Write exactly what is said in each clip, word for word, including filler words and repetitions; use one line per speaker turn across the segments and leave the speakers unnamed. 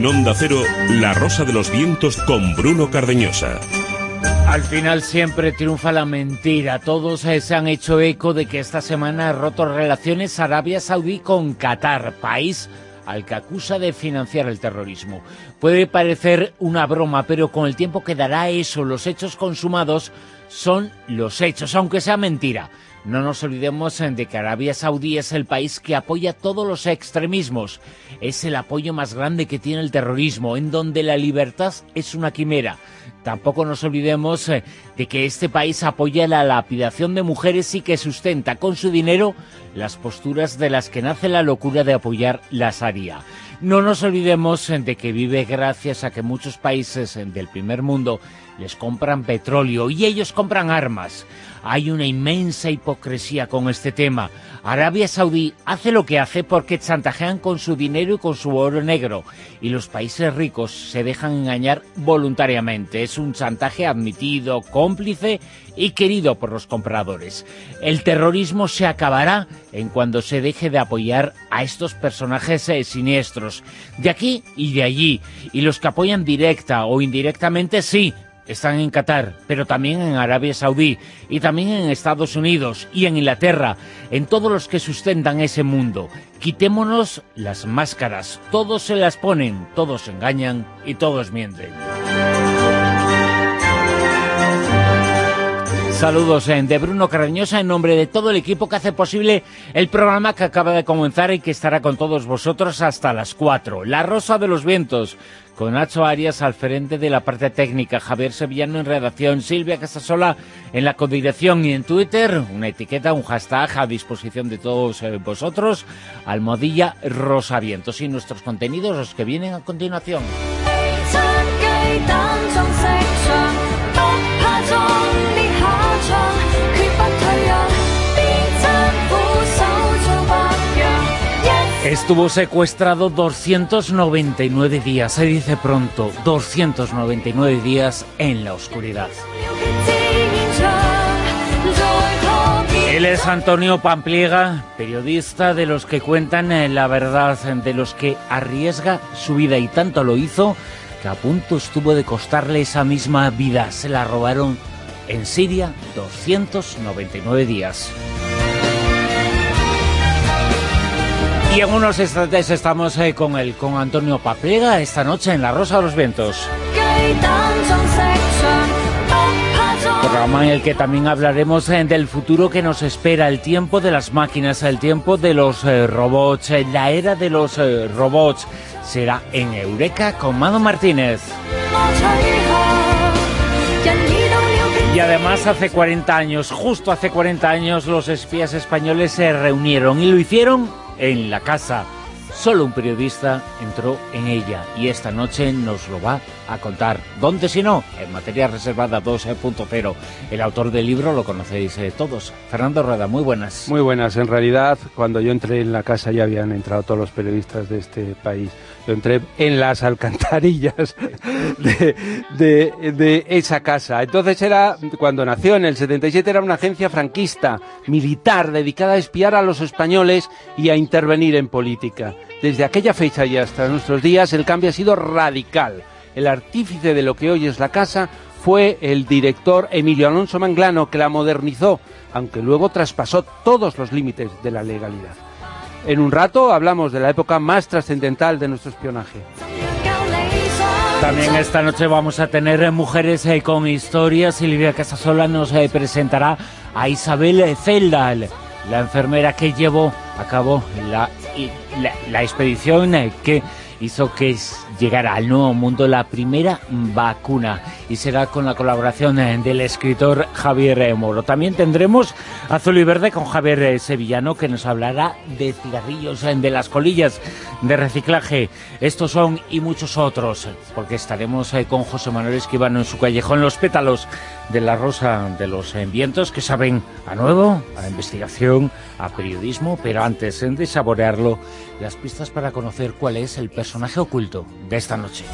En Onda Cero, La Rosa de los Vientos con Bruno Cardeñosa.
Al final siempre triunfa la mentira. Todos eh, se han hecho eco de que esta semana ha roto relaciones Arabia Saudí con Qatar, país al que acusa de financiar el terrorismo. Puede parecer una broma, pero con el tiempo quedará eso. Los hechos consumados son los hechos, aunque sea mentira. No nos olvidemos de que Arabia Saudí es el país que apoya todos los extremismos. Es el apoyo más grande que tiene el terrorismo, en donde la libertad es una quimera. Tampoco nos olvidemos de que este país apoya la lapidación de mujeres y que sustenta con su dinero las posturas de las que nace la locura de apoyar la Sharia. No nos olvidemos de que vive gracias a que muchos países del primer mundo les compran petróleo y ellos compran armas. Hay una inmensa hipocresía con este tema. Arabia Saudí hace lo que hace porque chantajean con su dinero y con su oro negro, y los países ricos se dejan engañar voluntariamente. Es un chantaje admitido, cómplice y querido por los compradores. El terrorismo se acabará en cuando se deje de apoyar a estos personajes eh, siniestros, de aquí y de allí, y los que apoyan directa o indirectamente sí, están en Qatar, pero también en Arabia Saudí, y también en Estados Unidos y en Inglaterra, en todos los que sustentan ese mundo. Quitémonos las máscaras, todos se las ponen, todos engañan y todos mienten. Saludos de Bruno Cardeñosa en nombre de todo el equipo que hace posible el programa que acaba de comenzar y que estará con todos vosotros hasta las cuatro. La Rosa de los Vientos, con Nacho Arias al frente de la parte técnica, Javier Sevillano en redacción, Silvia Casasola en la codirección y en Twitter, una etiqueta, un hashtag a disposición de todos vosotros, almohadilla Rosavientos, y nuestros contenidos, los que vienen a continuación. Estuvo secuestrado doscientos noventa y nueve días, se dice pronto, doscientos noventa y nueve días en la oscuridad. Él es Antonio Pampliega, periodista de los que cuentan la verdad, de los que arriesga su vida, y tanto lo hizo que a punto estuvo de costarle esa misma vida. Se la robaron en Siria doscientos noventa y nueve días. Y en unos instantes estamos eh, con él, con Antonio Pampliega, esta noche en La Rosa de los Vientos. Programa en el que también hablaremos eh, del futuro que nos espera, el tiempo de las máquinas, el tiempo de los eh, robots, eh, la era de los eh, robots. Será en Eureka con Mado Martínez. Y además hace cuarenta años, justo hace cuarenta años, los espías españoles se reunieron y lo hicieron en la casa. Solo un periodista entró en ella y esta noche nos lo va a contar. ¿Dónde si no? En Materia Reservada dos punto cero. El autor del libro lo conocéis eh, todos. Fernando Rueda, muy buenas.
Muy buenas. En realidad, cuando yo entré en la casa ya habían entrado todos los periodistas de este país. Yo entré en las alcantarillas de, de, de esa casa. Entonces era, cuando nació en el setenta y siete, era una agencia franquista, militar, dedicada a espiar a los españoles y a intervenir en política. Desde aquella fecha y hasta nuestros días el cambio ha sido radical. El artífice de lo que hoy es la casa fue el director Emilio Alonso Manglano, que la modernizó, aunque luego traspasó todos los límites de la legalidad. En un rato hablamos de la época más trascendental de nuestro espionaje.
También esta noche vamos a tener mujeres eh, con historias. Silvia Casasola nos eh, presentará a Isabel Feldal, la enfermera que llevó a cabo la, la, la expedición eh, que hizo que llegara al Nuevo Mundo la primera vacuna, y será con la colaboración del escritor Javier Moro. También tendremos Azul y Verde con Javier Sevillano, que nos hablará de cigarrillos, de las colillas de reciclaje. Estos son y muchos otros, porque estaremos con José Manuel Esquivano en su callejón Los Pétalos de la Rosa de los Vientos, que saben a nuevo, a investigación, a periodismo, pero antes de saborearlo, las pistas para conocer cuál es el personaje oculto de esta noche.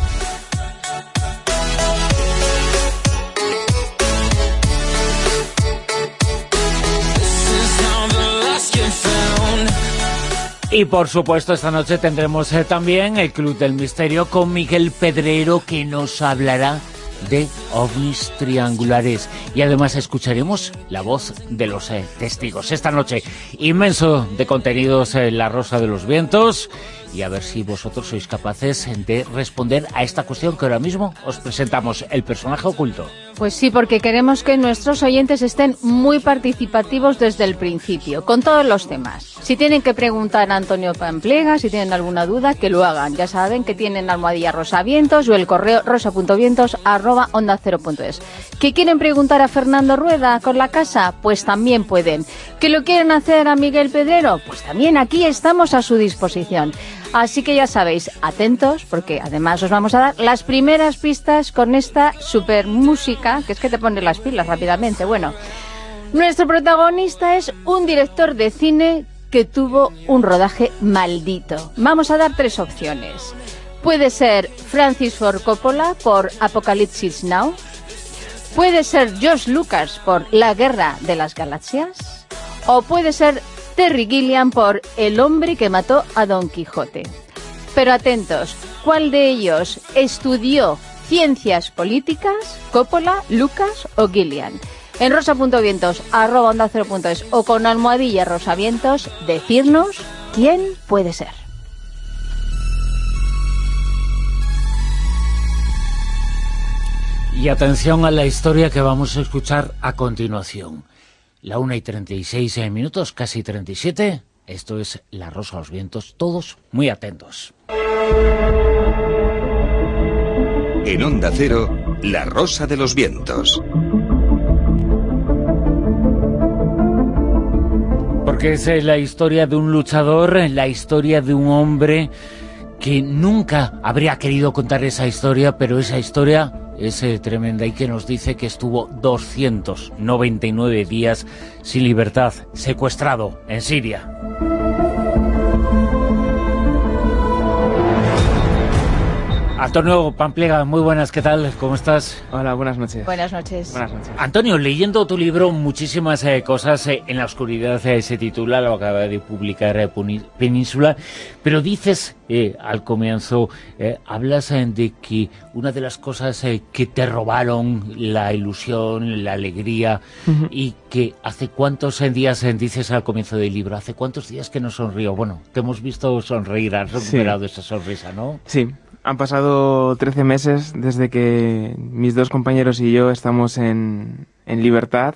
Y por supuesto esta noche tendremos eh, también el Club del Misterio con Miguel Pedrero, que nos hablará de ovnis triangulares, y además escucharemos la voz de los eh, testigos. Esta noche inmenso de contenidos en La Rosa de los Vientos, y a ver si vosotros sois capaces de responder a esta cuestión que ahora mismo os presentamos, el personaje oculto.
Pues sí, porque queremos que nuestros oyentes estén muy participativos desde el principio, con todos los temas. Si tienen que preguntar a Antonio Pamplega, si tienen alguna duda, que lo hagan. Ya saben que tienen almohadilla rosavientos o el correo rosa.vientos arroba onda cero punto es. ¿Que quieren preguntar a Fernando Rueda con la casa? Pues también pueden. ¿Que lo quieren hacer a Miguel Pedrero? Pues también aquí estamos a su disposición. Así que ya sabéis, atentos, porque además os vamos a dar las primeras pistas con esta super música, que es que te pone las pilas rápidamente. Bueno, nuestro protagonista es un director de cine que tuvo un rodaje maldito. Vamos a dar tres opciones. Puede ser Francis Ford Coppola por Apocalypse Now. Puede ser George Lucas por La Guerra de las Galaxias. O puede ser Terry Gilliam por El hombre que mató a Don Quijote. Pero atentos, ¿cuál de ellos estudió ciencias políticas? ¿Coppola, Lucas o Gilliam? En rosa.vientos arroba onda cero punto es o con almohadilla rosavientos, decirnos quién puede ser.
Y atención a la historia que vamos a escuchar a continuación. La una y treinta y seis minutos, casi treinta y siete. Esto es La Rosa de los Vientos. Todos muy atentos.
En Onda Cero, La Rosa de los Vientos.
Porque es la historia de un luchador, la historia de un hombre que nunca habría querido contar esa historia, pero esa historia es eh, tremenda, y que nos dice que estuvo doscientos noventa y nueve días sin libertad, secuestrado en Siria. Antonio Pamplega, muy buenas, ¿qué tal? ¿Cómo estás?
Hola, buenas noches.
Buenas noches.
Buenas noches.
Antonio, leyendo tu libro, muchísimas eh, cosas eh, en la oscuridad eh, se titula, lo acaba de publicar eh, Península, pero dices eh, al comienzo, eh, hablas eh, de que una de las cosas eh, que te robaron la ilusión, la alegría, uh-huh. y que hace cuántos eh, días, eh, dices al comienzo del libro, hace cuántos días que no sonrío. Bueno, te hemos visto sonreír, has recuperado sí. esa sonrisa, ¿no?
Sí. Han pasado trece meses desde que mis dos compañeros y yo estamos en, en libertad,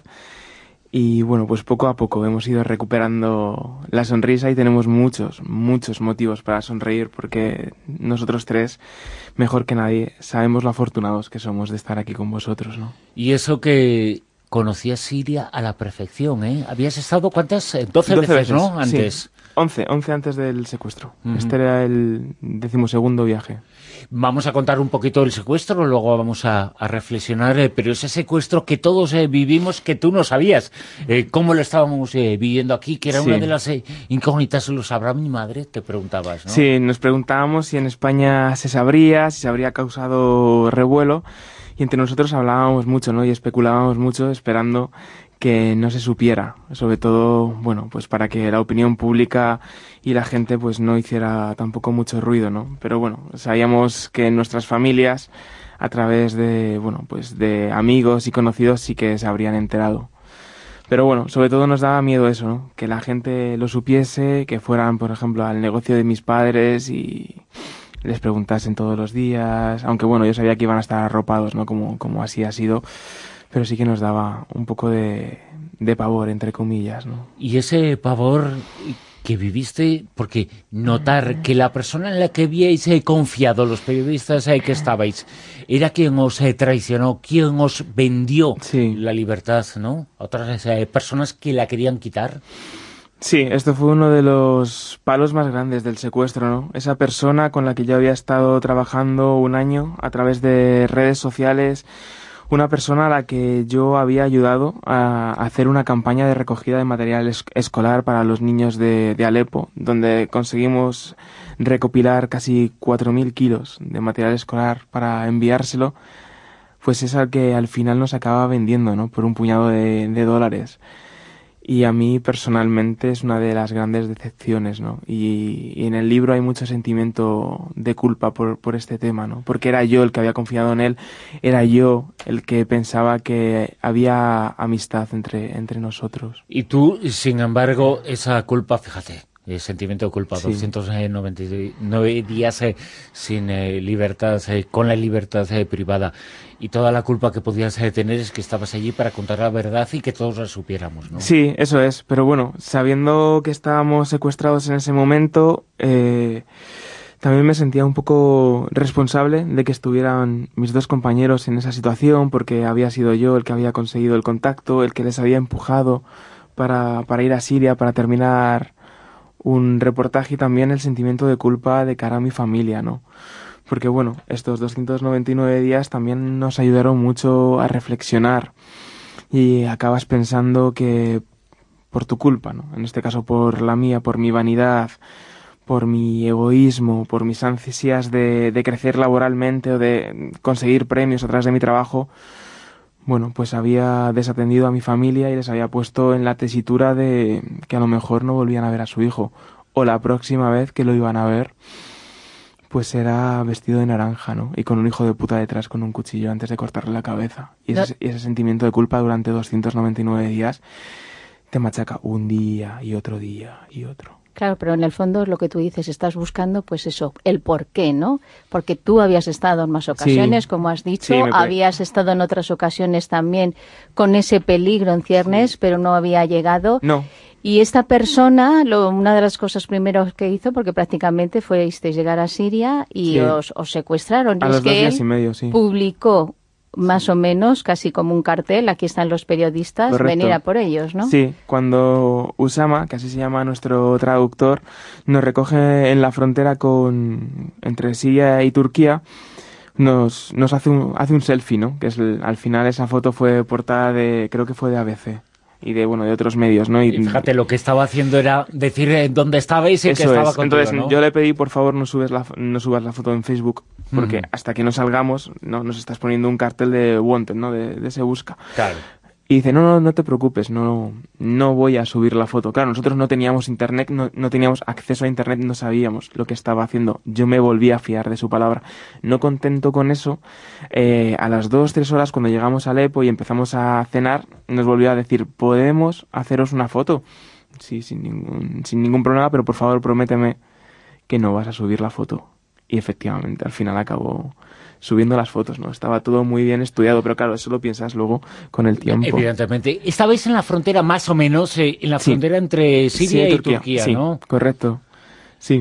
y bueno, pues poco a poco hemos ido recuperando la sonrisa y tenemos muchos, muchos motivos para sonreír, porque nosotros tres, mejor que nadie, sabemos lo afortunados que somos de estar aquí con vosotros, ¿no?
Y eso que conocías Siria a la perfección, ¿eh? Habías estado, ¿cuántas? doce veces, veces, ¿no? Antes.
Sí. once, once antes del secuestro. Uh-huh. Este era el decimosegundo viaje.
Vamos a contar un poquito del secuestro, luego vamos a, a reflexionar, eh, pero ese secuestro que todos eh, vivimos, que tú no sabías eh, cómo lo estábamos eh, viviendo aquí, que era sí. una de las eh, incógnitas, ¿lo sabrá mi madre? Te preguntabas, ¿no?
Sí, nos preguntábamos si en España se sabría, si se habría causado revuelo, y entre nosotros hablábamos mucho, ¿no? Y especulábamos mucho esperando que no se supiera, sobre todo, bueno, pues para que la opinión pública y la gente pues no hiciera tampoco mucho ruido, ¿no? Pero bueno, sabíamos que en nuestras familias, a través de, bueno, pues de amigos y conocidos, sí que se habrían enterado. Pero bueno, sobre todo nos daba miedo eso, ¿no? Que la gente lo supiese, que fueran, por ejemplo, al negocio de mis padres y les preguntasen todos los días, aunque bueno, yo sabía que iban a estar arropados, ¿no? Como, como así ha sido. Pero sí que nos daba un poco de, de pavor, entre comillas, ¿no?
Y ese pavor que viviste, porque notar que la persona en la que habíais confiado, los periodistas que estabais, era quien os traicionó, quien os vendió sí. la libertad, ¿no? Otras personas que la querían quitar.
Sí, esto fue uno de los palos más grandes del secuestro, ¿no? Esa persona con la que yo había estado trabajando un año a través de redes sociales, una persona a la que yo había ayudado a hacer una campaña de recogida de material es- escolar para los niños de, de Alepo, donde conseguimos recopilar casi cuatro mil kilos de material escolar para enviárselo, pues es al que al final nos acaba vendiendo, ¿no? Por un puñado de, de dólares. y a mí personalmente es una de las grandes decepciones, ¿no? Y, y en el libro hay mucho sentimiento de culpa por, por este tema, ¿no? Porque era yo el que había confiado en él, era yo el que pensaba que había amistad entre, entre nosotros.
Y tú, sin embargo, esa culpa, fíjate, el sentimiento de culpa,
Sí.
doscientos noventa y nueve días eh, sin eh, libertad, eh, con la libertad eh, privada, y toda la culpa que podías eh, tener es que estabas allí para contar la verdad y que todos la supiéramos, ¿no?
Sí, eso es, pero bueno, sabiendo que estábamos secuestrados en ese momento, eh, también me sentía un poco responsable de que estuvieran mis dos compañeros en esa situación, porque había sido yo el que había conseguido el contacto, el que les había empujado para, para ir a Siria, para terminar un reportaje, y también el sentimiento de culpa de cara a mi familia, ¿no? Porque bueno, estos doscientos noventa y nueve días también nos ayudaron mucho a reflexionar, y acabas pensando que por tu culpa, ¿no? En este caso por la mía, por mi vanidad, por mi egoísmo, por mis ansias de, de crecer laboralmente o de conseguir premios a través de mi trabajo, bueno, pues había desatendido a mi familia y les había puesto en la tesitura de que a lo mejor no volvían a ver a su hijo, o la próxima vez que lo iban a ver, pues era vestido de naranja, ¿no? Y con un hijo de puta detrás con un cuchillo antes de cortarle la cabeza. Y ese, y ese sentimiento de culpa durante doscientos noventa y nueve días te machaca un día y otro día y otro.
Claro, pero en el fondo lo que tú dices, estás buscando, pues eso, el por qué, ¿no? Porque tú habías estado en más ocasiones, sí, como has dicho, sí, habías estado en otras ocasiones también con ese peligro en ciernes, sí, pero no había llegado.
No.
Y esta persona, lo, una de las cosas primero que hizo, porque prácticamente fuisteis llegar a Siria y sí, os, os secuestraron.
A
y
los
es
dos
que
días y medio, sí.
Publicó más o menos, casi como un cartel, aquí están los periodistas, correcto, venir a por ellos, ¿no?
Sí, cuando Usama, que así se llama nuestro traductor, nos recoge en la frontera con entre Siria y Turquía, nos, nos hace un, hace un selfie, ¿no? Que es el, al final esa foto fue portada de, creo que fue de A B C. Y de, bueno, de otros medios, ¿no?
Y, y fíjate, lo que estaba haciendo era decir dónde estabais y que estaba
es.
contigo,
Entonces,
¿no?
yo le pedí, por favor, no, subes la, no subas la foto en Facebook, porque mm. hasta que no salgamos, no nos estás poniendo un cartel de Wanted, ¿no? De, de se busca.
Claro.
Y dice, no, no, no te preocupes, no, no voy a subir la foto. Claro, nosotros no teníamos internet, no, no teníamos acceso a internet, no sabíamos lo que estaba haciendo. Yo me volví a fiar de su palabra. No contento con eso, eh, a las dos, tres horas, cuando llegamos a Alepo y empezamos a cenar, nos volvió a decir, ¿podemos haceros una foto? Sí, sin ningún, sin ningún problema, pero por favor prométeme que no vas a subir la foto. Y efectivamente, al final acabó subiendo las fotos, ¿no? Estaba todo muy bien estudiado, pero claro, eso lo piensas luego con el tiempo.
Evidentemente. Estabais en la frontera más o menos, eh, en la sí. frontera entre Siria sí, y Turquía, Turquía
sí,
¿no?
Correcto, sí.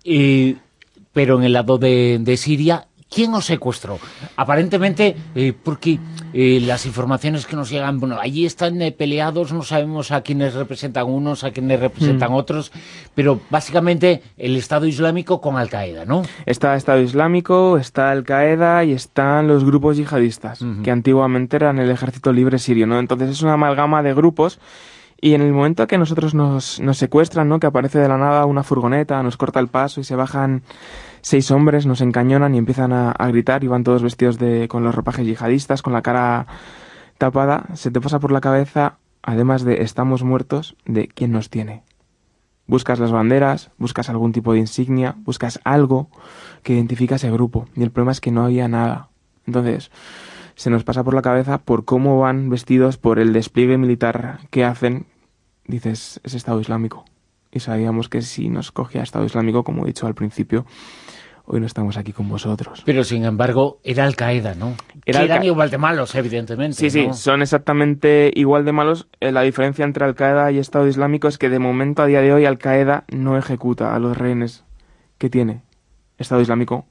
Y, pero en el lado de, de Siria, ¿quién os secuestró? Aparentemente, eh, porque eh, las informaciones que nos llegan, bueno, allí están eh, peleados, no sabemos a quiénes representan unos, a quiénes representan mm. otros, pero básicamente el Estado Islámico con Al-Qaeda, ¿no?
Está el Estado Islámico, está Al-Qaeda y están los grupos yihadistas, uh-huh. que antiguamente eran el Ejército Libre Sirio, ¿no? Entonces es una amalgama de grupos. Y en el momento que nosotros nos, nos secuestran, ¿no? Que aparece de la nada una furgoneta, nos corta el paso y se bajan seis hombres, nos encañonan y empiezan a, a gritar y van todos vestidos de con los ropajes yihadistas, con la cara tapada, se te pasa por la cabeza, además de estamos muertos, de quién nos tiene. Buscas las banderas, buscas algún tipo de insignia, buscas algo que identifica a ese grupo. Y el problema es que no había nada. Entonces, se nos pasa por la cabeza por cómo van vestidos, por el despliegue militar que hacen. Dices, es Estado Islámico. Y sabíamos que si nos cogía Estado Islámico, como he dicho al principio, hoy no estamos aquí con vosotros.
Pero sin embargo, era Al-Qaeda, ¿no? Era que eran igual de malos, evidentemente.
Sí, sí,
¿no?
son exactamente igual de malos. Eh, la diferencia entre Al-Qaeda y Estado Islámico es que de momento, a día de hoy, Al-Qaeda no ejecuta a los rehenes que tiene Estado Islámico.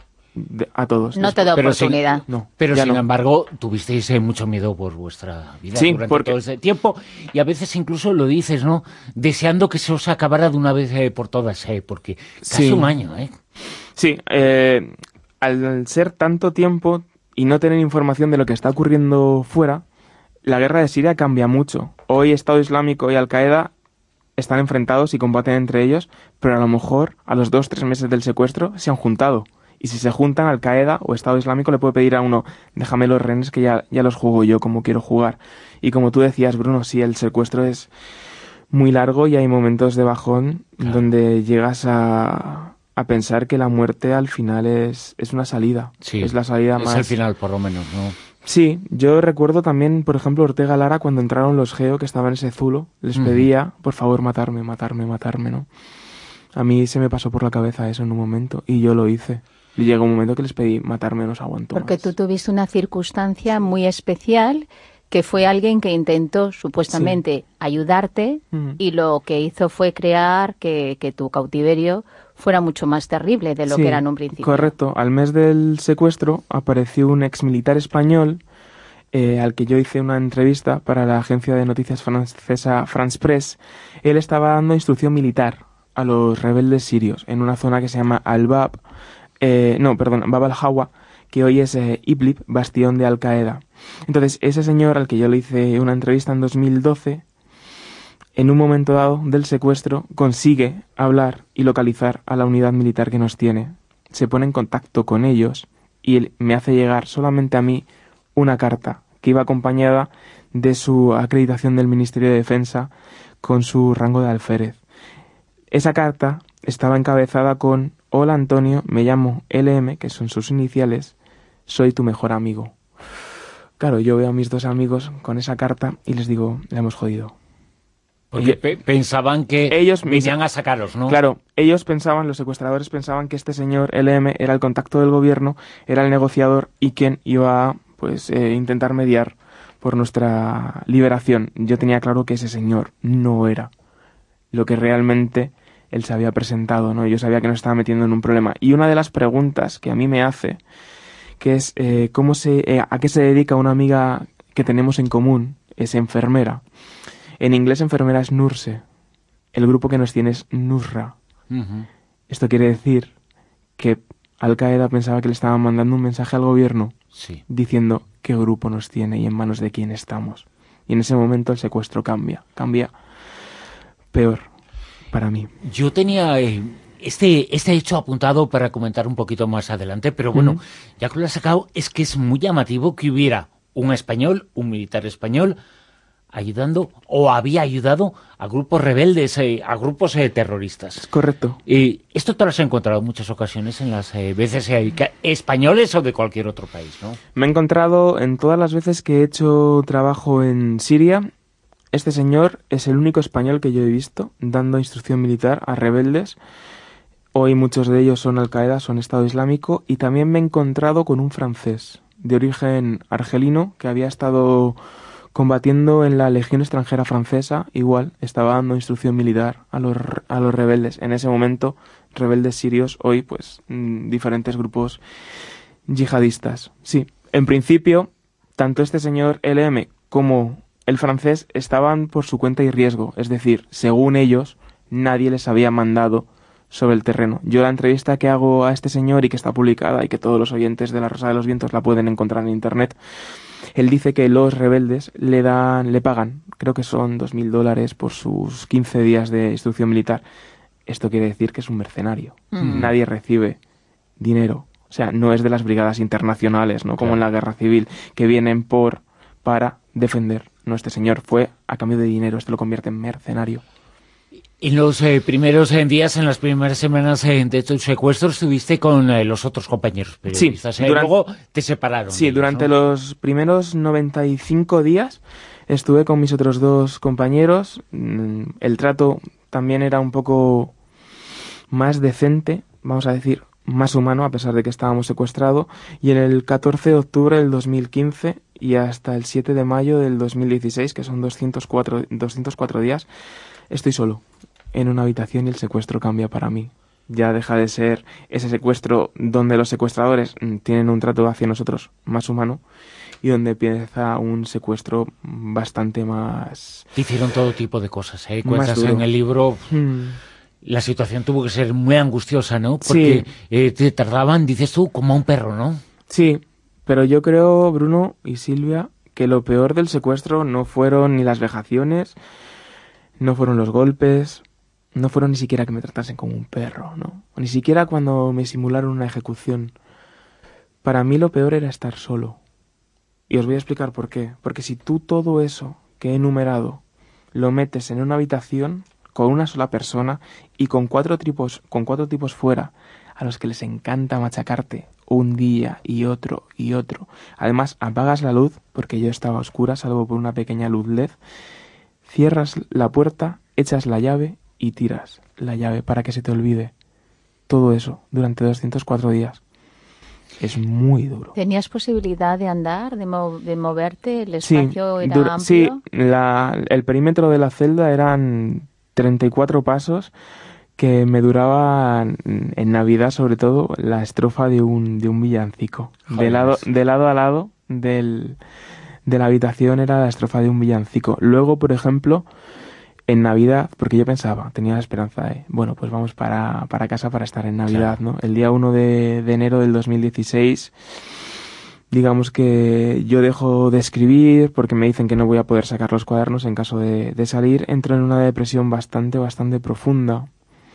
De, a todos.
No te da
pero
oportunidad.
Sin, no, pero sin no. embargo, tuvisteis eh, mucho miedo por vuestra vida
sí,
durante
porque...
todo ese tiempo. Y a veces incluso lo dices, ¿no? Deseando que se os acabara de una vez eh, por todas, eh, porque casi sí. un año, ¿eh?
Sí, eh, al ser tanto tiempo y no tener información de lo que está ocurriendo fuera, la guerra de Siria cambia mucho. Hoy Estado Islámico y Al-Qaeda están enfrentados y combaten entre ellos, pero a lo mejor a los dos, tres meses del secuestro se han juntado. Y si se juntan, Al-Qaeda o Estado Islámico le puede pedir a uno, déjame los rehenes que ya, ya los juego yo como quiero jugar. Y como tú decías, Bruno, sí, el secuestro es muy largo y hay momentos de bajón claro. donde llegas a, a pensar que la muerte al final es, es una salida.
Sí,
es la salida
es
más...
el final por lo menos, ¿no?
Sí, yo recuerdo también, por ejemplo, Ortega Lara cuando entraron los Geo que estaban en ese zulo, les uh-huh. pedía, por favor, matarme, matarme, matarme, ¿no? A mí se me pasó por la cabeza eso en un momento y yo lo hice. Y llegó un momento que les pedí matarme, no os aguanto
Porque
más.
tú tuviste una circunstancia muy especial, que fue alguien que intentó supuestamente sí. ayudarte uh-huh. y lo que hizo fue crear que, que tu cautiverio fuera mucho más terrible de lo
sí,
que era en un principio.
Correcto. Al mes del secuestro apareció un exmilitar español eh, al que yo hice una entrevista para la agencia de noticias francesa France Press. Él estaba dando instrucción militar a los rebeldes sirios en una zona que se llama Al-Bab, eh, no, perdón, Bab al-Hawa, que hoy es eh, Idlib, bastión de Al-Qaeda. Entonces, ese señor al que yo le hice una entrevista en dos mil doce, en un momento dado del secuestro, consigue hablar y localizar a la unidad militar que nos tiene. Se pone en contacto con ellos y él me hace llegar solamente a mí una carta que iba acompañada de su acreditación del Ministerio de Defensa con su rango de alférez. Esa carta estaba encabezada con: hola Antonio, me llamo L M, que son sus iniciales, soy tu mejor amigo. Claro, yo veo a mis dos amigos con esa carta y les digo, la hemos jodido.
Porque ellos, pe pensaban que ellos venían a sacaros, ¿no?
Claro, ellos pensaban, los secuestradores pensaban que este señor L M era el contacto del gobierno, era el negociador y quien iba a pues, eh, intentar mediar por nuestra liberación. Yo tenía claro que ese señor no era lo que realmente él se había presentado, ¿no? Yo sabía que nos estaba metiendo en un problema. Y una de las preguntas que a mí me hace, que es eh, cómo se, eh, a qué se dedica una amiga que tenemos en común, es enfermera. En inglés enfermera es nurse. El grupo que nos tiene es Nusra. Uh-huh. Esto quiere decir que Al-Qaeda pensaba que le estaban mandando un mensaje al gobierno
sí.
diciendo qué grupo nos tiene y en manos de quién estamos. Y en ese momento el secuestro cambia. Cambia peor para mí.
Yo tenía eh, este, este hecho apuntado para comentar un poquito más adelante, pero bueno, uh-huh. ya que lo has sacado, es que es muy llamativo que hubiera un español, un militar español, ayudando o había ayudado a grupos rebeldes, eh, a grupos eh, terroristas.
Correcto.
Y esto te lo has encontrado en muchas ocasiones en las eh, veces eh, españoles o de cualquier otro país, ¿no?
Me he encontrado en todas las veces que he hecho trabajo en Siria. Este señor es el único español que yo he visto dando instrucción militar a rebeldes. Hoy muchos de ellos son Al-Qaeda, son Estado Islámico. Y también me he encontrado con un francés de origen argelino que había estado combatiendo en la Legión Extranjera Francesa. Igual, estaba dando instrucción militar a los, a los rebeldes. En ese momento, rebeldes sirios, hoy pues mmm, diferentes grupos yihadistas. Sí, en principio, tanto este señor L M como el francés estaban por su cuenta y riesgo, es decir, según ellos, nadie les había mandado sobre el terreno. Yo la entrevista que hago a este señor y que está publicada y que todos los oyentes de La Rosa de los Vientos la pueden encontrar en internet, él dice que los rebeldes le dan, le pagan, creo que son dos mil dólares por sus quince días de instrucción militar. Esto quiere decir que es un mercenario. Mm. Nadie recibe dinero. O sea, no es de las brigadas internacionales, ¿no? Como claro. en la guerra civil, que vienen por para defender. No, este señor fue a cambio de dinero, esto lo convierte en mercenario.
En los eh, primeros eh, días, en las primeras semanas eh, de tu secuestro, estuviste con eh, los otros compañeros periodistas. Sí, eh, durante, luego te separaron.
Sí,
ellos,
durante
¿no?
los primeros noventa y cinco días estuve con mis otros dos compañeros. El trato también era un poco más decente, vamos a decir, más humano, a pesar de que estábamos secuestrados. Y en el catorce de octubre del dos mil quince y hasta el siete de mayo del dos mil dieciséis, que son doscientos cuatro, doscientos cuatro días, estoy solo en una habitación y el secuestro cambia para mí. Ya deja de ser ese secuestro donde los secuestradores tienen un trato hacia nosotros más humano y donde empieza un secuestro bastante más...
Te hicieron todo tipo de cosas, ¿eh? Cuentas en el libro... Hmm. La situación tuvo que ser muy angustiosa, ¿no? Porque sí. eh, te tardaban, dices tú, como a un perro, ¿no?
Sí, pero yo creo, Bruno y Silvia, que lo peor del secuestro no fueron ni las vejaciones, no fueron los golpes, no fueron ni siquiera que me tratasen como un perro, ¿no? O ni siquiera cuando me simularon una ejecución. Para mí lo peor era estar solo. Y os voy a explicar por qué. Porque si tú todo eso que he enumerado lo metes en una habitación con una sola persona y con cuatro tipos, con cuatro tipos fuera, a los que les encanta machacarte un día y otro y otro. Además, apagas la luz, porque yo estaba a oscuras, salvo por una pequeña luz L E D, cierras la puerta, echas la llave y tiras la llave para que se te olvide. Todo eso durante doscientos cuatro días. Es muy duro.
¿Tenías posibilidad de andar, de, mo- de moverte? ¿El espacio
sí,
era
dura,
amplio?
Sí, la, el perímetro de la celda eran treinta y cuatro pasos que me duraba en Navidad, sobre todo, la estrofa de un, de un villancico. De lado, de lado a lado del, de la habitación era la estrofa de un villancico. Luego, por ejemplo, en Navidad, porque yo pensaba, tenía la esperanza de, bueno, pues vamos para, para casa para estar en Navidad, ¿no? El día uno de, de enero del dos mil dieciséis, digamos que yo dejo de escribir porque me dicen que no voy a poder sacar los cuadernos en caso de, de salir. Entro en una depresión bastante, bastante profunda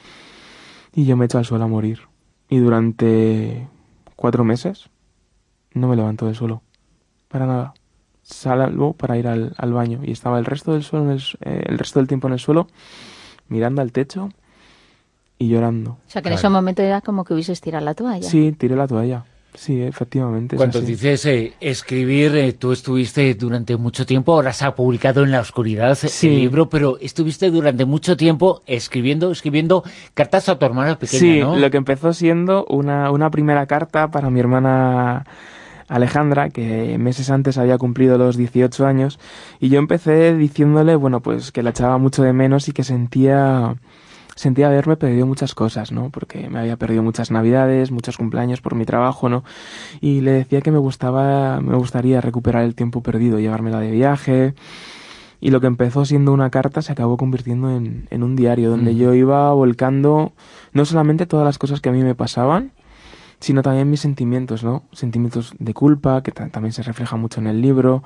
y yo me echo al suelo a morir. Y durante cuatro meses no me levanto del suelo, para nada. Salgo para ir al, al baño y estaba el resto del suelo en el, eh, el resto del tiempo en el suelo mirando al techo y llorando.
O sea, que en claro. ese momento era como que hubieses tirado la toalla.
Sí, tiré la toalla. Sí, efectivamente.
Cuando dices eh, escribir, eh, tú estuviste durante mucho tiempo, ahora se ha publicado En la oscuridad
sí.
el libro, pero estuviste durante mucho tiempo escribiendo, escribiendo cartas a tu hermana pequeña,
sí,
¿no?
Sí, lo que empezó siendo una, una primera carta para mi hermana Alejandra, que meses antes había cumplido los dieciocho años, y yo empecé diciéndole, bueno, pues que la echaba mucho de menos y que sentía... Sentía haberme perdido muchas cosas, ¿no? Porque me había perdido muchas navidades, muchos cumpleaños por mi trabajo, ¿no? Y le decía que me gustaba, me gustaría recuperar el tiempo perdido, llevármela de viaje. Y lo que empezó siendo una carta se acabó convirtiendo en, en un diario, donde mm. yo iba volcando no solamente todas las cosas que a mí me pasaban, sino también mis sentimientos, ¿no? Sentimientos de culpa, que t- también se refleja mucho en el libro.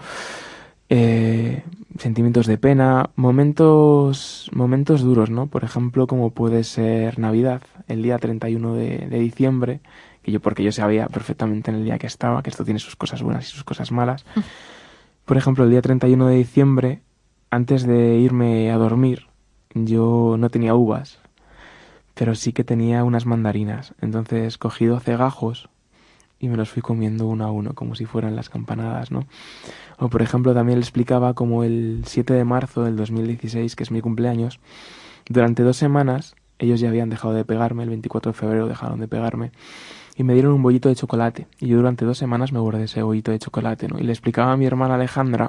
Eh, sentimientos de pena, momentos momentos duros, ¿no? Por ejemplo, como puede ser Navidad, el día treinta y uno de, de diciembre, que yo porque yo sabía perfectamente en el día que estaba, que esto tiene sus cosas buenas y sus cosas malas. Por ejemplo, el día treinta y uno de diciembre, antes de irme a dormir, yo no tenía uvas, pero sí que tenía unas mandarinas. Entonces cogí doce gajos y me los fui comiendo uno a uno, como si fueran las campanadas, ¿no? O, por ejemplo, también le explicaba como el siete de marzo del dos mil dieciséis, que es mi cumpleaños, durante dos semanas ellos ya habían dejado de pegarme, el veinticuatro de febrero dejaron de pegarme, y me dieron un bollito de chocolate, y yo durante dos semanas me guardé ese bollito de chocolate, ¿no? Y le explicaba a mi hermana Alejandra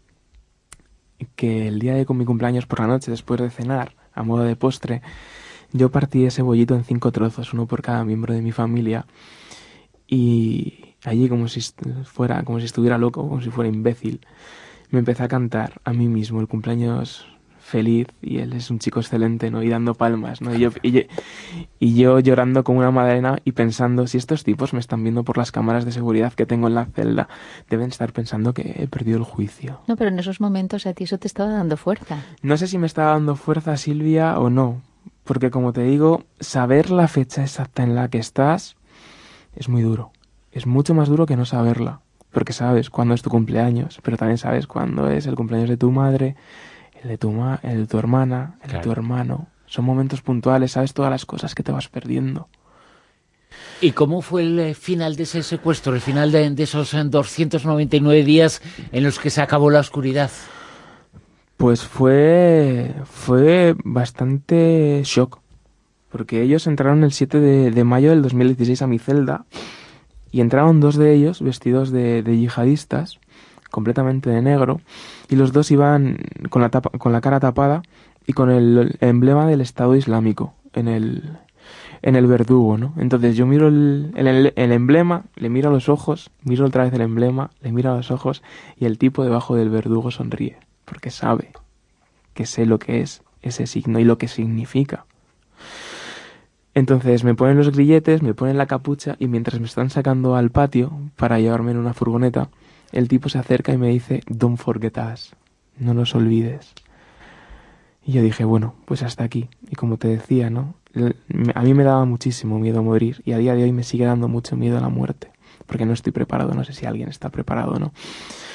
que el día de con mi cumpleaños por la noche, después de cenar, a modo de postre, yo partí ese bollito en cinco trozos, uno por cada miembro de mi familia, y allí como si fuera, como si estuviera loco, como si fuera imbécil, me empecé a cantar a mí mismo el cumpleaños feliz, y él es un chico excelente, ¿no? Y dando palmas, ¿no? Y yo, y yo, y yo llorando como una madalena y pensando, si estos tipos me están viendo por las cámaras de seguridad que tengo en la celda, deben estar pensando que he perdido el juicio.
No, pero en esos momentos a ti eso te estaba dando fuerza.
No sé si me estaba dando fuerza, Silvia, o no, porque como te digo, saber la fecha exacta en la que estás es muy duro. Es mucho más duro que no saberla, porque sabes cuándo es tu cumpleaños, pero también sabes cuándo es el cumpleaños de tu madre, el de tu, ma- el de tu hermana, el claro. de tu hermano. Son momentos puntuales, sabes todas las cosas que te vas perdiendo.
¿Y cómo fue el final de ese secuestro, el final de, de esos doscientos noventa y nueve días en los que se acabó la oscuridad?
Pues fue, fue bastante shock, porque ellos entraron el siete de mayo del dos mil dieciséis a mi celda, y entraron dos de ellos vestidos de, de yihadistas, completamente de negro, y los dos iban con la, tapa, con la cara tapada y con el emblema del Estado Islámico en el, en el verdugo, ¿no? Entonces yo miro el, el, el emblema, le miro a los ojos, miro otra vez el emblema, le miro a los ojos, y el tipo debajo del verdugo sonríe, porque sabe que sé lo que es ese signo y lo que significa. Entonces me ponen los grilletes, me ponen la capucha, y mientras me están sacando al patio para llevarme en una furgoneta, el tipo se acerca y me dice, "Don't forget us", no los olvides. Y yo dije, bueno, pues hasta aquí. Y como te decía, ¿no? A mí me daba muchísimo miedo morir, y a día de hoy me sigue dando mucho miedo a la muerte, porque no estoy preparado, no sé si alguien está preparado o no.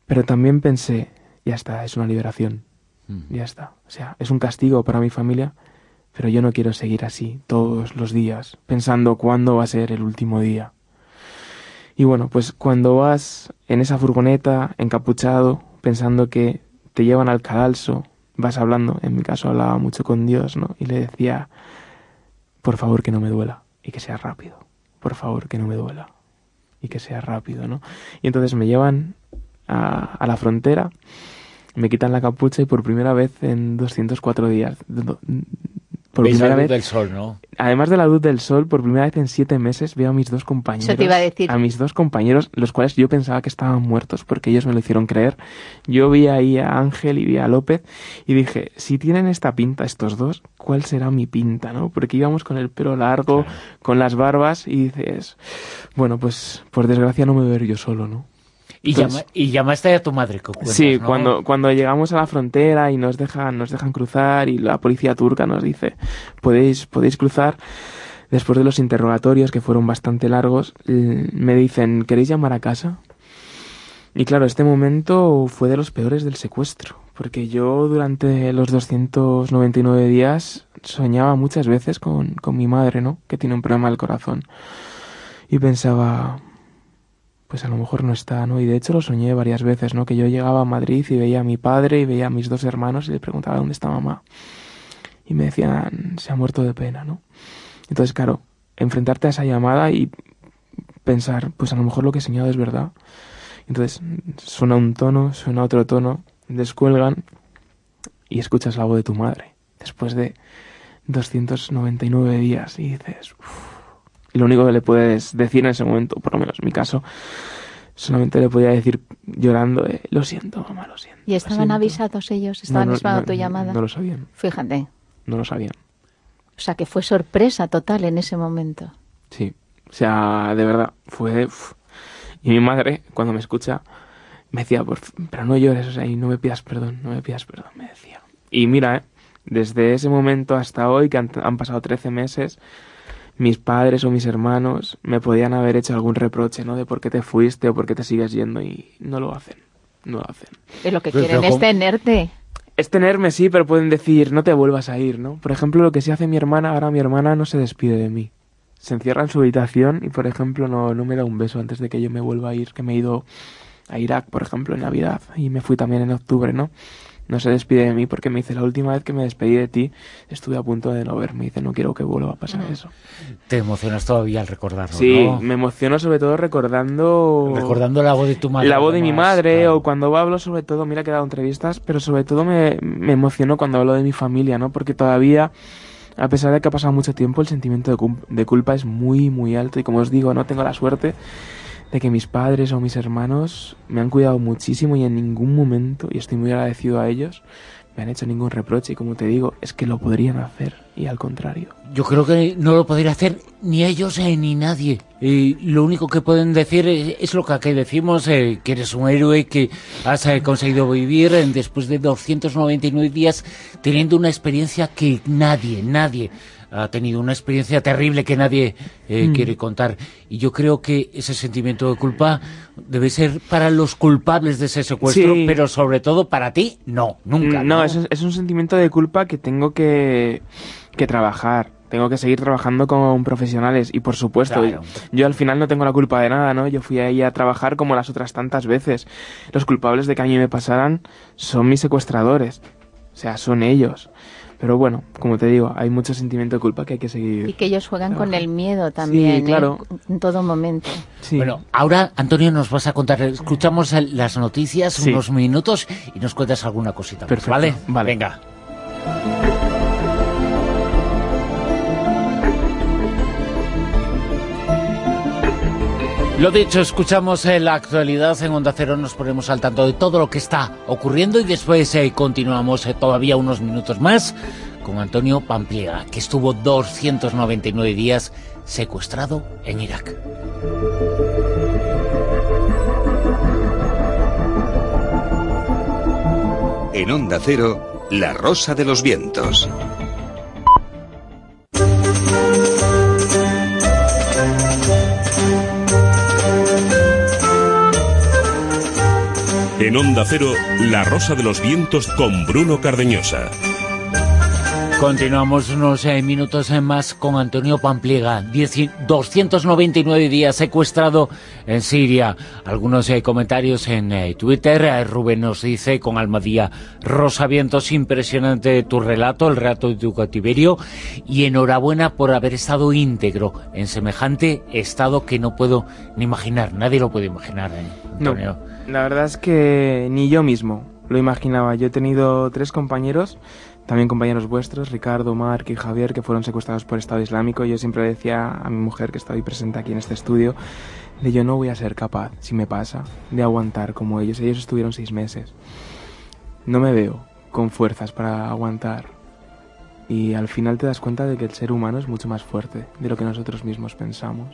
Pero también pensé, ya está, es una liberación,
Mm.
ya está. O sea, es un castigo para mi familia, pero yo no quiero seguir así todos los días, pensando cuándo va a ser el último día. Y bueno, pues cuando vas en esa furgoneta, encapuchado, pensando que te llevan al cadalso, vas hablando, en mi caso hablaba mucho con Dios, ¿no? Y le decía, por favor que no me duela y que sea rápido, por favor que no me duela y que sea rápido, ¿no? Y entonces me llevan a, a la frontera, me quitan la capucha y por primera vez en doscientos cuatro días, por
¿Veis
primera
la luz
vez,
del sol, no?
además de la luz del sol, por primera vez en siete meses veo a mis dos compañeros.
Eso te iba a decir.
A mis dos compañeros, los cuales yo pensaba que estaban muertos porque ellos me lo hicieron creer. Yo vi ahí a Ángel y vi a López y dije, si tienen esta pinta estos dos, ¿cuál será mi pinta, no? Porque íbamos con el pelo largo,
Claro.
con las barbas y dices, bueno, pues por desgracia no me voy a ver yo solo, ¿no?
Y,
Entonces-
llama- y llamaste a tu madre, ¿qué cuentas,
Sí,
no?
cuando, cuando llegamos a la frontera y nos dejan, nos dejan cruzar y la policía turca nos dice, podéis, podéis cruzar, después de los interrogatorios que fueron bastante largos, eh, me dicen, ¿queréis llamar a casa? Y claro, este momento fue de los peores del secuestro, porque yo durante los doscientos noventa y nueve días soñaba muchas veces con, con mi madre, ¿no? Que tiene un problema del corazón. Y pensaba, pues a lo mejor no está, ¿no? Y de hecho lo soñé varias veces, ¿no? Que yo llegaba a Madrid y veía a mi padre y veía a mis dos hermanos y le preguntaba dónde está mamá. Y me decían, se ha muerto de pena, ¿no? Entonces, claro, enfrentarte a esa llamada y pensar, pues a lo mejor lo que he soñado es verdad. Entonces suena un tono, suena otro tono, descuelgan y escuchas la voz de tu madre después de doscientos noventa y nueve días y dices, uff. Y lo único que le puedes decir en ese momento, por lo menos en mi caso, solamente le podía decir llorando, eh, lo siento, mamá, lo siento.
¿Y
lo
estaban
siento".
avisados ellos? ¿Estaban
No, no,
esperando
no,
tu llamada?
No lo sabían,
Fíjate.
no lo sabían.
O sea, que fue sorpresa total en ese momento.
Sí, o sea, de verdad, fue... uf. Y mi madre, cuando me escucha, me decía, por f- pero no llores, o sea, y no me pidas perdón, no me pidas perdón, me decía. Y mira, eh, desde ese momento hasta hoy, que han, han pasado trece meses, mis padres o mis hermanos me podían haber hecho algún reproche, ¿no? De por qué te fuiste o por qué te sigues yendo y no lo hacen, no lo hacen.
Y lo que
Pero-
quieren
pero
es
¿cómo?
tenerte.
Es tenerme, sí, pero pueden decir, no te vuelvas a ir, ¿no? Por ejemplo, lo que sí hace mi hermana, ahora mi hermana no se despide de mí. Se encierra en su habitación y, por ejemplo, no, no me da un beso antes de que yo me vuelva a ir, que me he ido a Irak, por ejemplo, en Navidad, y me fui también en octubre, ¿no? No se despide de mí porque me dice, la última vez que me despedí de ti estuve a punto de no verme. Dice, no quiero que vuelva a pasar eso.
Te emocionas todavía al recordarlo,
Sí,
¿no?
me emociono sobre todo recordando...
Recordando la voz de tu madre.
La voz de mi
además,
madre,
claro.
o cuando hablo sobre todo, mira que he dado entrevistas, pero sobre todo me, me emocionó cuando hablo de mi familia, ¿no? Porque todavía, a pesar de que ha pasado mucho tiempo, el sentimiento de, cum- de culpa es muy, muy alto. Y como os digo, no tengo la suerte de que mis padres o mis hermanos me han cuidado muchísimo y en ningún momento, y estoy muy agradecido a ellos, me han hecho ningún reproche. Y como te digo, es que lo podrían hacer, y al contrario.
Yo creo que no lo podría hacer ni ellos eh, ni nadie. Y lo único que pueden decir es, es lo que aquí decimos, eh, que eres un héroe, que has eh, conseguido vivir eh, después de doscientos noventa y nueve días teniendo una experiencia que nadie, nadie ha tenido, una experiencia terrible que nadie eh,
Mm.
quiere contar. Y yo creo que ese sentimiento de culpa debe ser para los culpables de ese secuestro,
Sí.
pero sobre todo para ti, no, nunca.
No, es, es un sentimiento de culpa que tengo que, que trabajar. Tengo que seguir trabajando con profesionales y, por supuesto,
Claro.
yo al final no tengo la culpa de nada, ¿no? Yo fui ahí a trabajar como las otras tantas veces. Los culpables de que a mí me pasaran son mis secuestradores. O sea, son ellos. Pero bueno, como te digo, hay mucho sentimiento de culpa que hay que seguir.
Y que ellos juegan con
trabajando.
el miedo también,
Sí, claro.
¿eh? En todo momento.
Sí.
Bueno, ahora, Antonio, nos vas a contar, escuchamos eh, las noticias,
Sí.
unos minutos, y nos cuentas alguna cosita más,
Perfecto,
¿vale?
vale.
Venga. Lo dicho, escuchamos eh, la actualidad en Onda Cero, nos ponemos al tanto de todo lo que está ocurriendo y después eh, continuamos eh, todavía unos minutos más con Antonio Pampliega, que estuvo doscientos noventa y nueve días secuestrado en Irak.
En Onda Cero, La Rosa de los Vientos.
En Onda Cero, La Rosa de los Vientos con Bruno Cardeñosa.
Continuamos unos eh, minutos eh, más con Antonio Pampliega, doscientos noventa y nueve días secuestrado en Siria. Algunos eh, comentarios en eh, Twitter. Eh, Rubén nos dice con Almadía: Rosa Vientos, impresionante tu relato, el relato de tu cautiverio, y enhorabuena por haber estado íntegro en semejante estado que no puedo ni imaginar, nadie lo puede imaginar, eh, Antonio.
No, la verdad es que ni yo mismo lo imaginaba. Yo he tenido tres compañeros, también compañeros vuestros, Ricardo, Marc y Javier, que fueron secuestrados por Estado Islámico. Yo siempre le decía a mi mujer, que está hoy presente aquí en este estudio, de yo no voy a ser capaz, si me pasa, de aguantar como ellos. Ellos estuvieron seis meses. No me veo con fuerzas para aguantar. Y al final te das cuenta de que el ser humano es mucho más fuerte de lo que nosotros mismos pensamos.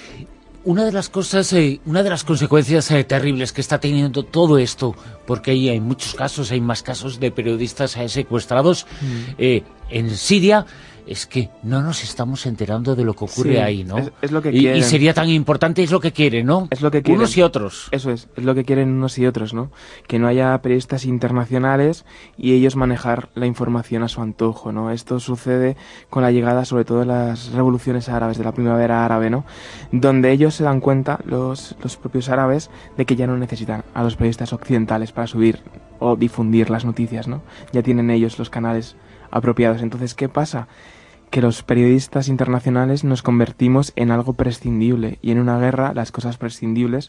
Una de las cosas, eh, una de las consecuencias eh, terribles que está teniendo todo esto, porque hay, hay muchos casos, hay más casos de periodistas eh, secuestrados mm. eh, en Siria, es que no nos estamos enterando de lo que ocurre sí, ahí, ¿no?
Es, es lo que
y,
quieren.
y sería tan importante, es lo que quieren, ¿no?
Es lo que quieren.
Unos y otros.
Eso es, es lo que quieren unos y otros, ¿no? Que no haya periodistas internacionales y ellos manejar la información a su antojo, ¿no? Esto sucede con la llegada, sobre todo, de las revoluciones árabes, de la primavera árabe, ¿no? Donde ellos se dan cuenta, los, los propios árabes, de que ya no necesitan a los periodistas occidentales para subir o difundir las noticias, ¿no? Ya tienen ellos los canales apropiados. Entonces, ¿qué pasa? Que los periodistas internacionales nos convertimos en algo prescindible, y en una guerra las cosas prescindibles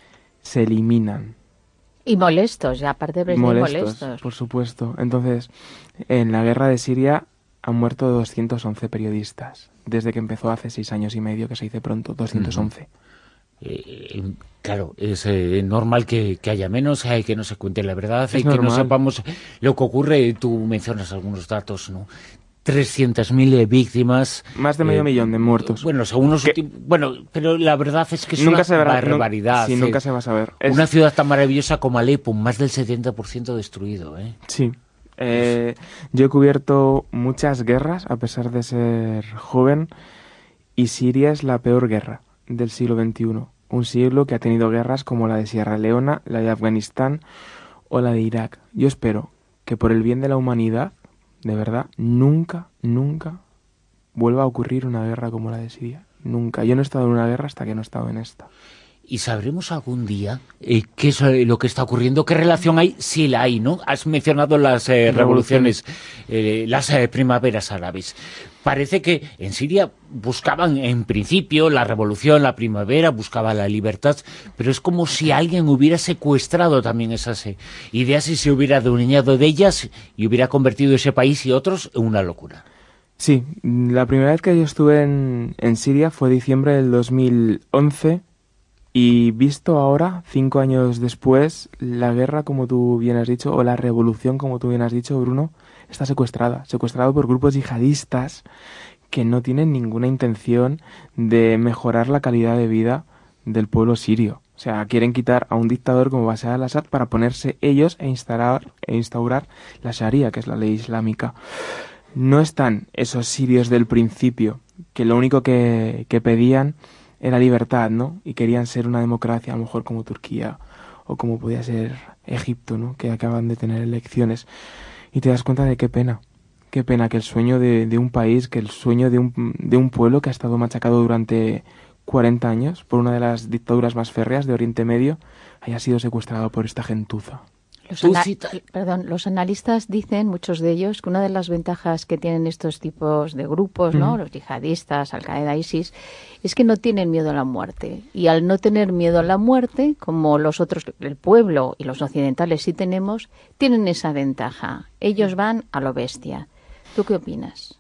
se eliminan.
Y molestos, ya aparte de molestos, molestos.
Por supuesto. Entonces, en la guerra de Siria han muerto doscientos once periodistas, desde que empezó hace seis años y medio, que se dice pronto, doscientos once.
Uh-huh. Eh, claro, es eh, normal que, que haya menos, eh, que no se cuente la verdad,
es
y que no sepamos lo que ocurre. Tú mencionas algunos datos, ¿no? trescientas mil víctimas.
Más de medio
eh,
millón de muertos.
Bueno, según los últimos, bueno, pero la verdad es que es
nunca
una
se verá,
barbaridad.
No, sí,
eh.
nunca se va a saber. Es...
Una ciudad tan maravillosa como Alepo, más del setenta por ciento destruido, ¿eh?
Sí. Eh, yo he cubierto muchas guerras, a pesar de ser joven, y Siria es la peor guerra del siglo veintiuno. Un siglo que ha tenido guerras como la de Sierra Leona, la de Afganistán o la de Irak. Yo espero que, por el bien de la humanidad, de verdad, nunca, nunca vuelva a ocurrir una guerra como la de Siria. Nunca. Yo no he estado en una guerra hasta que no he estado en esta.
¿Y sabremos algún día eh, qué es lo que está ocurriendo? ¿Qué relación hay? Sí la hay, ¿no? Has mencionado las eh, revoluciones, eh, las eh, primaveras árabes. Parece que en Siria buscaban, en principio, la revolución, la primavera, buscaban la libertad, pero es como si alguien hubiera secuestrado también esas eh, ideas y se hubiera adueñado de ellas y hubiera convertido ese país y otros en una locura.
Sí, la primera vez que yo estuve en, en Siria fue diciembre del dos mil once, y visto ahora, cinco años después, la guerra, como tú bien has dicho, o la revolución, como tú bien has dicho, Bruno, está secuestrada, secuestrado por grupos yihadistas que no tienen ninguna intención de mejorar la calidad de vida del pueblo sirio. O sea, quieren quitar a un dictador como Bashar al-Assad para ponerse ellos e instaurar, e instaurar la Sharia, que es la ley islámica. No están esos sirios del principio, que lo único que, que pedían era libertad, ¿no? Y querían ser una democracia, a lo mejor como Turquía o como podía ser Egipto, ¿no? Que acaban de tener elecciones. Y te das cuenta de qué pena, qué pena que el sueño de, de un país, que el sueño de un, de un pueblo que ha estado machacado durante cuarenta años por una de las dictaduras más férreas de Oriente Medio, haya sido secuestrado por esta gentuza.
Los, ana perdón, los analistas dicen, muchos de ellos, que una de las ventajas que tienen estos tipos de grupos, ¿no? Mm. Los yihadistas, Al-Qaeda, ISIS, es que no tienen miedo a la muerte. Y al no tener miedo a la muerte, como los otros, el pueblo y los occidentales sí tenemos, tienen esa ventaja. Ellos van a lo bestia. ¿Tú qué opinas?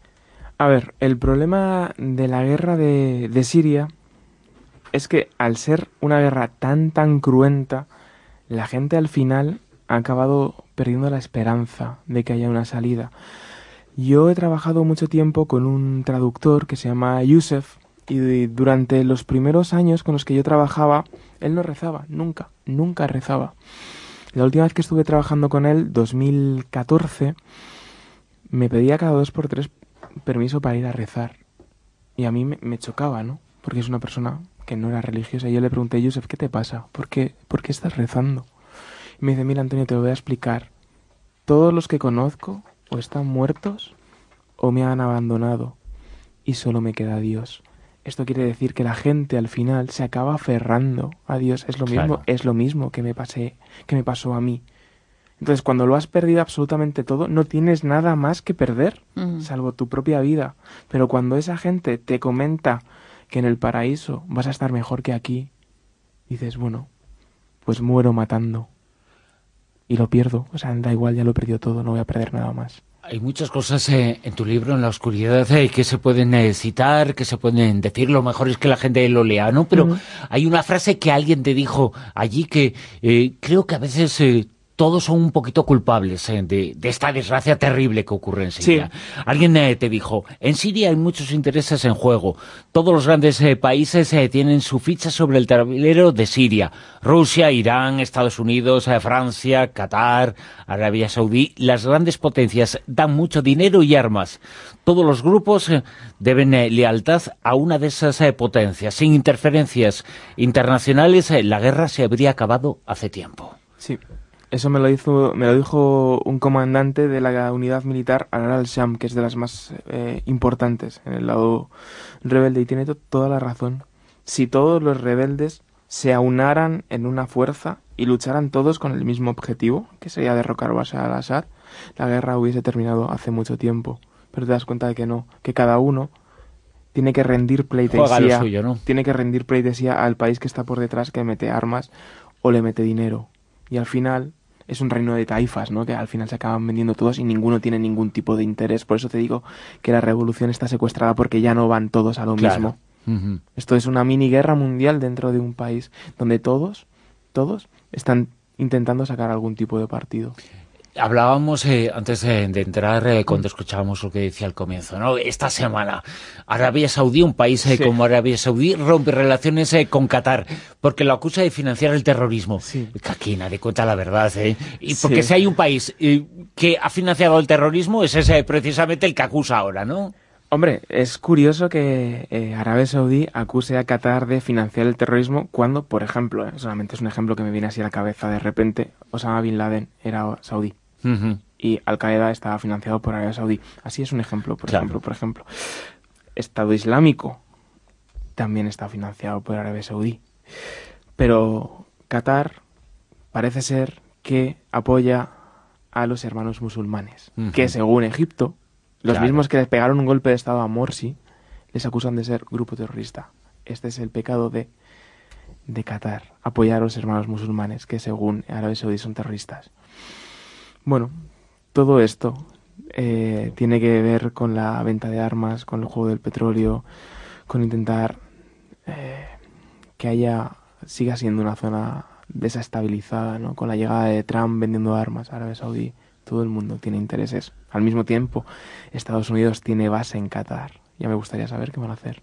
A ver, el problema de la guerra de, de Siria es que, al ser una guerra tan, tan cruenta, la gente al final ha acabado perdiendo la esperanza de que haya una salida. Yo he trabajado mucho tiempo con un traductor que se llama Youssef, y durante los primeros años con los que yo trabajaba, él no rezaba, nunca, nunca rezaba. La última vez que estuve trabajando con él, dos mil catorce, me pedía cada dos por tres permiso para ir a rezar. Y a mí me, me chocaba, ¿no? Porque es una persona que no era religiosa. Y yo le pregunté, Youssef, ¿qué te pasa? ¿Por qué, ¿por qué estás rezando? Y me dice, mira, Antonio, te lo voy a explicar. Todos los que conozco o están muertos o me han abandonado y solo me queda Dios. Esto quiere decir que la gente al final se acaba aferrando a Dios. Es lo mismo,
Claro.
es lo mismo que me pasé, que me pasó a mí. Entonces, cuando lo has perdido absolutamente todo, no tienes nada más que perder,
Ujú.
salvo tu propia vida. Pero cuando esa gente te comenta que en el paraíso vas a estar mejor que aquí, dices, bueno, pues muero matando. Y lo pierdo. O sea, da igual, ya lo he perdido todo, no voy a perder nada más.
Hay muchas cosas eh, en tu libro, En la oscuridad, eh, que se pueden eh, citar, que se pueden decir, lo mejor es que la gente lo lea, ¿no? Pero
Ujú.
hay una frase que alguien te dijo allí que eh, creo que a veces eh, todos son un poquito culpables eh, de, de esta desgracia terrible que ocurre en Siria.
Sí.
Alguien eh, te dijo, en Siria hay muchos intereses en juego. Todos los grandes eh, países eh, tienen su ficha sobre el tablero de Siria. Rusia, Irán, Estados Unidos, eh, Francia, Qatar, Arabia Saudí. Las grandes potencias dan mucho dinero y armas. Todos los grupos eh, deben eh, lealtad a una de esas eh, potencias. Sin interferencias internacionales, eh, la guerra se habría acabado hace tiempo.
Sí. Eso me lo hizo, me lo dijo un comandante de la unidad militar Al al-Sham, que es de las más eh, importantes en el lado rebelde, y tiene to- toda la razón. Si todos los rebeldes se aunaran en una fuerza y lucharan todos con el mismo objetivo, que sería derrocar a Bashar al-Assad, la guerra hubiese terminado hace mucho tiempo. Pero te das cuenta de que no, que cada uno tiene que rendir
Juega lo
pleitesía,
suyo, ¿no?
tiene que rendir pleitesía al país que está por detrás, que mete armas o le mete dinero. Y al final es un reino de taifas, ¿no? Que al final se acaban vendiendo todos y ninguno tiene ningún tipo de interés. Por eso te digo que la revolución está secuestrada, porque ya no van todos a lo
Claro.
mismo.
Ujú.
Esto es una mini guerra mundial dentro de un país donde todos, todos están intentando sacar algún tipo de partido.
Hablábamos eh, antes de, de entrar, eh, cuando escuchábamos lo que decía al comienzo, ¿no? Esta semana, Arabia Saudí, un país eh,
Sí.
como Arabia Saudí, rompe relaciones eh, con Qatar, porque lo acusa de financiar el terrorismo.
Sí.
Que aquí nadie cuenta la verdad, ¿eh? Y porque
Sí.
si hay un país eh, que ha financiado el terrorismo, ese es eh, precisamente el que acusa ahora, ¿no?
Hombre, es curioso que eh, Arabia Saudí acuse a Qatar de financiar el terrorismo cuando, por ejemplo, eh, solamente es un ejemplo que me viene así a la cabeza de repente, Osama Bin Laden era saudí.
Ujú.
Y Al-Qaeda estaba financiado por Arabia Saudí. Así es un ejemplo, por
Claro.
ejemplo, por ejemplo. Estado Islámico también está financiado por Arabia Saudí. Pero Qatar parece ser que apoya a los hermanos musulmanes,
Ujú.
que según Egipto, los
Claro.
mismos que les pegaron un golpe de estado a Morsi, les acusan de ser grupo terrorista. Este es el pecado de, de Qatar, apoyar a los hermanos musulmanes, que según Arabia Saudí son terroristas. Bueno, todo esto eh, tiene que ver con la venta de armas, con el juego del petróleo, con intentar eh, que haya siga siendo una zona desestabilizada, ¿no? Con la llegada de Trump vendiendo armas a Arabia Saudí, todo el mundo tiene intereses. Al mismo tiempo, Estados Unidos tiene base en Qatar. Ya me gustaría saber qué van a hacer.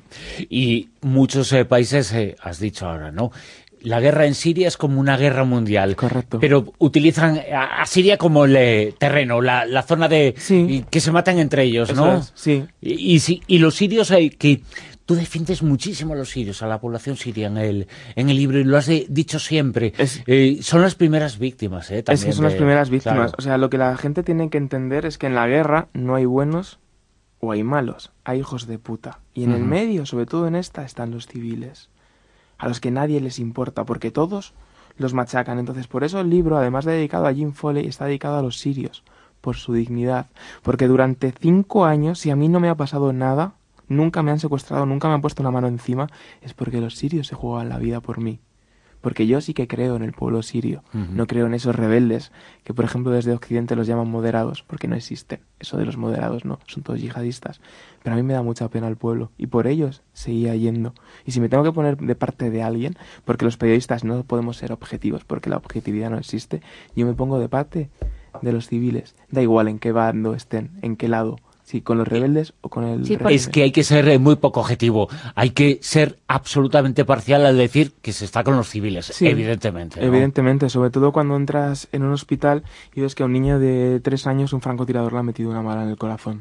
Y muchos eh, países, eh, has dicho ahora, ¿no? La guerra en Siria es como una guerra mundial.
Correcto.
Pero utilizan a, a Siria como el eh, terreno, la, la zona de
Sí.
y que se matan entre ellos,
Eso
¿no?
es, sí.
Y, y, si- y los sirios, eh, que tú defiendes muchísimo a los sirios, a la población siria en el, en el libro, y lo has de- dicho siempre.
Es-
Eh, son las primeras víctimas, ¿eh?
Es
También
que son las
de-
primeras víctimas.
claro.
O sea, lo que la gente tiene que entender es que en la guerra no hay buenos o hay malos. Hay hijos de puta. Y en el
Ujú.
medio, sobre todo en esta, están los civiles, a los que nadie les importa, porque todos los machacan. Entonces, por eso el libro, además de dedicado a Jim Foley, está dedicado a los sirios, por su dignidad. Porque durante cinco años, si a mí no me ha pasado nada, nunca me han secuestrado, nunca me han puesto una mano encima, es porque los sirios se jugaban la vida por mí. Porque yo sí que creo en el pueblo sirio,
Ujú.
no creo en esos rebeldes que, por ejemplo, desde Occidente los llaman moderados, porque no existen. Eso de los moderados no, son todos yihadistas. Pero a mí me da mucha pena el pueblo, y por ellos seguía yendo. Y si me tengo que poner de parte de alguien, porque los periodistas no podemos ser objetivos, porque la objetividad no existe, yo me pongo de parte de los civiles. Da igual en qué bando estén, en qué lado. Si con los rebeldes o con el
Sí,
régimen.
Es que hay que ser eh, muy poco objetivo. Hay que ser absolutamente parcial al decir que se está con los civiles,
Sí,
evidentemente, ¿no?
Evidentemente, sobre todo cuando entras en un hospital y ves que a un niño de tres años un francotirador le ha metido una bala en el corazón.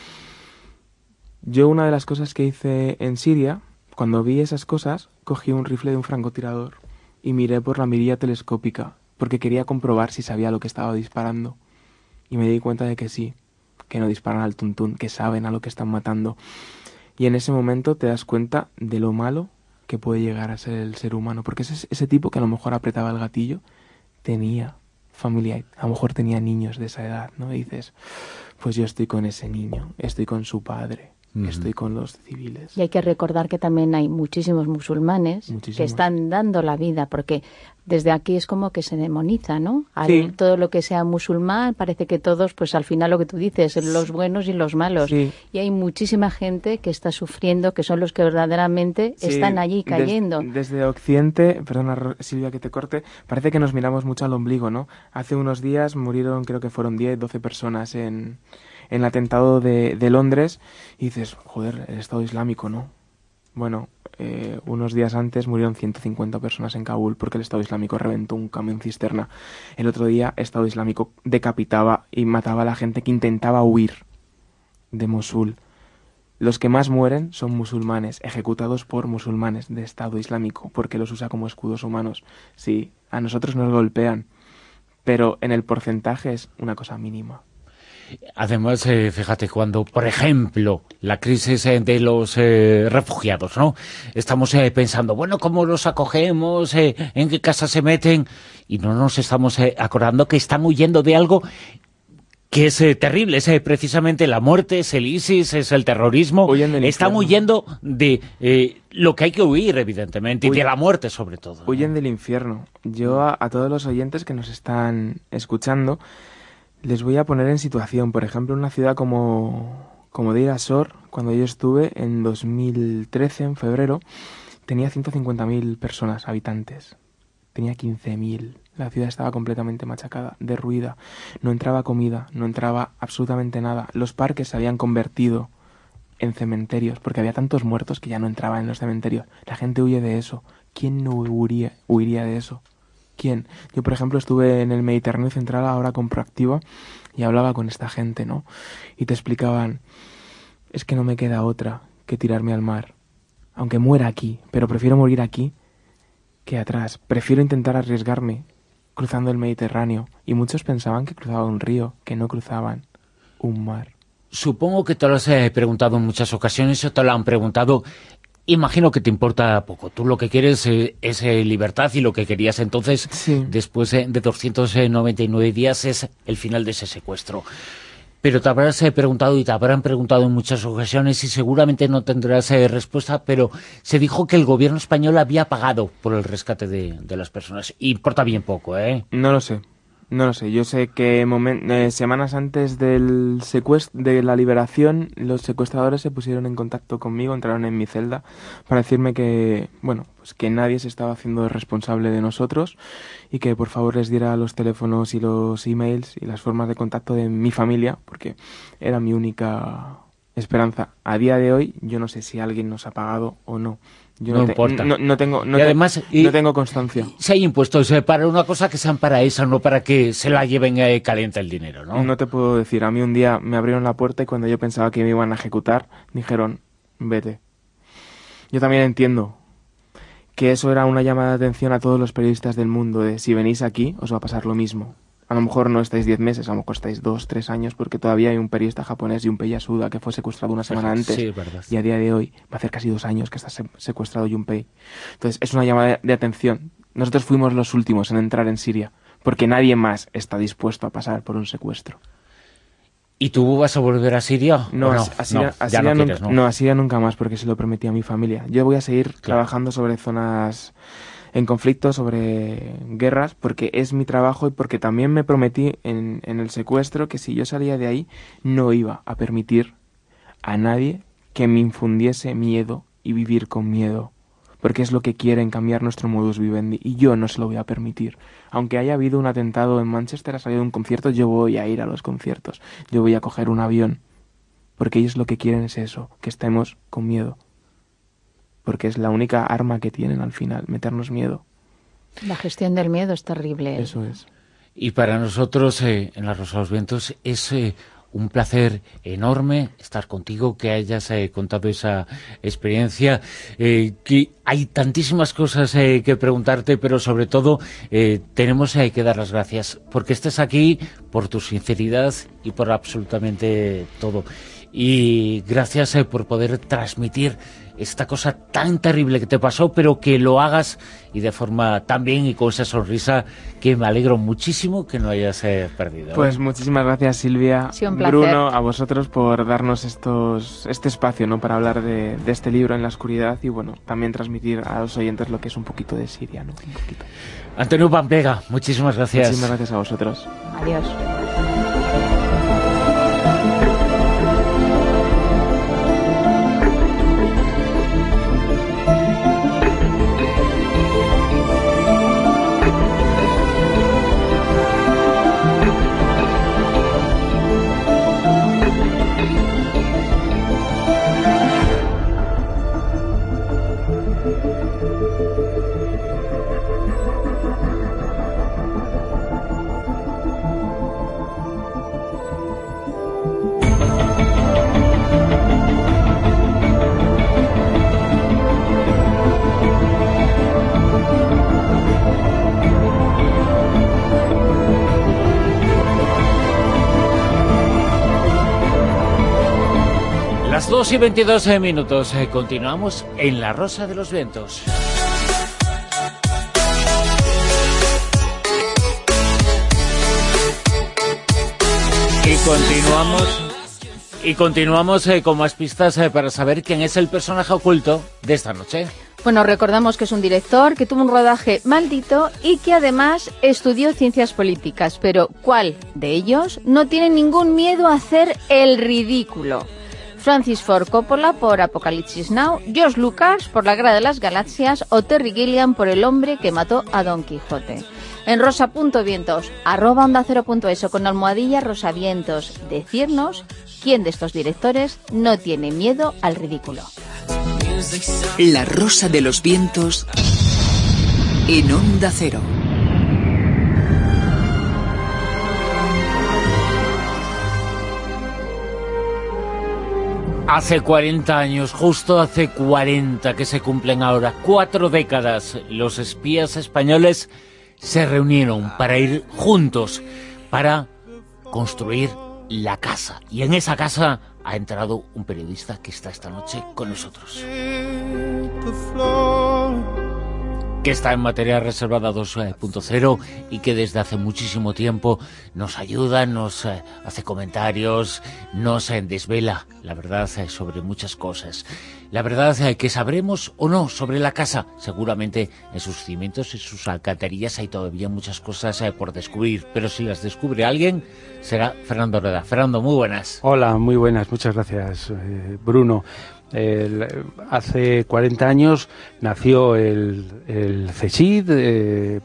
Yo una de las cosas que hice en Siria, cuando vi esas cosas, cogí un rifle de un francotirador y miré por la mirilla telescópica porque quería comprobar si sabía lo que estaba disparando. Y me di cuenta de que sí, que no disparan al tuntún, que saben a lo que están matando. Y en ese momento te das cuenta de lo malo que puede llegar a ser el ser humano, porque ese, ese tipo que a lo mejor apretaba el gatillo tenía familia, a lo mejor tenía niños de esa edad, ¿no? Y dices, pues yo estoy con ese niño, estoy con su padre, uh-huh. estoy con los civiles.
Y hay que recordar que también hay muchísimos musulmanes muchísimos. que están dando la vida, porque desde aquí es como que se demoniza, ¿no? Al,
sí.
Todo lo que sea musulmán, parece que todos, pues al final lo que tú dices, los buenos y los malos.
Sí.
Y hay muchísima gente que está sufriendo, que son los que verdaderamente sí. están allí cayendo.
Des, desde Occidente, perdona Silvia que te corte, parece que nos miramos mucho al ombligo, ¿no? Hace unos días murieron, creo que fueron diez, doce personas en, en el atentado de, de Londres, y dices, joder, el Estado Islámico, ¿no? Bueno, eh, unos días antes murieron ciento cincuenta personas en Kabul porque el Estado Islámico reventó un camión cisterna. El otro día el Estado Islámico decapitaba y mataba a la gente que intentaba huir de Mosul. Los que más mueren son musulmanes, ejecutados por musulmanes de Estado Islámico, porque los usa como escudos humanos. Sí, a nosotros nos golpean, pero en el porcentaje es una cosa mínima.
Además, eh, fíjate, cuando, por ejemplo, la crisis eh, de los eh, refugiados, ¿no? Estamos eh, pensando, bueno, ¿cómo los acogemos? Eh, ¿En qué casa se meten? Y no nos estamos eh, acordando que están huyendo de algo que es eh, terrible, es eh, precisamente la muerte, es el ISIS, es el terrorismo. Están
infierno.
huyendo de eh, lo que hay que huir, evidentemente, Huy... y de la muerte, sobre todo.
Huyen
¿no?
del infierno. Yo a, a todos los oyentes que nos están escuchando les voy a poner en situación. Por ejemplo, una ciudad como, como Deir ez-Zor, cuando yo estuve en dos mil trece, en febrero, tenía ciento cincuenta mil personas, habitantes. Tenía quince mil. La ciudad estaba completamente machacada, derruida. No entraba comida, no entraba absolutamente nada. Los parques se habían convertido en cementerios, porque había tantos muertos que ya no entraban en los cementerios. La gente huye de eso. ¿Quién no huiría, huiría de eso? ¿Quién? Yo, por ejemplo, estuve en el Mediterráneo Central ahora con Proactiva y hablaba con esta gente, ¿no? Y te explicaban, es que no me queda otra que tirarme al mar. Aunque muera aquí, pero prefiero morir aquí que atrás. Prefiero intentar arriesgarme cruzando el Mediterráneo. Y muchos pensaban que cruzaban un río, que no cruzaban un mar.
Supongo que te lo has eh, preguntado en muchas ocasiones o te lo han preguntado. Imagino que te importa poco. Tú lo que quieres eh, es eh, libertad, y lo que querías entonces,
sí.
después eh, de doscientos noventa y nueve días, es el final de ese secuestro. Pero te habrás eh, preguntado, y te habrán preguntado en muchas ocasiones, y seguramente no tendrás eh, respuesta, pero se dijo que el gobierno español había pagado por el rescate de, de las personas. Importa bien poco, ¿eh?
No lo sé. No lo sé, yo sé que momen- eh, semanas antes del secuest- de la liberación, los secuestradores se pusieron en contacto conmigo, entraron en mi celda para decirme que, bueno, pues que nadie se estaba haciendo responsable de nosotros y que por favor les diera los teléfonos y los emails y las formas de contacto de mi familia, porque era mi única esperanza. A día de hoy yo no sé si alguien nos ha pagado o no. Yo
no
no, te,
importa.
No, no tengo, no,
y además,
te, no tengo constancia.
Si hay impuestos eh, para una cosa, que sean para esa, no para que se la lleven eh, caliente el dinero, ¿no?
No te puedo decir. A mí un día me abrieron la puerta y cuando yo pensaba que me iban a ejecutar, dijeron, vete. Yo también entiendo que eso era una llamada de atención a todos los periodistas del mundo, de si venís aquí, os va a pasar lo mismo. A lo mejor no estáis diez meses, a lo mejor estáis dos, tres años, porque todavía hay un periodista japonés, Junpei Yasuda, que fue secuestrado una semana antes.
Sí, verdad.
Y a día de hoy va a hacer casi dos años que está secuestrado Junpei. Entonces, es una llamada de atención. Nosotros fuimos los últimos en entrar en Siria, porque nadie más está dispuesto a pasar por un secuestro.
¿Y tú vas a volver a Siria?
No,
no?
a, Siria,
no,
a, Siria
no,
nunca,
quieres, ¿no?
no, a Siria nunca más, porque se lo prometí a mi familia. Yo voy a seguir claro. trabajando sobre zonas en conflicto, sobre guerras, porque es mi trabajo y porque también me prometí en, en el secuestro que si yo salía de ahí no iba a permitir a nadie que me infundiese miedo y vivir con miedo, porque es lo que quieren cambiar nuestro modus vivendi y yo no se lo voy a permitir. Aunque haya habido un atentado en Manchester, ha salido un concierto, yo voy a ir a los conciertos, yo voy a coger un avión, porque ellos lo que quieren es eso, que estemos con miedo. Porque es la única arma que tienen al final, meternos miedo.
La gestión del miedo es terrible.
Eso es.
Y para nosotros, eh, en La Rosa de los Vientos, es eh, un placer enorme estar contigo, que hayas eh, contado esa experiencia, eh, que hay tantísimas cosas eh, que preguntarte, pero sobre todo eh, tenemos eh, que dar las gracias porque estés aquí, por tu sinceridad y por absolutamente todo. Y gracias eh, por poder transmitir esta cosa tan terrible que te pasó, pero que lo hagas y de forma tan bien y con esa sonrisa, que me alegro muchísimo que no hayas eh, perdido.
Pues muchísimas gracias, Silvia,
sí, un placer.
Bruno, a vosotros por darnos estos este espacio, ¿no?, para hablar de, de este libro En la oscuridad y, bueno, también transmitir a los oyentes lo que es un poquito de Siria, ¿no? Un poquito.
Antonio Pamplega, muchísimas gracias.
Muchísimas gracias a vosotros.
Adiós.
Las dos y veintidós minutos, eh, continuamos en La Rosa de los Vientos. Y continuamos, y continuamos eh, con más pistas eh, para saber quién es el personaje oculto de esta noche.
Bueno, recordamos que es un director que tuvo un rodaje maldito y que además estudió ciencias políticas, pero ¿cuál de ellos no tiene ningún miedo a hacer el ridículo? Francis Ford Coppola por Apocalipsis Now, George Lucas por La Guerra de las Galaxias o Terry Gilliam por El hombre que mató a Don Quijote. En rosa.vientos, arroba onda cero punto es o con almohadilla rosavientos, decirnos quién de estos directores no tiene miedo al ridículo.
La Rosa de los Vientos en Onda Cero.
Hace cuarenta años, justo hace cuarenta que se cumplen ahora, cuatro décadas, los espías españoles se reunieron para ir juntos, para construir la casa. Y en esa casa ha entrado un periodista que está esta noche con nosotros, que está en materia reservada dos punto cero y que desde hace muchísimo tiempo nos ayuda, nos eh, hace comentarios, nos eh, desvela la verdad eh, sobre muchas cosas. La verdad eh, que sabremos o no sobre la casa. Seguramente en sus cimientos y sus alcantarillas hay todavía muchas cosas eh, por descubrir, pero si las descubre alguien, será Fernando Rueda. Fernando, muy buenas.
Hola, muy buenas, muchas gracias, eh, Bruno. El, hace cuarenta años nació el, el CSID, eh,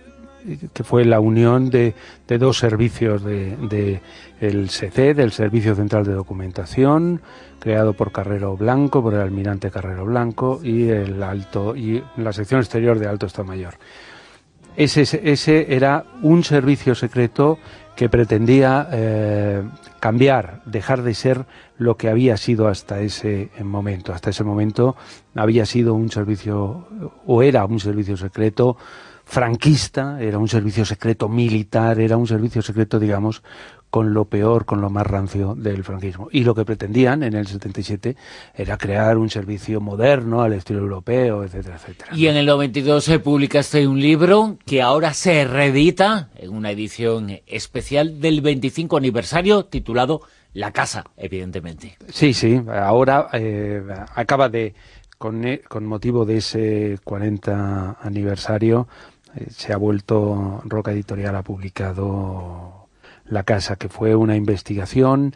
que fue la unión de, de dos servicios de, de el SECED, el Servicio Central de Documentación, creado por Carrero Blanco, por el almirante Carrero Blanco, y el alto y la sección exterior de Alto Estado Mayor. Ese, ese era un servicio secreto que pretendía eh, cambiar, dejar de ser lo que había sido hasta ese momento. Hasta ese momento había sido un servicio, o era un servicio secreto franquista, era un servicio secreto militar, era un servicio secreto, digamos, con lo peor, con lo más rancio del franquismo. Y lo que pretendían en el setenta y siete era crear un servicio moderno al estilo europeo, etcétera, etcétera.
Y en el noventa y dos eh, publicaste un libro que ahora se reedita en una edición especial del veinticinco aniversario titulado La Casa, evidentemente.
Sí, sí, ahora eh, acaba de, con, con motivo de ese cuarenta aniversario, eh, se ha vuelto, Roca Editorial ha publicado La Casa, que fue una investigación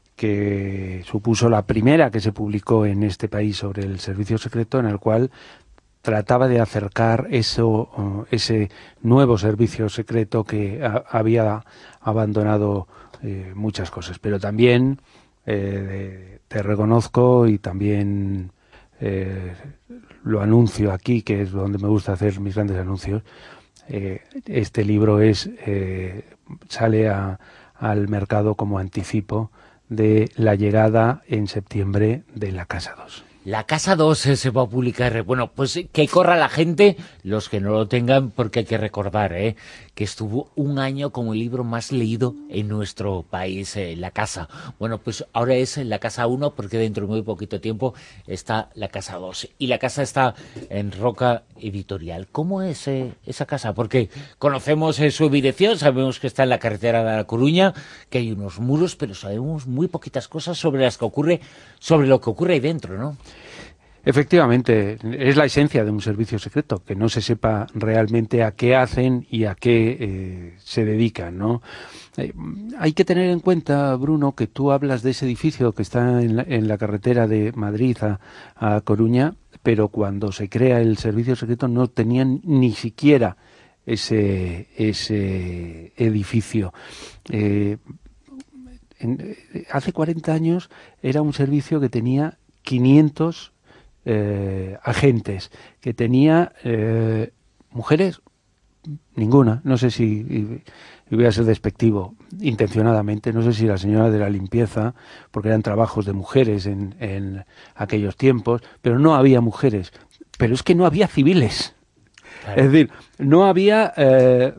que supuso la primera que se publicó en este país sobre el servicio secreto, en el cual trataba de acercar eso, ese nuevo servicio secreto que a, había abandonado eh, muchas cosas. Pero también eh, te reconozco y también eh, lo anuncio aquí, que es donde me gusta hacer mis grandes anuncios. Eh, este libro es eh, sale a, al mercado como anticipo de la llegada en septiembre de La Casa dos.
La Casa dos eh, se va a publicar. Bueno, pues que corra la gente, los que no lo tengan, porque hay que recordar eh, que estuvo un año como el libro más leído en nuestro país, eh, La Casa. Bueno, pues ahora es La Casa uno, porque dentro de muy poquito tiempo está La Casa dos. Y La Casa está en Roca Editorial. ¿Cómo es eh, esa casa? Porque conocemos eh, su dirección, sabemos que está en la carretera de La Coruña, que hay unos muros, pero sabemos muy poquitas cosas sobre las que ocurre, sobre lo que ocurre ahí dentro, ¿no?
Efectivamente, es la esencia de un servicio secreto, que no se sepa realmente a qué hacen y a qué eh, se dedican, ¿no? Eh, hay que tener en cuenta, Bruno, que tú hablas de ese edificio que está en la, en la carretera de Madrid a, a Coruña, pero cuando se crea el servicio secreto no tenían ni siquiera ese, ese edificio. Eh, en, hace cuarenta años era un servicio que tenía quinientos Eh, agentes, que tenía eh, mujeres, ninguna, no sé si, y, y voy a ser despectivo, intencionadamente, no sé si la señora de la limpieza, porque eran trabajos de mujeres en, en aquellos tiempos, pero no había mujeres, pero es que no había civiles, claro. Es decir, no había... Eh,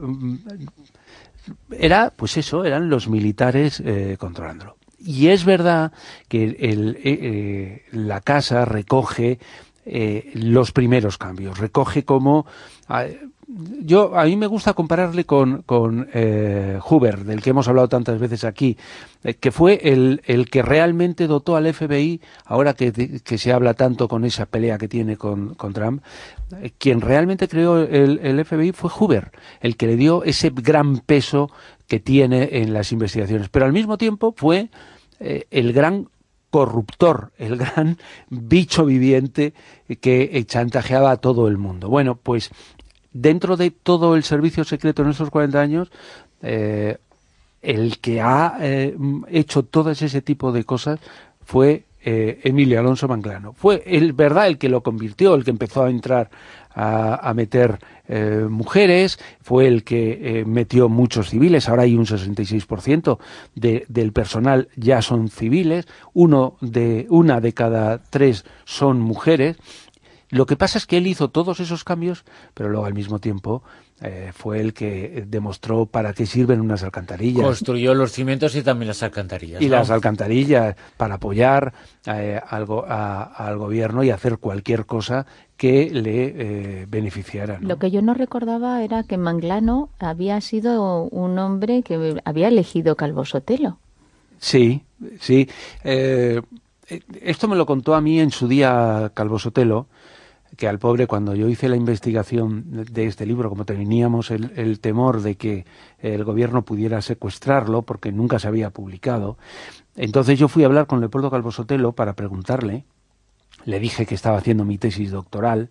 era, pues eso, eran los militares eh, controlándolo. Y es verdad que el, el, eh, la casa recoge eh, los primeros cambios, recoge como... Eh, yo A mí me gusta compararle con, con eh, Hoover, del que hemos hablado tantas veces aquí, eh, que fue el, el que realmente dotó al F B I, ahora que, que se habla tanto con esa pelea que tiene con, con Trump, eh, quien realmente creó el, el F B I fue Hoover, el que le dio ese gran peso que tiene en las investigaciones, pero al mismo tiempo fue eh, el gran corruptor, el gran bicho viviente que chantajeaba a todo el mundo. Bueno, pues dentro de todo el servicio secreto en estos cuarenta años, eh, el que ha eh, hecho todo ese tipo de cosas fue eh, Emilio Alonso Manglano. Fue el verdad el que lo convirtió, el que empezó a entrar a, a meter eh, mujeres, fue el que eh, metió muchos civiles. Ahora hay un sesenta y seis por ciento de, del personal ya son civiles, uno de una de cada tres son mujeres. Lo que pasa es que él hizo todos esos cambios, pero luego al mismo tiempo eh, fue el que demostró para qué sirven unas alcantarillas.
Construyó los cimientos y también las alcantarillas.
Y
¿no?
las alcantarillas para apoyar eh, al, go a, al gobierno y hacer cualquier cosa que le eh, beneficiara, ¿no?
Lo que yo no recordaba era que Manglano había sido un hombre que había elegido Calvo Sotelo.
Sí, sí. Eh, esto me lo contó a mí en su día Calvo Sotelo, que al pobre, cuando yo hice la investigación de este libro, como teníamos el, el temor de que el gobierno pudiera secuestrarlo, porque nunca se había publicado, entonces yo fui a hablar con Leopoldo Calvo Sotelo para preguntarle, le dije que estaba haciendo mi tesis doctoral,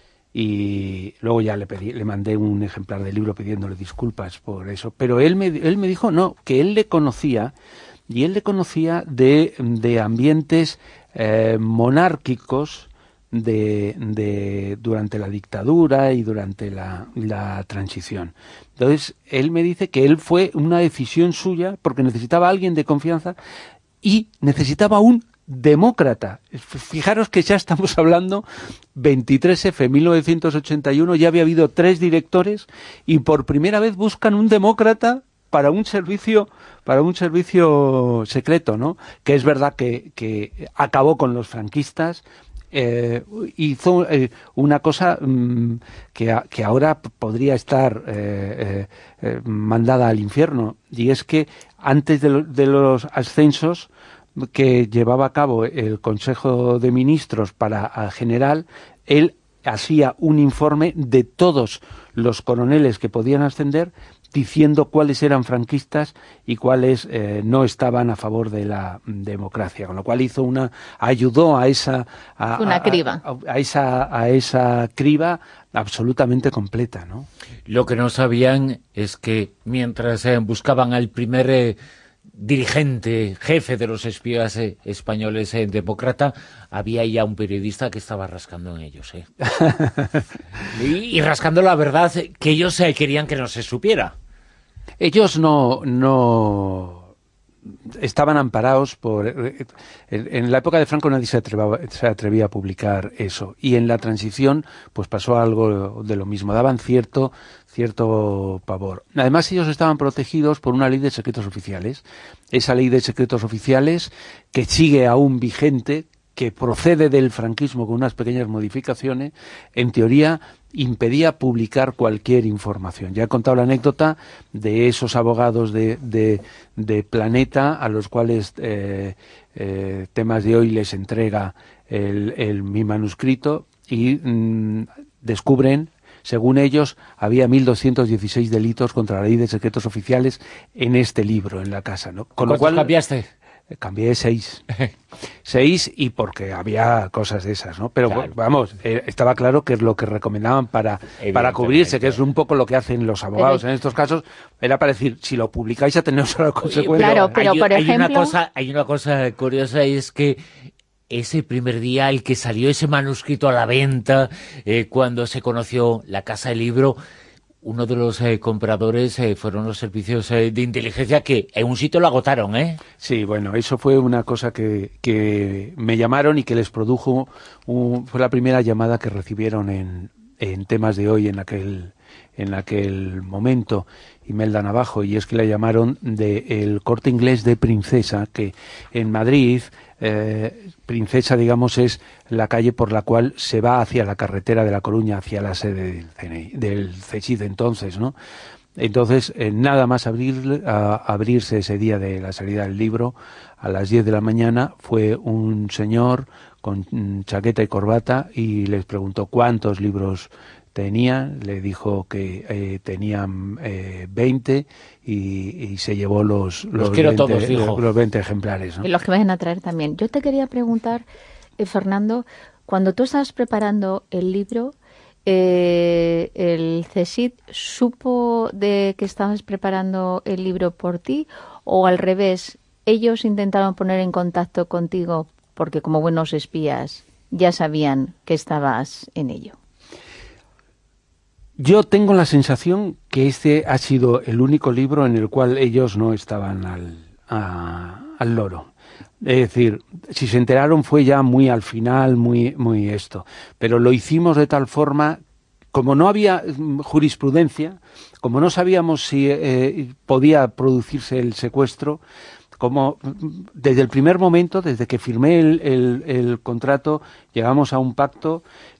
y luego ya le pedí, le mandé un ejemplar del libro pidiéndole disculpas por eso, pero él me, él me dijo no, que él le conocía, y él le conocía de, de ambientes eh, monárquicos, De, de durante la dictadura y durante la, la transición. Entonces, él me dice que él fue una decisión suya porque necesitaba a alguien de confianza y necesitaba un demócrata. Fijaros que ya estamos hablando veintitrés F, mil novecientos ochenta y uno, ya había habido tres directores y por primera vez buscan un demócrata para un servicio para un servicio secreto, ¿no? Que es verdad que, que acabó con los franquistas. Eh, hizo eh, una cosa mmm, que, a, que ahora podría estar eh, eh, mandada al infierno, y es que antes de, lo, de los ascensos que llevaba a cabo el Consejo de Ministros para a general, él hacía un informe de todos los coroneles que podían ascender, diciendo cuáles eran franquistas y cuáles eh, no estaban a favor de la democracia, con lo cual hizo una ayudó a esa a,
una criba
a, a, a esa a esa criba absolutamente completa, ¿no?
Lo que no sabían es que mientras eh, buscaban al primer eh, dirigente, jefe de los espías eh, españoles eh, demócrata, había ya un periodista que estaba rascando en ellos, ¿eh? y, y rascando la verdad que ellos eh, querían que no se supiera.
Ellos no, no estaban amparados por... En, en la época de Franco nadie se atrevía, se atrevía a publicar eso, y en la transición pues pasó algo de lo mismo, daban cierto, cierto pavor. Además ellos estaban protegidos por una ley de secretos oficiales, esa ley de secretos oficiales que sigue aún vigente, que procede del franquismo con unas pequeñas modificaciones, en teoría impedía publicar cualquier información. Ya he contado la anécdota de esos abogados de, de, de Planeta a los cuales eh, eh, Temas de Hoy les entrega el, el, mi manuscrito y mmm, descubren, según ellos, había mil doscientos dieciséis delitos contra la ley de secretos oficiales en este libro, en la casa, ¿no?
Con lo cual cambiaste.
Cambié seis. Seis y porque había cosas de esas, ¿no? Pero claro, vamos, eh, estaba claro que es lo que recomendaban para, para cubrirse, que es un poco lo que hacen los abogados pero, en estos casos, era para decir, si lo publicáis a tener una consecuencia.
Claro, pero
hay,
por
hay
ejemplo...
Una cosa, hay una cosa curiosa, y es que ese primer día, el que salió ese manuscrito a la venta, eh, cuando se conoció la Casa del Libro, uno de los eh, compradores eh, fueron los servicios eh, de inteligencia que en un sitio lo agotaron, ¿eh?
Sí, bueno, eso fue una cosa que, que me llamaron y que les produjo, un, fue la primera llamada que recibieron en, en Temas de Hoy en aquel, en aquel momento, Imelda Navajo, y es que la llamaron del Corte Inglés de Princesa, que en Madrid... Eh, Princesa, digamos, es la calle por la cual se va hacia la carretera de La Coruña, hacia la sede del C N I, del C S I D entonces, ¿no? Entonces, eh, nada más abrir, a, abrirse ese día de la salida del libro, a las diez de la mañana, fue un señor con mm, chaqueta y corbata y les preguntó cuántos libros tenían, le dijo que eh, tenían eh, veinte y, y se llevó los, los,
los, quiero
veinte,
todos, dijo.
los veinte ejemplares, ¿no?
Y los que vayan a traer también. Yo te quería preguntar, eh, Fernando, cuando tú estabas preparando el libro, eh, ¿el C S I D supo de que estabas preparando el libro por ti o al revés? Ellos intentaron poner en contacto contigo porque como buenos espías ya sabían que estabas en ello.
Yo tengo la sensación que este ha sido el único libro en el cual ellos no estaban al, a, al loro. Es decir, si se enteraron fue ya muy al final, muy, muy esto. Pero lo hicimos de tal forma, como no había jurisprudencia, como no sabíamos si eh, podía producirse el secuestro, como desde el primer momento, desde que firmé el, el, el contrato, llegamos a un pacto.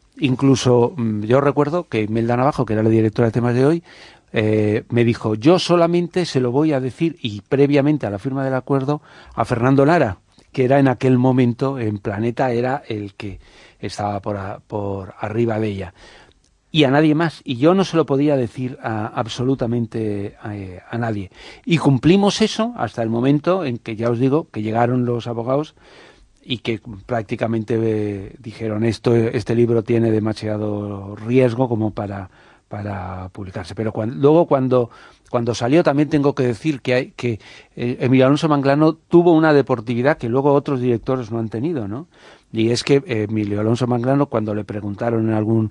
Incluso yo recuerdo que Imelda Navajo, que era la directora de Temas de Hoy, eh, me dijo, yo solamente se lo voy a decir, y previamente a la firma del acuerdo, a Fernando Lara, que era en aquel momento en Planeta, era el que estaba por, a, por arriba de ella. Y a nadie más. Y yo no se lo podía decir a, absolutamente a, a nadie. Y cumplimos eso hasta el momento en que, ya os digo, que llegaron los abogados y que prácticamente eh, dijeron esto, este libro tiene demasiado riesgo como para, para publicarse. Pero cuando, luego cuando, cuando salió también tengo que decir que, hay, que eh, Emilio Alonso Manglano tuvo una deportividad que luego otros directores no han tenido, ¿no? Y es que eh, Emilio Alonso Manglano, cuando le preguntaron en algún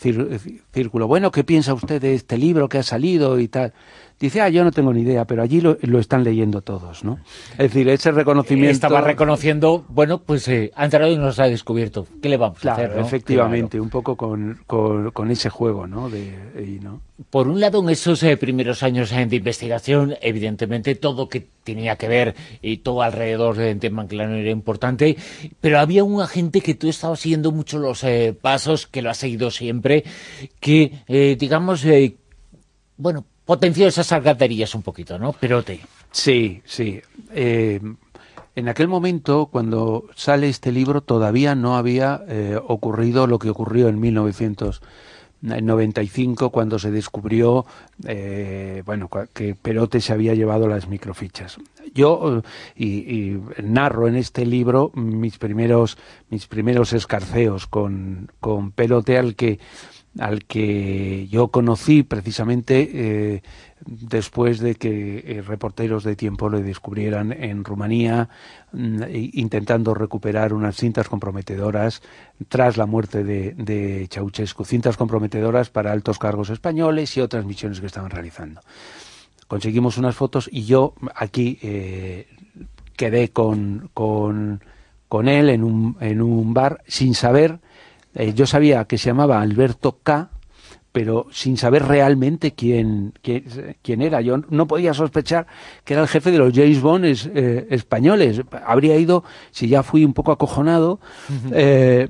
círculo, bueno, ¿qué piensa usted de este libro que ha salido y tal? Dice, ah, yo no tengo ni idea, pero allí lo, lo están leyendo todos, ¿no? Es decir, ese reconocimiento...
Estaba reconociendo, bueno, pues eh, ha entrado y nos ha descubierto. ¿Qué le vamos
claro,
a hacer, ¿no?
Efectivamente,
Claro.
Un poco con, con, con ese juego, ¿no? De, y, ¿no?
Por un lado, en esos eh, primeros años eh, de investigación, evidentemente todo que tenía que ver y todo alrededor de, de Manglano era importante, pero había un agente que tú estabas siguiendo mucho los eh, pasos, que lo has seguido siempre, que, eh, digamos, eh, bueno, potenció esas alcantarillas un poquito, ¿no? Perote.
Sí, sí. Eh, en aquel momento, cuando sale este libro, todavía no había eh, ocurrido lo que ocurrió en mil novecientos noventa y cinco, cuando se descubrió eh, bueno, que Perote se había llevado las microfichas. Yo y, y narro en este libro mis primeros mis primeros escarceos con, con Perote, al que al que yo conocí precisamente eh, después de que eh, reporteros de Tiempo le descubrieran en Rumanía mm, intentando recuperar unas cintas comprometedoras tras la muerte de, de Ceausescu, cintas comprometedoras para altos cargos españoles y otras misiones que estaban realizando. conseguimos unas fotos y yo aquí eh, quedé con, con, con él en un, en un bar sin saber, eh, yo sabía que se llamaba Alberto K., pero sin saber realmente quién, quién, quién era. Yo no podía sospechar que era el jefe de los James Bond es, eh, españoles. Habría ido, si ya fui un poco acojonado, uh-huh. eh,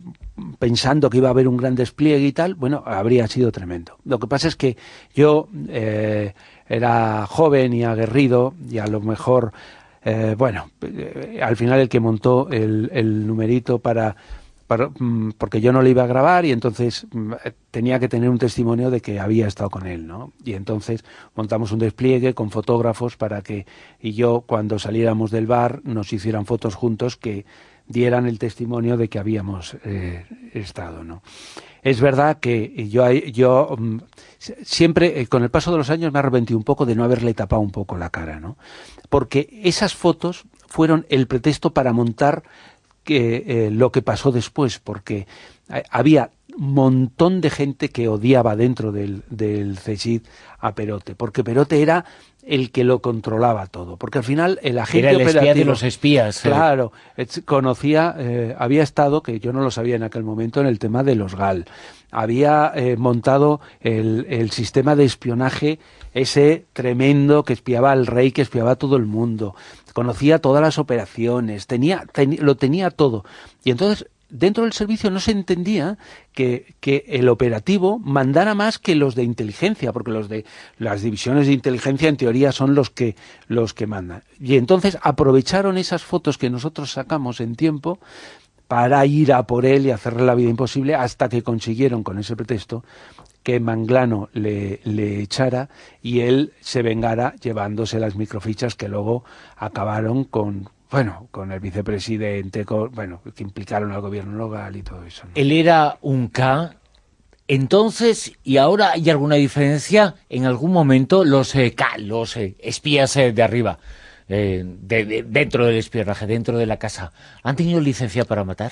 pensando que iba a haber un gran despliegue y tal, bueno, habría sido tremendo. Lo que pasa es que yo eh, era joven y aguerrido, y a lo mejor, eh, bueno, eh, al final el que montó el, el numerito para... Para, porque yo no le iba a grabar y entonces tenía que tener un testimonio de que había estado con él, ¿no? Y entonces montamos un despliegue con fotógrafos para que, y yo cuando saliéramos del bar nos hicieran fotos juntos que dieran el testimonio de que habíamos eh, estado, ¿no? Es verdad que yo, yo siempre, eh, con el paso de los años me arrepentí un poco de no haberle tapado un poco la cara, ¿no? Porque esas fotos fueron el pretexto para montar que eh, lo que pasó después, porque eh, había un montón de gente que odiaba dentro del, del C S I D a Perote, porque Perote era el que lo controlaba todo, porque al final el agente
era el
operativo,
espía de los espías.
Claro, eh. conocía, eh, había estado, que yo no lo sabía en aquel momento, en el tema de los G A L. Había eh, montado el, el sistema de espionaje ese tremendo que espiaba al rey, que espiaba a todo el mundo. Conocía todas las operaciones, tenía, ten, lo tenía todo. Y entonces, dentro del servicio no se entendía que, que el operativo mandara más que los de inteligencia, porque los de las divisiones de inteligencia en teoría son los que, los que mandan. Y entonces aprovecharon esas fotos que nosotros sacamos en tiempo para ir a por él y hacerle la vida imposible, hasta que consiguieron con ese pretexto que Manglano le, le echara y él se vengara llevándose las microfichas que luego acabaron con, bueno, con el vicepresidente, con, bueno, que implicaron al gobierno local y todo eso, ¿no?
Él era un K. Entonces, ¿y ahora hay alguna diferencia? En algún momento los eh, K, los eh, espías eh, de arriba, eh, de, de, dentro del espionaje, dentro de la casa, ¿han tenido licencia para matar?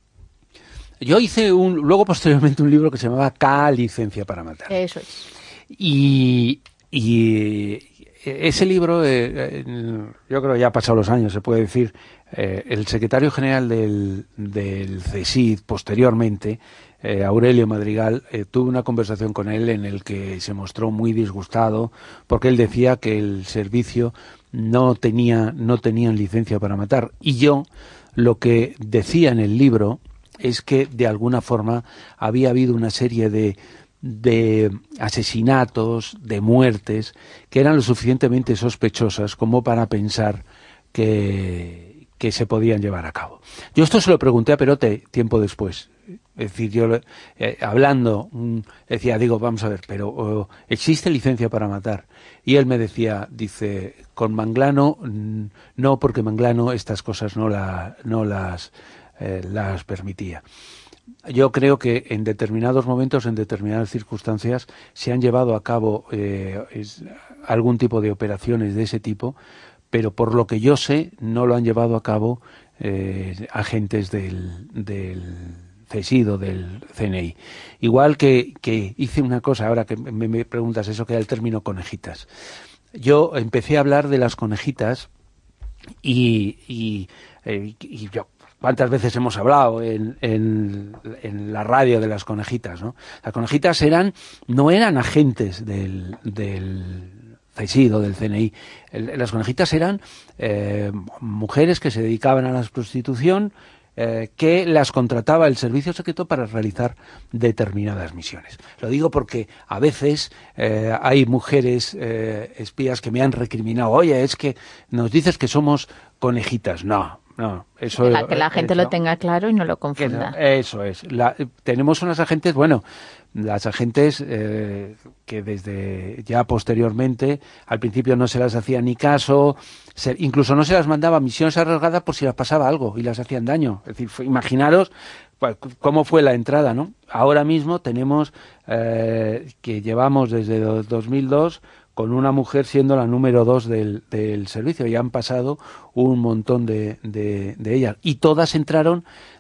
Yo hice un, luego posteriormente un libro que se llamaba K, licencia para matar.
Eso es.
Y, y ese libro, eh, yo creo que ya ha pasado los años, se puede decir, eh, el secretario general del, del C S I D posteriormente, eh, Aurelio Madrigal, eh, tuve una conversación con él en el que se mostró muy disgustado porque él decía que el servicio no tenía, no tenían licencia para matar. Y yo lo que decía en el libro es que de alguna forma había habido una serie de, de asesinatos, de muertes, que eran lo suficientemente sospechosas como para pensar que, que se podían llevar a cabo. Yo esto se lo pregunté a Perote tiempo después. Es decir, yo eh, hablando, mm, decía, digo, vamos a ver, pero oh, ¿existe licencia para matar? Y él me decía, dice, con Manglano, mm, no, porque Manglano estas cosas no, la, no las... Eh, las permitía. Yo creo que en determinados momentos, en determinadas circunstancias, se han llevado a cabo eh, es, algún tipo de operaciones de ese tipo, pero por lo que yo sé, no lo han llevado a cabo eh, agentes del, del C S I D o del C N I. Igual que, que hice una cosa, ahora que me, me preguntas eso, que era el término conejitas. Yo empecé a hablar de las conejitas y, y, eh, y yo... ¿Cuántas veces hemos hablado en, en, en la radio de las conejitas, ¿no? Las conejitas eran, no eran agentes del, del C S I D o del C N I. El, las conejitas eran eh, mujeres que se dedicaban a la prostitución, eh, que las contrataba el servicio secreto para realizar determinadas misiones. Lo digo porque a veces eh, hay mujeres eh, espías que me han recriminado, oye, es que nos dices que somos conejitas. No. No, eso
que la, que la
es,
gente
no,
lo tenga claro y no lo confunda.
No, eso es. La, tenemos unas agentes, bueno, las agentes eh, que desde ya posteriormente, al principio no se las hacía ni caso, se, incluso no se las mandaba a misiones arriesgadas por si les pasaba algo y las hacían daño. Es decir, fue, imaginaros pues, cómo fue la entrada, ¿no? Ahora mismo tenemos eh, que llevamos desde dos mil dos con una mujer siendo la número dos del, del servicio, y han pasado un montón de, de, de ellas, y todas entraron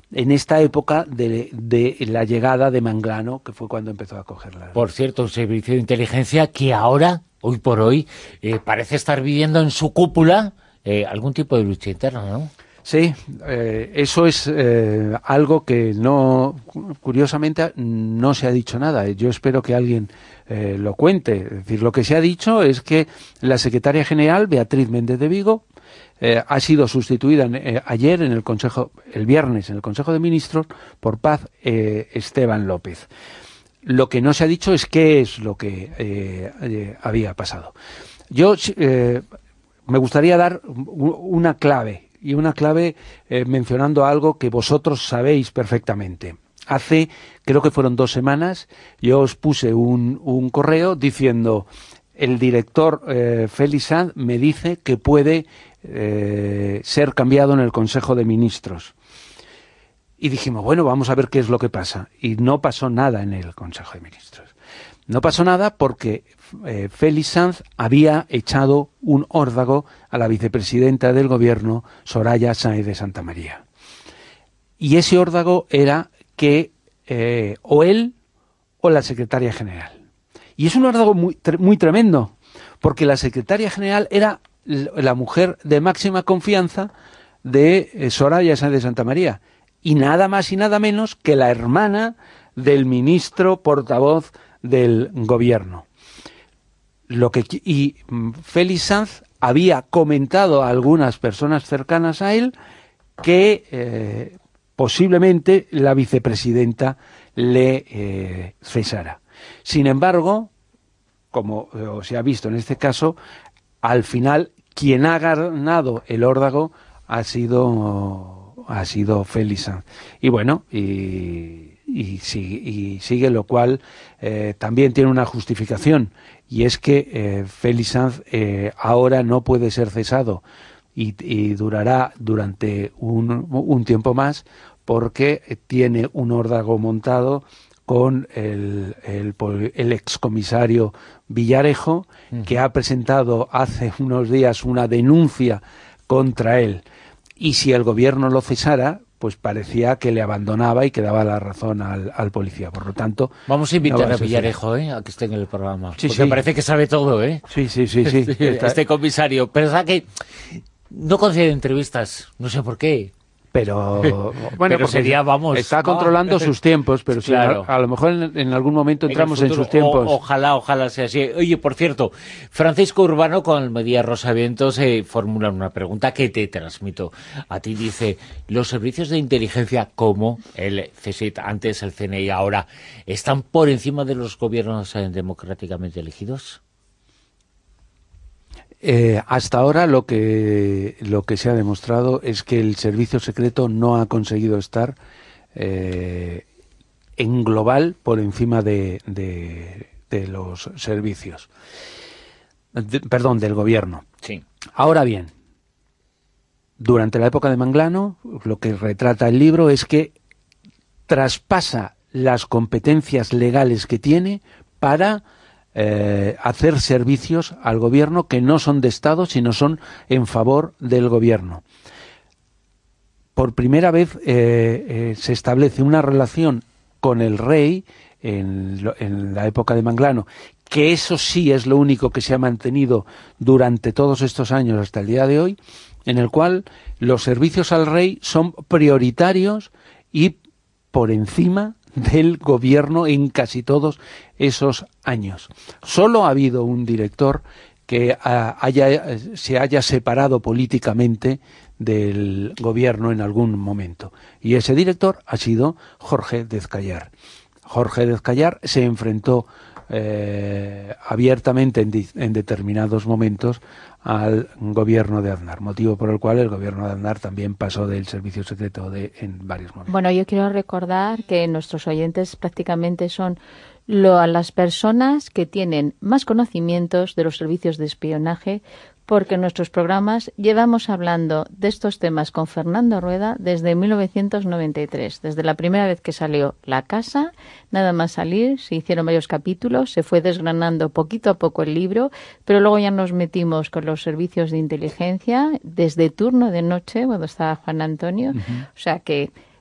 en esta época de, de la llegada de Manglano, que fue cuando empezó a cogerla.
Por cierto, un servicio de inteligencia que ahora, hoy por hoy, eh, parece estar viviendo en su cúpula eh, algún tipo de lucha interna, ¿no?
Sí, eh, eso es eh, algo que no, curiosamente, no se ha dicho nada. Yo espero que alguien eh, lo cuente. Es decir, lo que se ha dicho es que la secretaria general, Beatriz Méndez de Vigo, eh, ha sido sustituida en, eh, ayer en el Consejo, el viernes en el Consejo de Ministros, por Paz eh, Esteban López. Lo que no se ha dicho es qué es lo que eh, eh, había pasado. Yo eh, me gustaría dar una clave. Y una clave eh, mencionando algo que vosotros sabéis perfectamente. Hace, creo que fueron dos semanas, yo os puse un, un correo diciendo, el director eh, Félix Sanz me dice que puede eh, ser cambiado en el Consejo de Ministros. Y dijimos, bueno, vamos a ver qué es lo que pasa. Y no pasó nada en el Consejo de Ministros. No pasó nada porque eh, Félix Sanz había echado un órdago a la vicepresidenta del gobierno, Soraya Sáenz de Santamaría. Y ese órdago era que eh, o él o la secretaria general. Y es un órdago muy, tre muy tremendo, porque la secretaria general era la mujer de máxima confianza de eh, Soraya Sáenz de Santamaría. Y nada más y nada menos que la hermana del ministro portavoz del gobierno. Lo que y Félix Sanz había comentado a algunas personas cercanas a él que eh, posiblemente la vicepresidenta le eh, cesara. Sin embargo, como eh, se ha visto en este caso, al final quien ha ganado el órdago ha sido ha sido Félix Sanz. Y bueno, y Y sigue, y sigue, lo cual eh, también tiene una justificación, y es que eh, Félix Sanz eh, ahora no puede ser cesado y, y durará durante un, un tiempo más, porque tiene un órdago montado con el, el, el excomisario Villarejo, uh-huh. que ha presentado hace unos días una denuncia contra él, y si el gobierno lo cesara, pues parecía que le abandonaba y que daba la razón al, al policía. Por lo tanto...
Vamos a invitar no a Villarejo, ¿eh? A que esté en el programa.
Sí,
porque
sí.
parece que sabe todo, ¿eh?
Sí, sí, sí. sí.
Este, este comisario. Pero es que no concede entrevistas. No sé por qué.
Pero,
bueno, pero sería, vamos...
Está controlando oh. sus tiempos, pero claro. si a, a lo mejor en, en algún momento entramos en, en sus tiempos.
O, ojalá, ojalá sea así. Oye, por cierto, Francisco Urbano con Almería Rosavientos eh, formulan una pregunta que te transmito a ti. Dice, ¿los servicios de inteligencia como el C S I T, antes el C N I, ahora, están por encima de los gobiernos eh, democráticamente elegidos?
Eh, hasta ahora lo que lo que se ha demostrado es que el servicio secreto no ha conseguido estar eh, en global por encima de, de, de los servicios, de, perdón, del gobierno.
Sí.
Ahora bien, durante la época de Manglano, lo que retrata el libro es que traspasa las competencias legales que tiene para Eh, hacer servicios al gobierno que no son de Estado, sino son en favor del gobierno. Por primera vez eh, eh, se establece una relación con el rey en, lo, en la época de Manglano, que eso sí es lo único que se ha mantenido durante todos estos años hasta el día de hoy, en el cual los servicios al rey son prioritarios y por encima del gobierno en casi todos esos años. Solo ha habido un director que uh, haya, se haya separado políticamente del gobierno en algún momento, y ese director ha sido Jorge Dezcayar. Jorge Dezcayar se enfrentó eh, abiertamente en, en determinados momentos al gobierno de Aznar, motivo por el cual el gobierno de Aznar también pasó del servicio secreto de, en varios momentos.
Bueno, yo quiero recordar que nuestros oyentes prácticamente son lo, las personas que tienen más conocimientos de los servicios de espionaje, porque en nuestros programas llevamos hablando de estos temas con Fernando Rueda desde mil novecientos noventa y tres, desde la primera vez que salió La Casa, nada más salir, se hicieron varios capítulos, se fue desgranando poquito a poco el libro, pero luego ya nos metimos con los servicios de inteligencia desde Turno de Noche, cuando estaba Juan Antonio, uh-huh. O sea que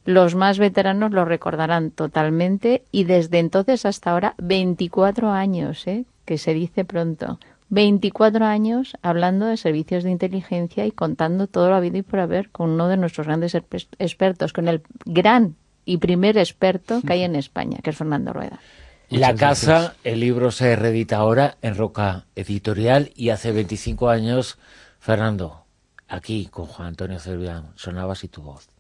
Los más veteranos lo recordarán totalmente y desde entonces hasta ahora veinticuatro años, ¿eh? Que se dice pronto. veinticuatro años hablando de servicios de inteligencia y contando todo lo habido y por haber con uno de nuestros grandes expertos, con el gran y primer experto que hay en España, que es Fernando Rueda.
La Casa, el libro se reedita ahora en Roca Editorial y hace veinticinco años, Fernando, aquí con Juan Antonio Cebrián, sonaba así tu voz.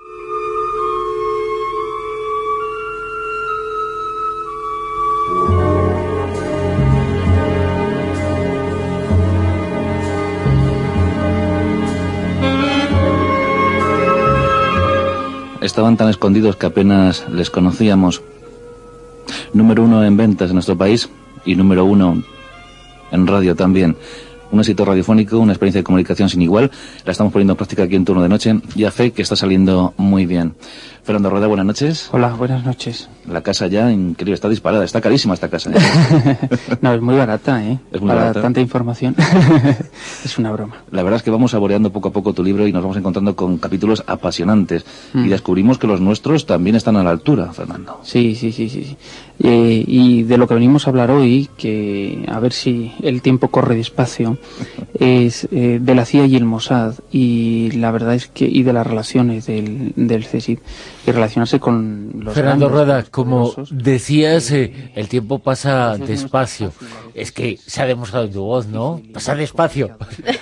Estaban tan escondidos que apenas les conocíamos. Número uno en ventas en nuestro país y número uno en radio también. Un éxito radiofónico, una experiencia de comunicación sin igual. La estamos poniendo en práctica aquí en Turno de Noche y a fe que está saliendo muy bien. Fernando Rueda, buenas noches.
Hola, buenas noches.
La casa ya, increíble, está disparada, está carísima esta casa, ¿eh?
No, es muy barata, ¿eh?
Es muy
Para
barata.
tanta información. Es una broma.
La verdad es que vamos saboreando poco a poco tu libro y nos vamos encontrando con capítulos apasionantes. Mm. Y descubrimos que los nuestros también están a la altura, Fernando.
Sí, sí, sí, sí. sí. Eh, y de lo que venimos a hablar hoy, que a ver si el tiempo corre despacio, es eh, de la C I A y el Mossad. Y la verdad es que, y de las relaciones del, del C S I D. Y relacionarse con los
Fernando Rueda, como
poderosos.
decías, eh, el tiempo pasa despacio. Es que se ha demostrado en tu voz, ¿no? Pasa despacio.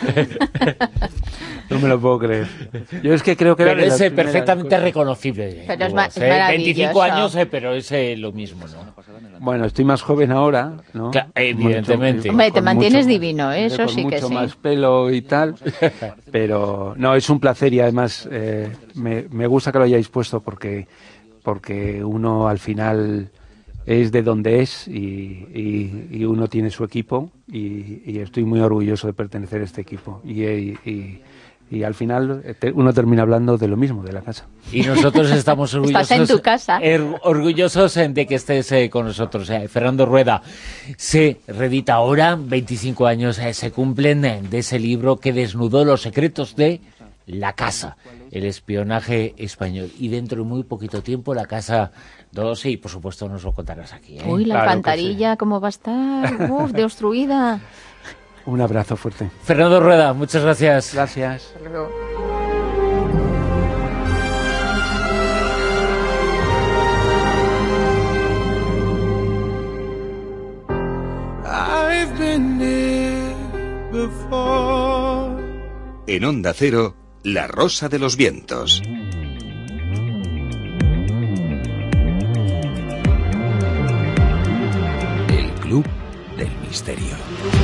No me lo puedo creer. Yo es que creo que
pero
era
es
de
eh,
las
perfectamente
primeras
reconocible.
Pero es
tu
ma-
voz,
es
eh.
maravilloso.
veinticinco años, eh, pero es eh, lo mismo, ¿no?
Bueno, estoy más joven ahora, ¿no?
Claro, evidentemente.
Mucho-
Hombre, te
con
mantienes
mucho-
divino, ¿eh? Eso
con
sí que
mucho
sí.
más pelo y tal, pero no, es un placer y además eh, me, me gusta que lo hayáis puesto porque porque uno al final es de donde es y, y, y uno tiene su equipo y, y estoy muy orgulloso de pertenecer a este equipo y, y, y, y al final te, uno termina hablando de lo mismo, de la casa.
Y nosotros estamos orgullosos,
Estás en tu casa.
er- orgullosos de que estés eh, con nosotros. Eh. Fernando Rueda, se reedita ahora, veinticinco años eh, se cumplen eh, de ese libro que desnudó los secretos de La Casa, el espionaje español. Y dentro de muy poquito tiempo La Casa dos, y por supuesto nos lo contarás aquí. ¿eh?
Uy, la
Claro que
alcantarilla,
sí.
¿cómo va a estar? Uf, destruida.
Un abrazo fuerte.
Fernando Rueda, muchas gracias.
Gracias.
I've been here before.
En Onda Cero, La Rosa de los Vientos. El Club del Misterio.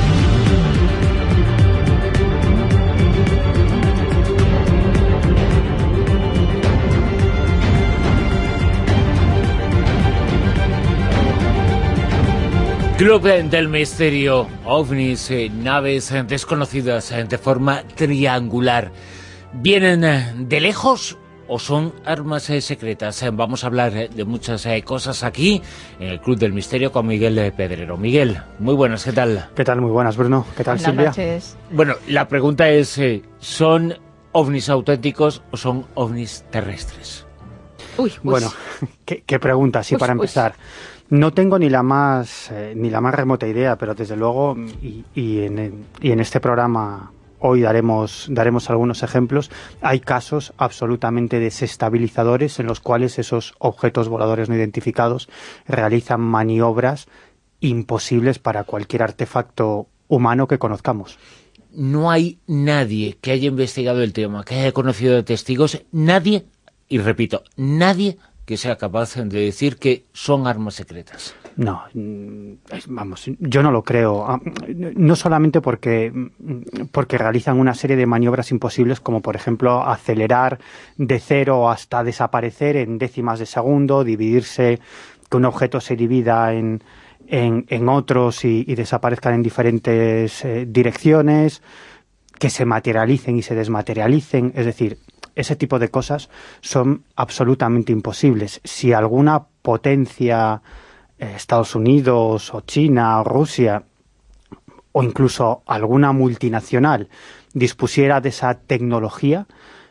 Club del Misterio, ovnis, eh, naves eh, desconocidas eh, de forma triangular. ¿Vienen eh, de lejos o son armas eh, secretas? Eh, vamos a hablar eh, de muchas eh, cosas aquí en el Club del Misterio con Miguel eh, Pedrero. Miguel, muy buenas, ¿qué tal?
¿Qué tal? Muy buenas, Bruno. ¿Qué tal,
Buenas
Silvia?
noches.
Bueno, la pregunta es, eh, ¿son ovnis auténticos o son ovnis terrestres?
Uy, uy.
Bueno, qué, qué pregunta, sí,
Uy,
para
uy.
empezar. No tengo ni la más eh, ni la más remota idea, pero desde luego, y, y, en, y en este programa hoy daremos, daremos algunos ejemplos, hay casos absolutamente desestabilizadores en los cuales esos objetos voladores no identificados realizan maniobras imposibles para cualquier artefacto humano que conozcamos.
No hay nadie que haya investigado el tema, que haya conocido de testigos, nadie, y repito, nadie que sea capaz de decir que son armas secretas.
No, mm, es- vamos, yo no lo creo. Ah, No solamente porque, porque realizan una serie de maniobras imposibles, como por ejemplo acelerar de cero hasta desaparecer en décimas de segundo, dividirse, que un objeto se divida en, en, en otros y, y desaparezcan en diferentes eh, direcciones, que se materialicen y se desmaterialicen, es decir, ese tipo de cosas son absolutamente imposibles. Si alguna potencia, eh, Estados Unidos o China o Rusia, o incluso alguna multinacional dispusiera de esa tecnología,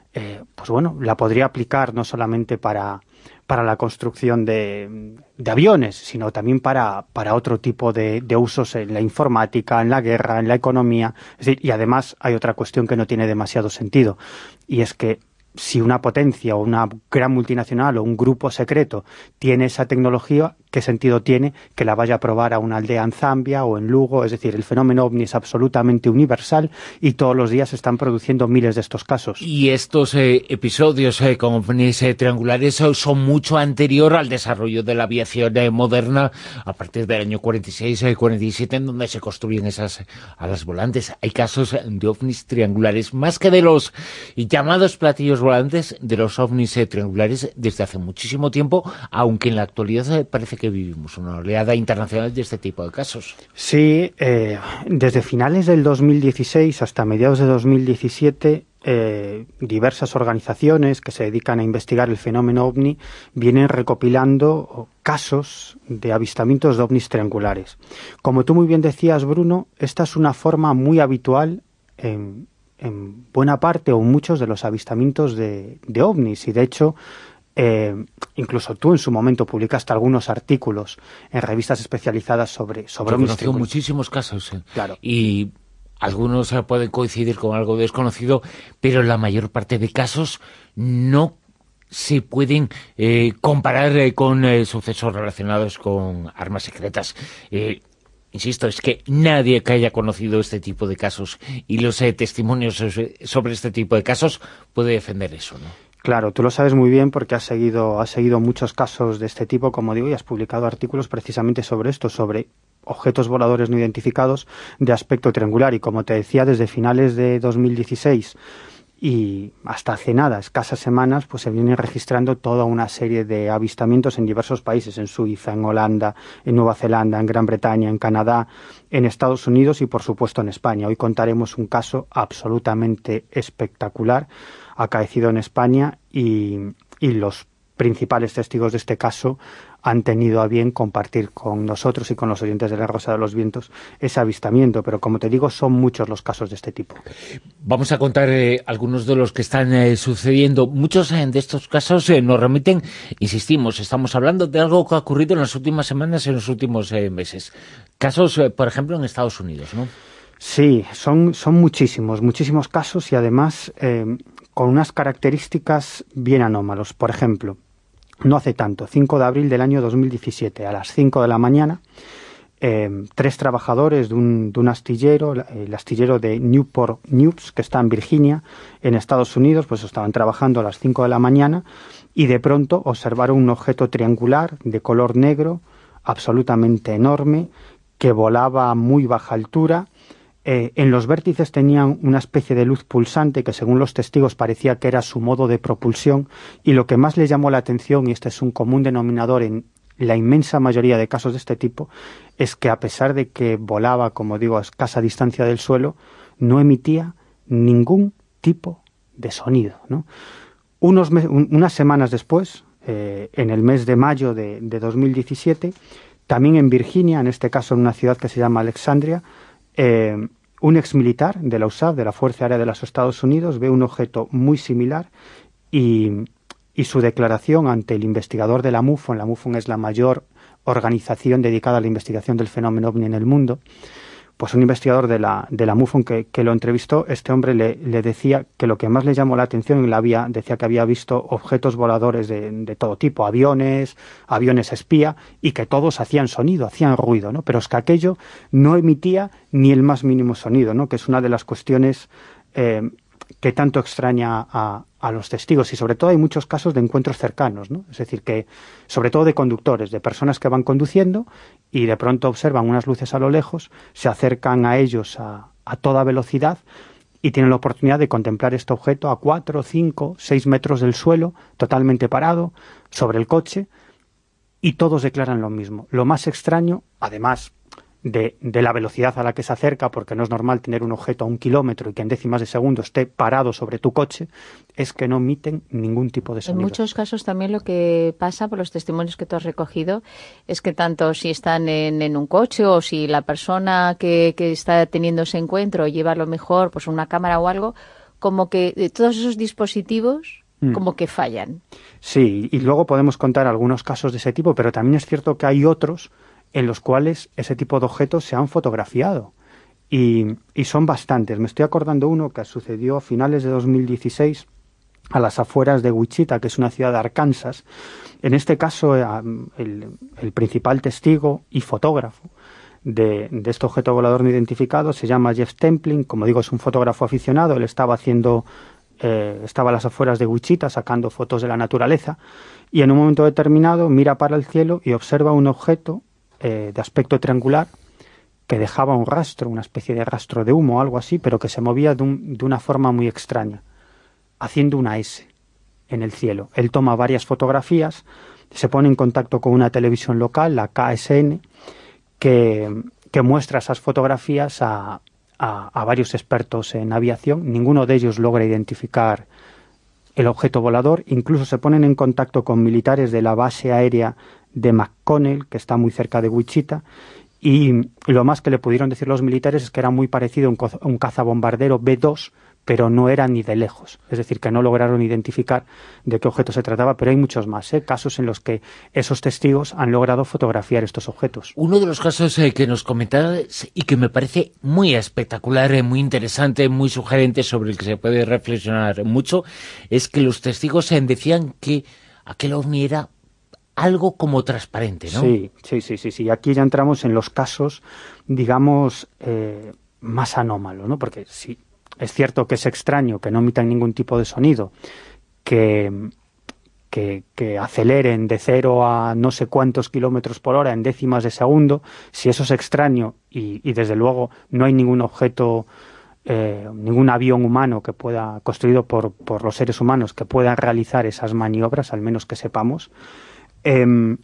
eh, pues bueno, la podría aplicar no solamente para, para la construcción de, de aviones, sino también para, para otro tipo de, de usos en la informática, en la guerra, en la economía. Es decir, y además hay otra cuestión que no tiene demasiado sentido, y es que si una potencia o una gran multinacional o un grupo secreto tiene esa tecnología, ¿qué sentido tiene que la vaya a probar a una aldea en Zambia o en Lugo? Es decir, el fenómeno ovni es absolutamente universal y todos los días se están produciendo miles de estos casos.
Y estos eh, episodios eh, con ovnis eh, triangulares eh, son mucho anterior al desarrollo de la aviación eh, moderna, a partir del año cuarenta y seis, eh, cuarenta y siete, en donde se construyen esas alas volantes. Hay casos de ovnis triangulares, más que de los llamados platillos volantes, de los ovnis eh, triangulares desde hace muchísimo tiempo, aunque en la actualidad eh, parece que vivimos una oleada internacional de este tipo de casos.
Sí, eh, desde finales del dos mil dieciséis hasta mediados de dos mil diecisiete, eh, diversas organizaciones que se dedican a investigar el fenómeno ovni vienen recopilando casos de avistamientos de ovnis triangulares. Como tú muy bien decías, Bruno, esta es una forma muy habitual en, en buena parte o muchos de los avistamientos de, de ovnis, y de hecho Eh, incluso tú en su momento publicaste algunos artículos en revistas especializadas sobre sobre
ovnis. Conozco muchísimos casos, eh.
Claro.
Y algunos eh, pueden coincidir con algo desconocido, pero la mayor parte de casos no se pueden eh, comparar eh, con eh, sucesos relacionados con armas secretas. Eh, Insisto, es que nadie que haya conocido este tipo de casos y los eh, testimonios sobre este tipo de casos puede defender eso, ¿no?
Claro, tú lo sabes muy bien porque has seguido, has seguido muchos casos de este tipo, como digo, y has publicado artículos precisamente sobre esto, sobre objetos voladores no identificados de aspecto triangular. Y como te decía, desde finales de dos mil dieciséis y hasta hace nada, escasas semanas, pues se vienen registrando toda una serie de avistamientos en diversos países, en Suiza, en Holanda, en Nueva Zelanda, en Gran Bretaña, en Canadá, en Estados Unidos y, por supuesto, en España. Hoy contaremos un caso absolutamente espectacular acaecido en España, y, y los principales testigos de este caso han tenido a bien compartir con nosotros y con los oyentes de La Rosa de los Vientos ese avistamiento, pero como te digo, son muchos los casos de este tipo.
Vamos a contar eh, algunos de los que están eh, sucediendo. Muchos eh, de estos casos eh, nos remiten, insistimos, estamos hablando de algo que ha ocurrido en las últimas semanas, en los últimos eh, meses. Casos, eh, por ejemplo, en Estados Unidos, ¿no?
Sí, son, son muchísimos, muchísimos casos, y además eh, con unas características bien anómalos. Por ejemplo, no hace tanto, cinco de abril del año dos mil diecisiete, a las cinco de la mañana, eh, tres trabajadores de un, de un astillero, el astillero de Newport News, que está en Virginia, en Estados Unidos, pues estaban trabajando a las cinco de la mañana y de pronto observaron un objeto triangular de color negro, absolutamente enorme, que volaba a muy baja altura. Eh, en los vértices tenían una especie de luz pulsante que, según los testigos, parecía que era su modo de propulsión, y lo que más les llamó la atención, y este es un común denominador en la inmensa mayoría de casos de este tipo, es que a pesar de que volaba, como digo, a escasa distancia del suelo, no emitía ningún tipo de sonido, ¿no? Unos me- un, unas semanas después, eh, en el mes de mayo de, de dos mil diecisiete, también en Virginia, en este caso en una ciudad que se llama Alexandria, Eh, un exmilitar de la U S A F, de la Fuerza Aérea de los Estados Unidos, ve un objeto muy similar, y, y su declaración ante el investigador de la MUFON, la MUFON es la mayor organización dedicada a la investigación del fenómeno ovni en el mundo, pues un investigador de la, de la MUFON que, que lo entrevistó, este hombre le, le decía que lo que más le llamó la atención, él había, decía que había visto objetos voladores de, de todo tipo, aviones, aviones espía, y que todos hacían sonido, hacían ruido, ¿no? Pero es que aquello no emitía ni el más mínimo sonido, ¿no? Que es una de las cuestiones eh, que tanto extraña a, a los testigos, y sobre todo hay muchos casos de encuentros cercanos, ¿no? Es decir, que sobre todo de conductores, de personas que van conduciendo y de pronto observan unas luces a lo lejos, se acercan a ellos a, a toda velocidad y tienen la oportunidad de contemplar este objeto a cuatro, cinco, seis metros del suelo, totalmente parado, sobre el coche, y todos declaran lo mismo. Lo más extraño, además de, de la velocidad a la que se acerca, porque no es normal tener un objeto a un kilómetro y que en décimas de segundo esté parado sobre tu coche, es que no emiten ningún tipo de sonido.
En muchos casos también lo que pasa, por los testimonios que tú has recogido, es que tanto si están en, en un coche o si la persona que, que está teniendo ese encuentro lleva a lo mejor pues una cámara o algo, como que de todos esos dispositivos mm. como que fallan.
Sí, y luego podemos contar algunos casos de ese tipo, pero también es cierto que hay otros en los cuales ese tipo de objetos se han fotografiado. Y, y son bastantes. Me estoy acordando uno que sucedió a finales de dos mil dieciséis a las afueras de Wichita, que es una ciudad de Arkansas. En este caso, el, el principal testigo y fotógrafo de, de este objeto volador no identificado se llama Jeff Templing. Como digo, es un fotógrafo aficionado. Él estaba haciendo, eh, estaba a las afueras de Wichita sacando fotos de la naturaleza y en un momento determinado mira para el cielo y observa un objeto eh, de aspecto triangular que dejaba un rastro, una especie de rastro de humo o algo así, pero que se movía de, un, de una forma muy extraña, haciendo una S en el cielo. Él toma varias fotografías, se pone en contacto con una televisión local, la K S N, que, que muestra esas fotografías a, a, a varios expertos en aviación. Ninguno de ellos logra identificar el objeto volador. Incluso se ponen en contacto con militares de la base aérea de McConnell, que está muy cerca de Wichita, y lo más que le pudieron decir los militares es que era muy parecido a un, un cazabombardero B dos, pero no era ni de lejos. Es decir, que no lograron identificar de qué objeto se trataba, pero hay muchos más, ¿eh? Casos en los que esos testigos han logrado fotografiar estos objetos.
Uno de los casos eh, que nos comentabas y que me parece muy espectacular, eh, muy interesante, muy sugerente, sobre el que se puede reflexionar mucho, es que los testigos eh, decían que aquel ovni era algo como transparente, ¿no?
Sí, sí, sí, sí, sí. Aquí ya entramos en los casos, digamos, eh, más anómalos, ¿no? Porque sí, es cierto que es extraño, que no emitan ningún tipo de sonido, que, que, que aceleren de cero a no sé cuántos kilómetros por hora en décimas de segundo. Si eso es extraño y, y desde luego no hay ningún objeto, eh, ningún avión humano que pueda, construido por, por los seres humanos, que puedan realizar esas maniobras, al menos que sepamos. Eh,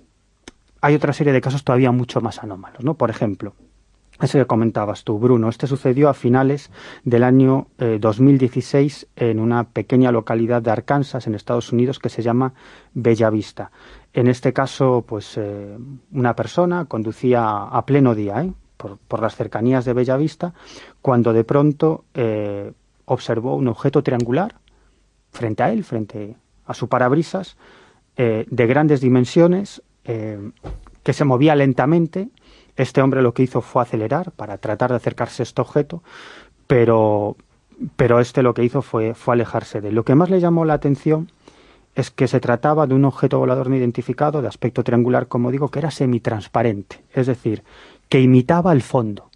hay otra serie de casos todavía mucho más anómalos, ¿no? Por ejemplo, ese que comentabas tú, Bruno, este sucedió a finales del año eh, dos mil dieciséis en una pequeña localidad de Arkansas, en Estados Unidos, que se llama Bella Vista. En este caso, pues eh, una persona conducía a pleno día, ¿eh? por, por las cercanías de Bella Vista, cuando de pronto eh, observó un objeto triangular frente a él, frente a su parabrisas, Eh, de grandes dimensiones, eh, que se movía lentamente. Este hombre lo que hizo fue acelerar para tratar de acercarse a este objeto, pero, pero este lo que hizo fue, fue alejarse de él. Lo que más le llamó la atención es que se trataba de un objeto volador no identificado, de aspecto triangular, como digo, que era semitransparente, es decir, que imitaba el fondo.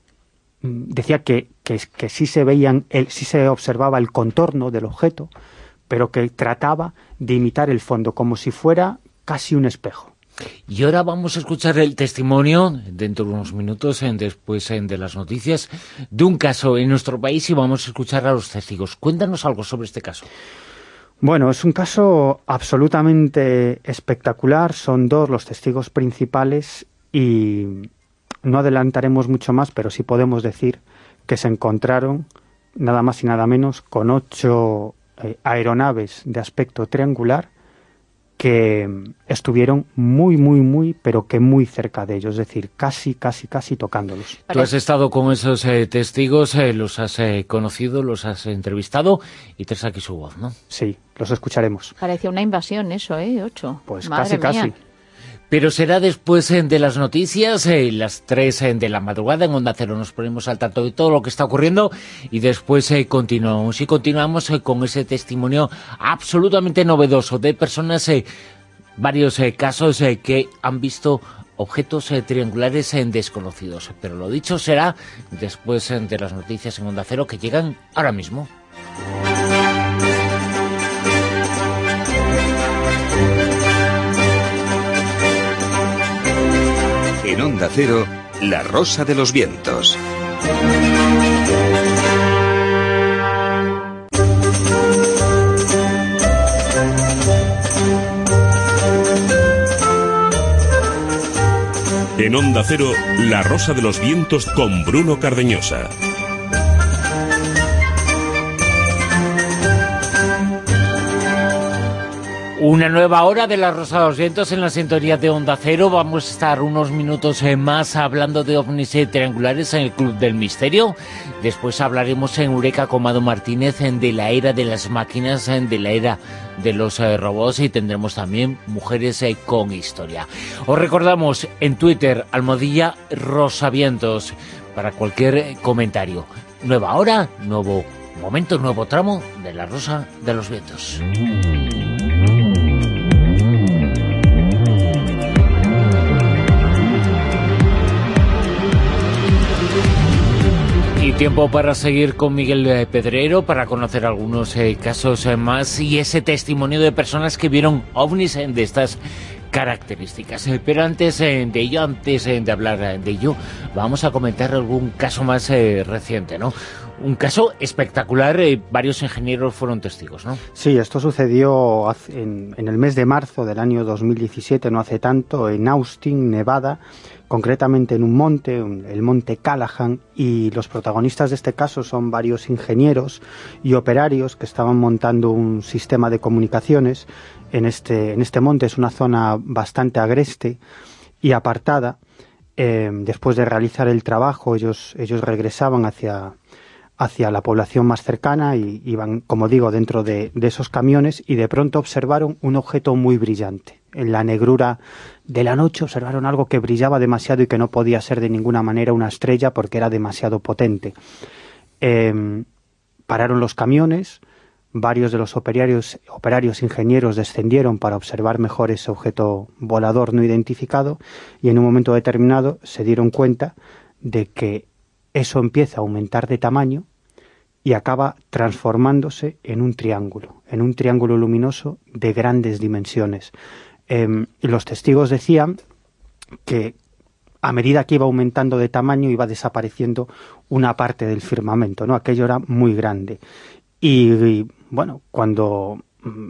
Decía que, que, que sí se veían, el, sí se observaba el contorno del objeto, pero que trataba de imitar el fondo, como si fuera casi un espejo.
Y ahora vamos a escuchar el testimonio, dentro de unos minutos, después de las noticias, de un caso en nuestro país, y vamos a escuchar a los testigos. Cuéntanos algo sobre este caso.
Bueno, es un caso absolutamente espectacular. Son dos los testigos principales y no adelantaremos mucho más, pero sí podemos decir que se encontraron nada más y nada menos con ocho Eh, aeronaves de aspecto triangular que estuvieron muy, muy, muy, pero que muy cerca de ellos, es decir, casi, casi, casi tocándolos.
Tú has estado con esos eh, testigos, eh, los has eh, conocido, los has entrevistado y traes aquí su voz, ¿no?
Sí, los escucharemos.
Parecía una invasión eso, ¿eh? Ocho.
Pues
Madre
casi,
mía.
casi.
Pero será después eh, de las noticias, eh, las tres eh, de la madrugada en Onda Cero. Nos ponemos al tanto de todo lo que está ocurriendo y después eh, continuamos. Y continuamos eh, con ese testimonio absolutamente novedoso de personas, eh, varios eh, casos eh, que han visto objetos eh, triangulares eh, desconocidos. Pero lo dicho será después eh, de las noticias en Onda Cero, que llegan ahora mismo.
En Onda Cero, La Rosa de los Vientos.
En Onda Cero, La Rosa de los Vientos con Bruno Cardeñosa.
Una nueva hora de La Rosa de los Vientos en la sintonía de Onda Cero. Vamos a estar unos minutos más hablando de ovnis triangulares en el Club del Misterio. Después hablaremos en Eureka con Mado Martínez de la era de las máquinas, de la era de los eh, robots, y tendremos también mujeres eh, con historia. Os recordamos en Twitter, almohadilla Rosavientos, para cualquier eh, comentario. Nueva hora, nuevo momento, nuevo tramo de La Rosa de los Vientos. Y tiempo para seguir con Miguel Pedrero, para conocer algunos eh, casos eh, más y ese testimonio de personas que vieron ovnis eh, de estas características. Eh, pero antes eh, de ello, antes eh, de hablar eh, de ello, vamos a comentar algún caso más eh, reciente, ¿no? Un caso espectacular, eh, varios ingenieros fueron testigos, ¿no?
Sí, esto sucedió hace, en, en el mes de marzo del año dos mil diecisiete, no hace tanto, en Austin, Nevada, concretamente en un monte, un, el monte Callahan, y los protagonistas de este caso son varios ingenieros y operarios que estaban montando un sistema de comunicaciones en este, en este monte. Es una zona bastante agreste y apartada. Eh, después de realizar el trabajo, ellos, ellos regresaban hacia... hacia la población más cercana y iban, como digo, dentro de, de esos camiones, y de pronto observaron un objeto muy brillante. En la negrura de la noche observaron algo que brillaba demasiado y que no podía ser de ninguna manera una estrella porque era demasiado potente. Eh, pararon los camiones, varios de los operarios, operarios ingenieros descendieron para observar mejor ese objeto volador no identificado, y en un momento determinado se dieron cuenta de que eso empieza a aumentar de tamaño y acaba transformándose en un triángulo, en un triángulo luminoso de grandes dimensiones. Eh, los testigos decían que a medida que iba aumentando de tamaño iba desapareciendo una parte del firmamento, ¿no? Aquello era muy grande. Y, y bueno, cuando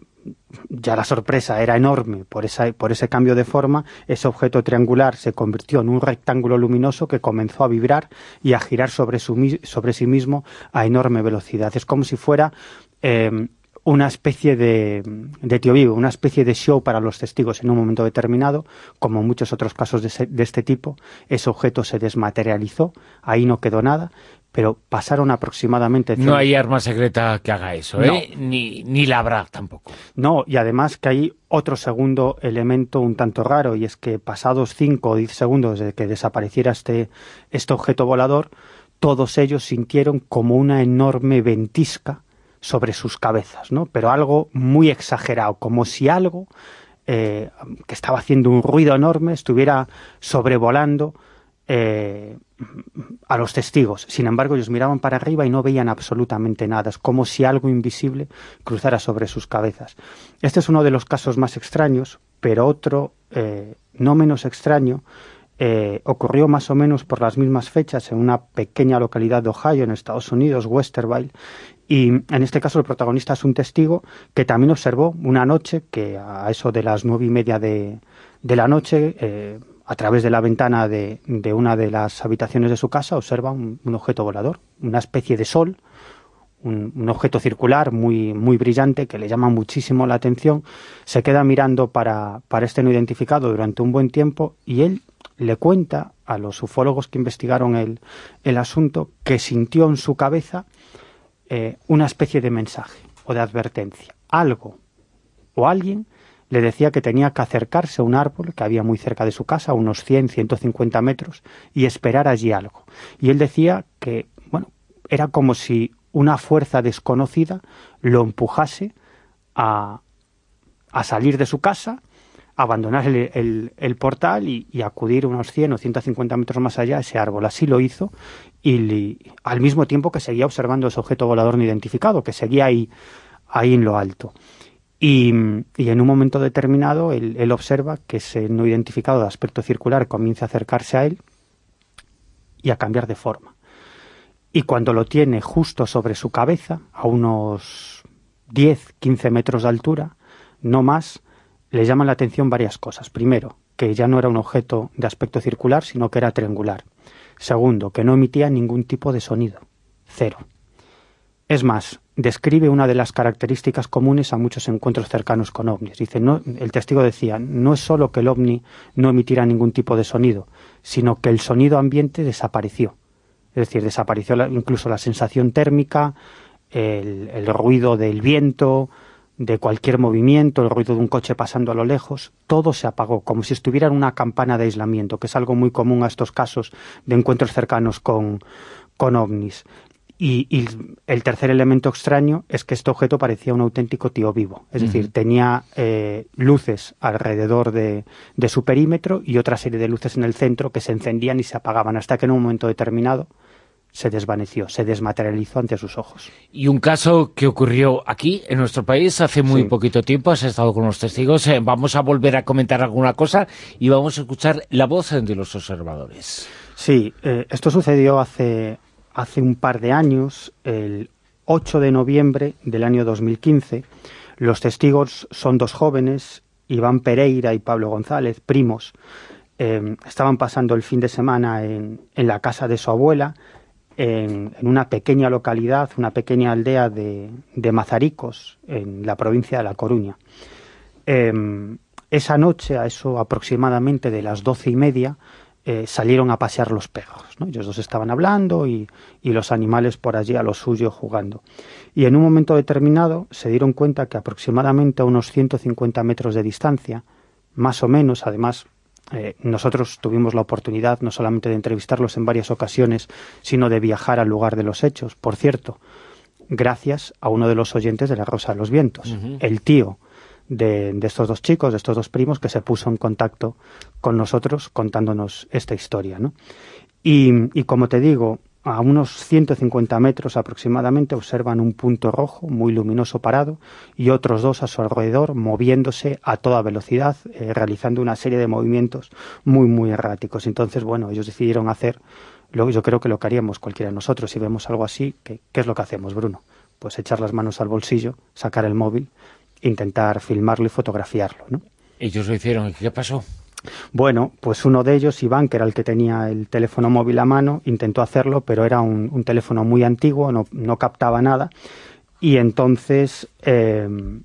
ya la sorpresa era enorme por, esa, por ese cambio de forma, ese objeto triangular se convirtió en un rectángulo luminoso que comenzó a vibrar y a girar sobre, su, sobre sí mismo a enorme velocidad. Es como si fuera eh, una especie de, de tío vivo, una especie de show para los testigos. En un momento determinado, como en muchos otros casos de, ese, de este tipo, ese objeto se desmaterializó, ahí no quedó nada, pero pasaron aproximadamente...
No hay arma secreta que haga eso, ¿eh? No. Ni, ni la habrá tampoco.
No, y además que hay otro segundo elemento un tanto raro, y es que pasados cinco o diez segundos de que desapareciera este, este objeto volador, todos ellos sintieron como una enorme ventisca sobre sus cabezas, ¿no? Pero algo muy exagerado, como si algo eh, que estaba haciendo un ruido enorme estuviera sobrevolando eh, a los testigos. Sin embargo, ellos miraban para arriba y no veían absolutamente nada. Es como si algo invisible cruzara sobre sus cabezas. Este es uno de los casos más extraños, pero otro eh, no menos extraño eh, ocurrió más o menos por las mismas fechas en una pequeña localidad de Ohio, en Estados Unidos, Westerville. Y en este caso el protagonista es un testigo que también observó una noche que a eso de las nueve y media de, de la noche, eh, a través de la ventana de, de una de las habitaciones de su casa, observa un, un objeto volador, una especie de sol, un, un objeto circular muy, muy brillante que le llama muchísimo la atención. Se queda mirando para, para este no identificado durante un buen tiempo, y él le cuenta a los ufólogos que investigaron el, el asunto que sintió en su cabeza eh, una especie de mensaje o de advertencia. Algo o alguien le decía que tenía que acercarse a un árbol que había muy cerca de su casa, a unos cien, ciento cincuenta metros, y esperar allí algo. Y él decía que, bueno, era como si una fuerza desconocida lo empujase a, a salir de su casa, abandonar el, el, el portal y, y acudir unos cien o ciento cincuenta metros más allá a ese árbol. Así lo hizo, y li, al mismo tiempo que seguía observando ese objeto volador no identificado, que seguía ahí, ahí en lo alto. Y, y en un momento determinado él, él observa que ese no identificado de aspecto circular comienza a acercarse a él y a cambiar de forma. Y cuando lo tiene justo sobre su cabeza, a unos diez, quince metros de altura, no más, le llaman la atención varias cosas. Primero, que ya no era un objeto de aspecto circular, sino que era triangular. Segundo, que no emitía ningún tipo de sonido. Cero. Es más, describe una de las características comunes a muchos encuentros cercanos con ovnis. Dice, no, el testigo decía, no es solo que el ovni no emitiera ningún tipo de sonido, sino que el sonido ambiente desapareció. Es decir, desapareció la, incluso la sensación térmica, el, el ruido del viento, de cualquier movimiento, el ruido de un coche pasando a lo lejos, todo se apagó, como si estuviera en una campana de aislamiento, que es algo muy común a estos casos de encuentros cercanos con, con ovnis. Y, y el tercer elemento extraño es que este objeto parecía un auténtico tío vivo. Es uh-huh. decir, tenía eh, luces alrededor de, de su perímetro y otra serie de luces en el centro que se encendían y se apagaban hasta que en un momento determinado se desvaneció, se desmaterializó ante sus ojos.
Y un caso que ocurrió aquí, en nuestro país, hace muy sí. poquito tiempo, has estado con los testigos, eh, vamos a volver a comentar alguna cosa y vamos a escuchar la voz de los observadores.
Sí, eh, esto sucedió hace, hace un par de años, el ocho de noviembre del año dos mil quince. Los testigos son dos jóvenes, Iván Pereira y Pablo González, primos. Eh, estaban pasando el fin de semana en, en la casa de su abuela, En, en una pequeña localidad, una pequeña aldea de, de Mazaricos, en la provincia de La Coruña. Eh, esa noche, a eso aproximadamente de las doce y media, eh, salieron a pasear los perros, ¿no? Ellos dos estaban hablando y, y los animales por allí a lo suyo jugando. Y en un momento determinado se dieron cuenta que aproximadamente a unos ciento cincuenta metros de distancia, más o menos, además, Eh, nosotros tuvimos la oportunidad no solamente de entrevistarlos en varias ocasiones, sino de viajar al lugar de los hechos. Por cierto, gracias a uno de los oyentes de La Rosa de los Vientos, uh-huh. el tío de, de estos dos chicos, de estos dos primos, que se puso en contacto con nosotros contándonos esta historia, ¿no? Y, y como te digo, a unos ciento cincuenta metros aproximadamente observan un punto rojo muy luminoso parado y otros dos a su alrededor moviéndose a toda velocidad, eh, realizando una serie de movimientos muy muy erráticos. Entonces, bueno, ellos decidieron hacer, lo, yo creo que lo que haríamos cualquiera de nosotros si vemos algo así. ¿qué, ¿Qué es lo que hacemos, Bruno? Pues echar las manos al bolsillo, sacar el móvil, intentar filmarlo y fotografiarlo, ¿no?
Ellos lo hicieron. ¿Y qué pasó?
Bueno, pues uno de ellos, Iván, que era el que tenía el teléfono móvil a mano, intentó hacerlo, pero era un, un teléfono muy antiguo, no, no captaba nada, y entonces eh,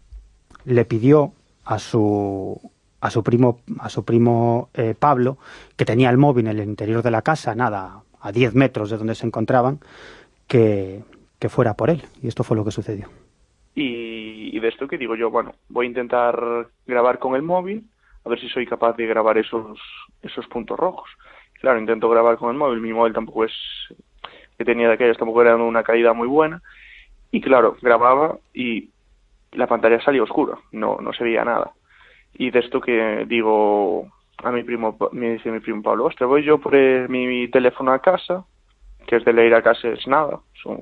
le pidió a su a su primo a su primo eh, Pablo, que tenía el móvil en el interior de la casa, nada, a diez metros de donde se encontraban, que, que fuera por él, y esto fue lo que sucedió.
Y, y de esto que digo yo, bueno, voy a intentar grabar con el móvil, a ver si soy capaz de grabar esos esos puntos rojos. Claro, intento grabar con el móvil, mi móvil tampoco es, que tenía de aquellas, tampoco era una calidad muy buena, y claro, grababa y la pantalla salía oscura, no no se veía nada. Y de esto que digo a mi primo, me dice mi primo Pablo, ostras, voy yo por el, mi, mi teléfono a casa, que es de leer a casa es nada, son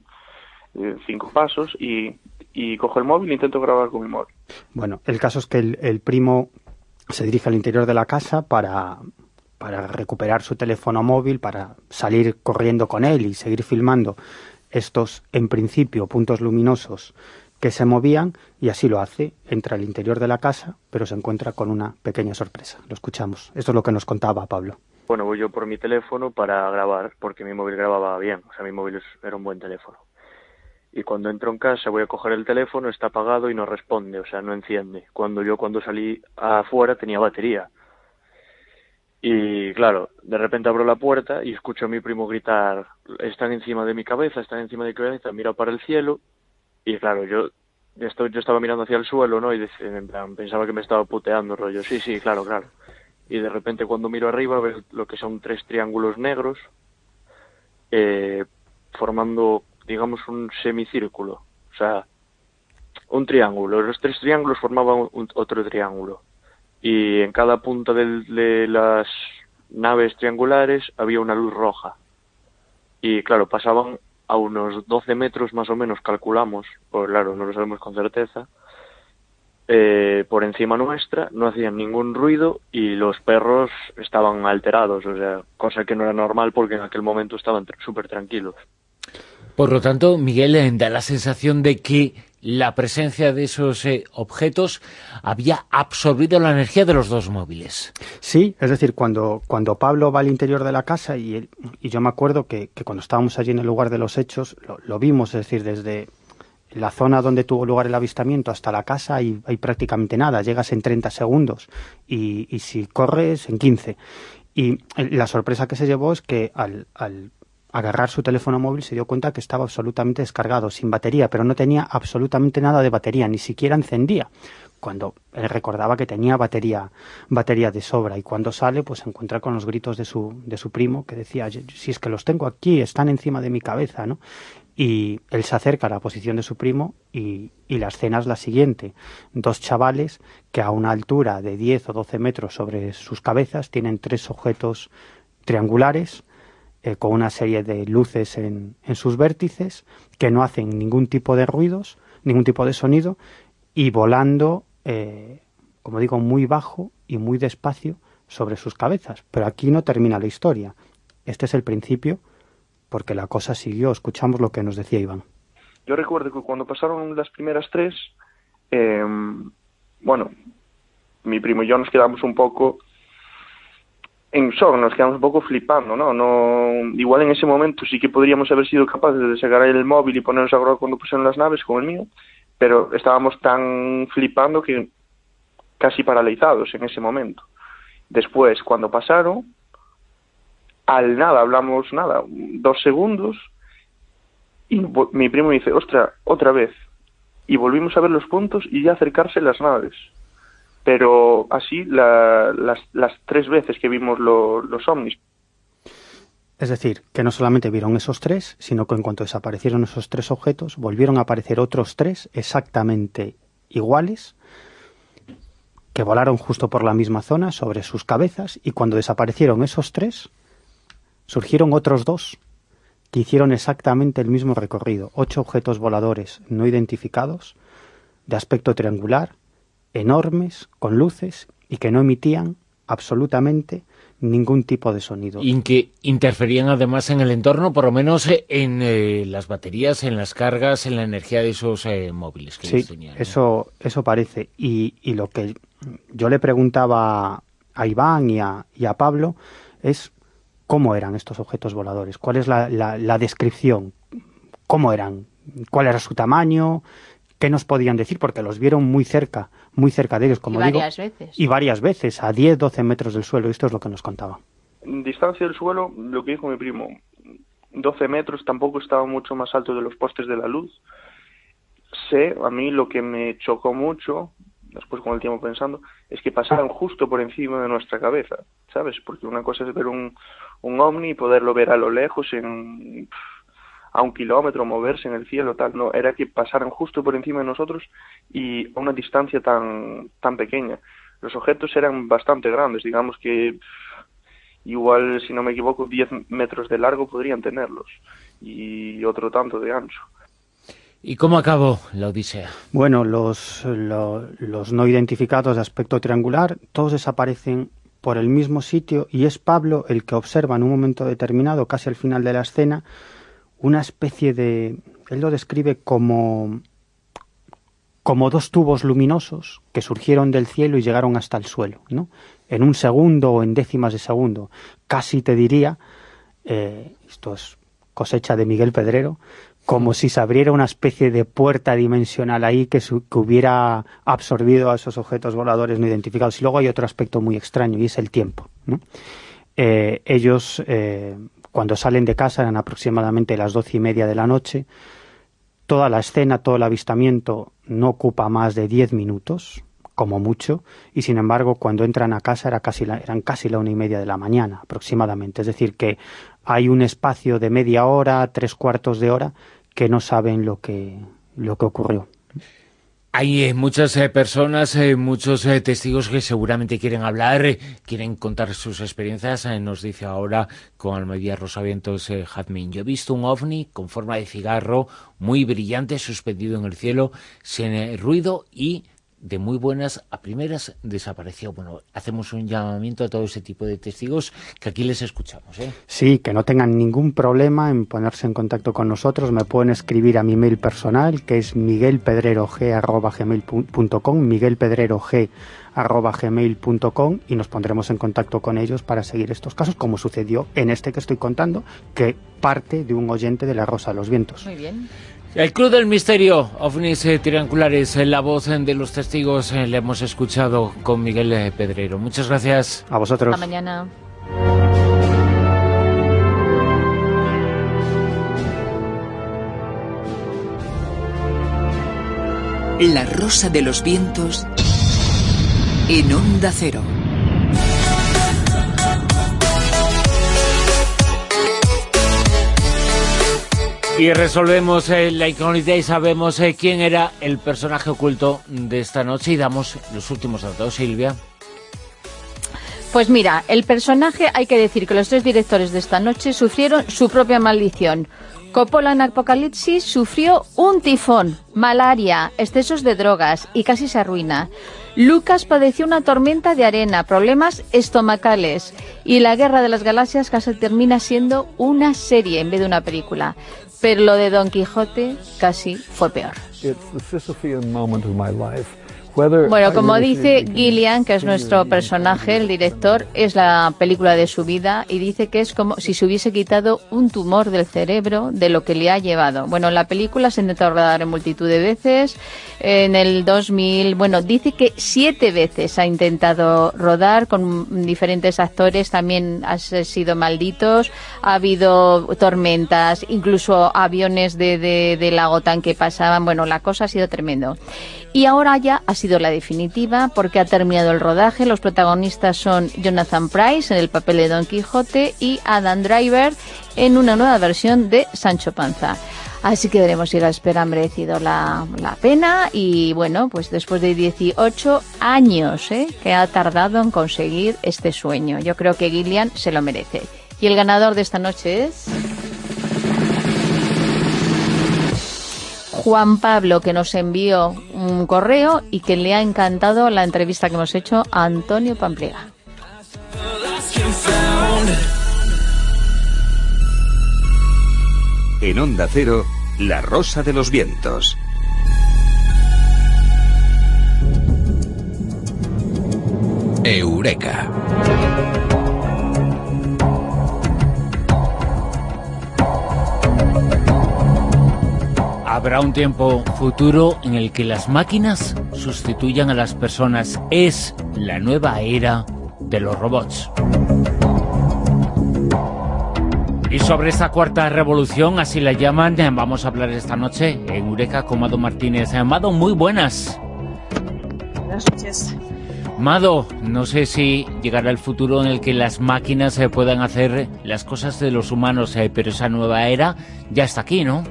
eh, cinco pasos, y, y cojo el móvil e intento grabar con mi móvil.
Bueno, el caso es que el, el primo se dirige al interior de la casa para, para recuperar su teléfono móvil, para salir corriendo con él y seguir filmando estos, en principio, puntos luminosos que se movían, y así lo hace. Entra al interior de la casa, pero se encuentra con una pequeña sorpresa. Lo escuchamos. Esto es lo que nos contaba Pablo.
Bueno, voy yo por mi teléfono para grabar, porque mi móvil grababa bien. O sea, mi móvil era un buen teléfono. Y cuando entro en casa voy a coger el teléfono, está apagado y no responde, o sea, no enciende. Cuando yo cuando salí afuera tenía batería. Y claro, de repente abro la puerta y escucho a mi primo gritar, están encima de mi cabeza, están encima de mi cabeza, mira para el cielo. Y claro, yo esto, yo estaba mirando hacia el suelo, ¿no? Y decía, en plan, pensaba que me estaba puteando, rollo, sí, sí, claro, claro. Y de repente cuando miro arriba veo lo que son tres triángulos negros, eh, formando, digamos, un semicírculo, o sea, un triángulo. Los tres triángulos formaban un, otro triángulo, y en cada punta de, de las naves triangulares había una luz roja, y claro, pasaban a unos doce metros más o menos, calculamos, pues claro, no lo sabemos con certeza, eh, por encima nuestra, no hacían ningún ruido y los perros estaban alterados, o sea, cosa que no era normal porque en aquel momento estaban súper tranquilos.
Por lo tanto, Miguel, eh, da la sensación de que la presencia de esos eh, objetos había absorbido la energía de los dos móviles.
Sí, es decir, cuando, cuando Pablo va al interior de la casa, y, él, y yo me acuerdo que, que cuando estábamos allí en el lugar de los hechos, lo, lo vimos, es decir, desde, la zona donde tuvo lugar el avistamiento hasta la casa hay, hay prácticamente nada, llegas en treinta segundos y, y si corres en quince. Y la sorpresa que se llevó es que al, al agarrar su teléfono móvil se dio cuenta que estaba absolutamente descargado, sin batería, pero no tenía absolutamente nada de batería, ni siquiera encendía, cuando él recordaba que tenía batería batería de sobra. Y cuando sale, pues se encuentra con los gritos de su, de su primo, que decía, si es que los tengo aquí, están encima de mi cabeza, ¿no? Y él se acerca a la posición de su primo y, y la escena es la siguiente. Dos chavales que a una altura de diez o doce metros sobre sus cabezas tienen tres objetos triangulares eh, con una serie de luces en, en sus vértices que no hacen ningún tipo de ruidos, ningún tipo de sonido y volando, eh, como digo, muy bajo y muy despacio sobre sus cabezas. Pero aquí no termina la historia. Este es el principio, porque la cosa siguió. Escuchamos lo que nos decía Iván.
Yo recuerdo que cuando pasaron las primeras tres, eh, bueno, mi primo y yo nos quedamos un poco en shock, nos quedamos un poco flipando, ¿no? no Igual en ese momento sí que podríamos haber sido capaces de sacar el móvil y ponernos a grabar cuando pusieron las naves con el mío, pero estábamos tan flipando que casi paralizados en ese momento. Después, cuando pasaron, al nada, hablamos nada, dos segundos, y mi primo me dice, ostras, otra vez. Y volvimos a ver los puntos y ya acercarse las naves. Pero así la, las, las tres veces que vimos lo, los ovnis.
Es decir, que no solamente vieron esos tres, sino que en cuanto desaparecieron esos tres objetos, volvieron a aparecer otros tres exactamente iguales, que volaron justo por la misma zona, sobre sus cabezas, y cuando desaparecieron esos tres, surgieron otros dos que hicieron exactamente el mismo recorrido. Ocho objetos voladores no identificados, de aspecto triangular, enormes, con luces, y que no emitían absolutamente ningún tipo de sonido.
Y que interferían además en el entorno, por lo menos en eh, las baterías, en las cargas, en la energía de esos eh, móviles que
sí,
tenían, ¿no?
eso, eso parece. Y, y lo que yo le preguntaba a Iván y a, y a Pablo es cómo eran estos objetos voladores, cuál es la, la, la descripción, cómo eran, cuál era su tamaño, qué nos podían decir, porque los vieron muy cerca, muy cerca de ellos, como
y
digo.
varias veces.
Y varias veces, a diez, doce metros del suelo, esto es lo que nos contaba.
En distancia del suelo, lo que dijo mi primo, doce metros, tampoco estaba mucho más alto de los postes de la luz. Sé, a mí lo que me chocó mucho, después con el tiempo pensando, es que pasaron justo por encima de nuestra cabeza, ¿sabes? Porque una cosa es ver un, un ovni y poderlo ver a lo lejos, en a un kilómetro, moverse en el cielo, tal. No, era que pasaran justo por encima de nosotros y a una distancia tan, tan pequeña. Los objetos eran bastante grandes, digamos que igual, si no me equivoco, diez metros de largo podrían tenerlos y otro tanto de ancho.
¿Y cómo acabó la odisea?
Bueno, los, lo, los no identificados de aspecto triangular, todos desaparecen por el mismo sitio y es Pablo el que observa en un momento determinado, casi al final de la escena, una especie de... él lo describe como, como dos tubos luminosos que surgieron del cielo y llegaron hasta el suelo, ¿no? En un segundo o en décimas de segundo. Casi te diría, eh, esto es cosecha de Miguel Pedrero, como si se abriera una especie de puerta dimensional ahí que, su, que hubiera absorbido a esos objetos voladores no identificados. Y luego hay otro aspecto muy extraño y es el tiempo, ¿no? Eh, ellos... Eh, Cuando salen de casa eran aproximadamente las doce y media de la noche. Toda la escena, todo el avistamiento no ocupa más de diez minutos, como mucho, y sin embargo cuando entran a casa era casi la, eran casi la una y media de la mañana aproximadamente. Es decir, que hay un espacio de media hora, tres cuartos de hora, que no saben lo que, lo que ocurrió.
Hay eh, muchas eh, personas, eh, muchos eh, testigos que seguramente quieren hablar, eh, quieren contar sus experiencias. Eh, nos dice ahora con Almeida Rosavientos eh, Jazmín: yo he visto un ovni con forma de cigarro, muy brillante, suspendido en el cielo, sin eh, ruido y de muy buenas a primeras desapareció. Bueno, hacemos un llamamiento a todo ese tipo de testigos que aquí les escuchamos, ¿eh?
Sí, que no tengan ningún problema en ponerse en contacto con nosotros. Me pueden escribir a mi mail personal, que es miguelpedrerog arroba gmail punto com, miguelpedrerog arroba gmail punto com, y nos pondremos en contacto con ellos para seguir estos casos, como sucedió en este que estoy contando, que parte de un oyente de La Rosa de los Vientos.
Muy bien.
El Club del Misterio, ovnis eh, triangulares, en la voz eh, de los testigos, eh, le hemos escuchado con Miguel eh, Pedrero. Muchas gracias.
A vosotros.
Hasta mañana.
La Rosa de los Vientos en Onda Cero.
Y resolvemos eh, la incógnita y sabemos eh, quién era el personaje oculto de esta noche y damos los últimos datos, Silvia.
Pues mira, el personaje, hay que decir que los tres directores de esta noche sufrieron su propia maldición. Coppola en Apocalipsis sufrió un tifón, malaria, excesos de drogas y casi se arruina. Lucas padeció una tormenta de arena, problemas estomacales. Y La Guerra de las Galaxias casi termina siendo una serie en vez de una película. Pero lo de Don Quijote casi fue peor. Bueno, como dice Gillian, que es nuestro personaje, el director, es la película de su vida y dice que es como si se hubiese quitado un tumor del cerebro de lo que le ha llevado. Bueno, la película se ha intentado rodar en multitud de veces. En el dos mil, bueno, dice que siete veces ha intentado rodar con diferentes actores, también han sido malditos, ha habido tormentas, incluso aviones de, de, de la OTAN que pasaban. Bueno, la cosa ha sido tremendo. Y ahora ya ha sido la definitiva porque ha terminado el rodaje. Los protagonistas son Jonathan Pryce en el papel de Don Quijote y Adam Driver en una nueva versión de Sancho Panza. Así que veremos si la espera ha merecido la, la pena y bueno, pues después de dieciocho años ¿eh? que ha tardado en conseguir este sueño. Yo creo que Gillian se lo merece. Y el ganador de esta noche es Juan Pablo, que nos envió un correo y que le ha encantado la entrevista que hemos hecho a Antonio Pampliega.
En Onda Cero, La Rosa de los Vientos. Eureka.
Habrá un tiempo futuro en el que las máquinas sustituyan a las personas. Es la nueva era de los robots. Y sobre esta cuarta revolución, así la llaman, vamos a hablar esta noche en Eureka con Mado Martínez. Mado, muy buenas.
Buenas noches.
Mado, no sé si llegará el futuro en el que las máquinas eh, puedan hacer las cosas de los humanos, eh, pero esa nueva era ya está aquí, ¿no?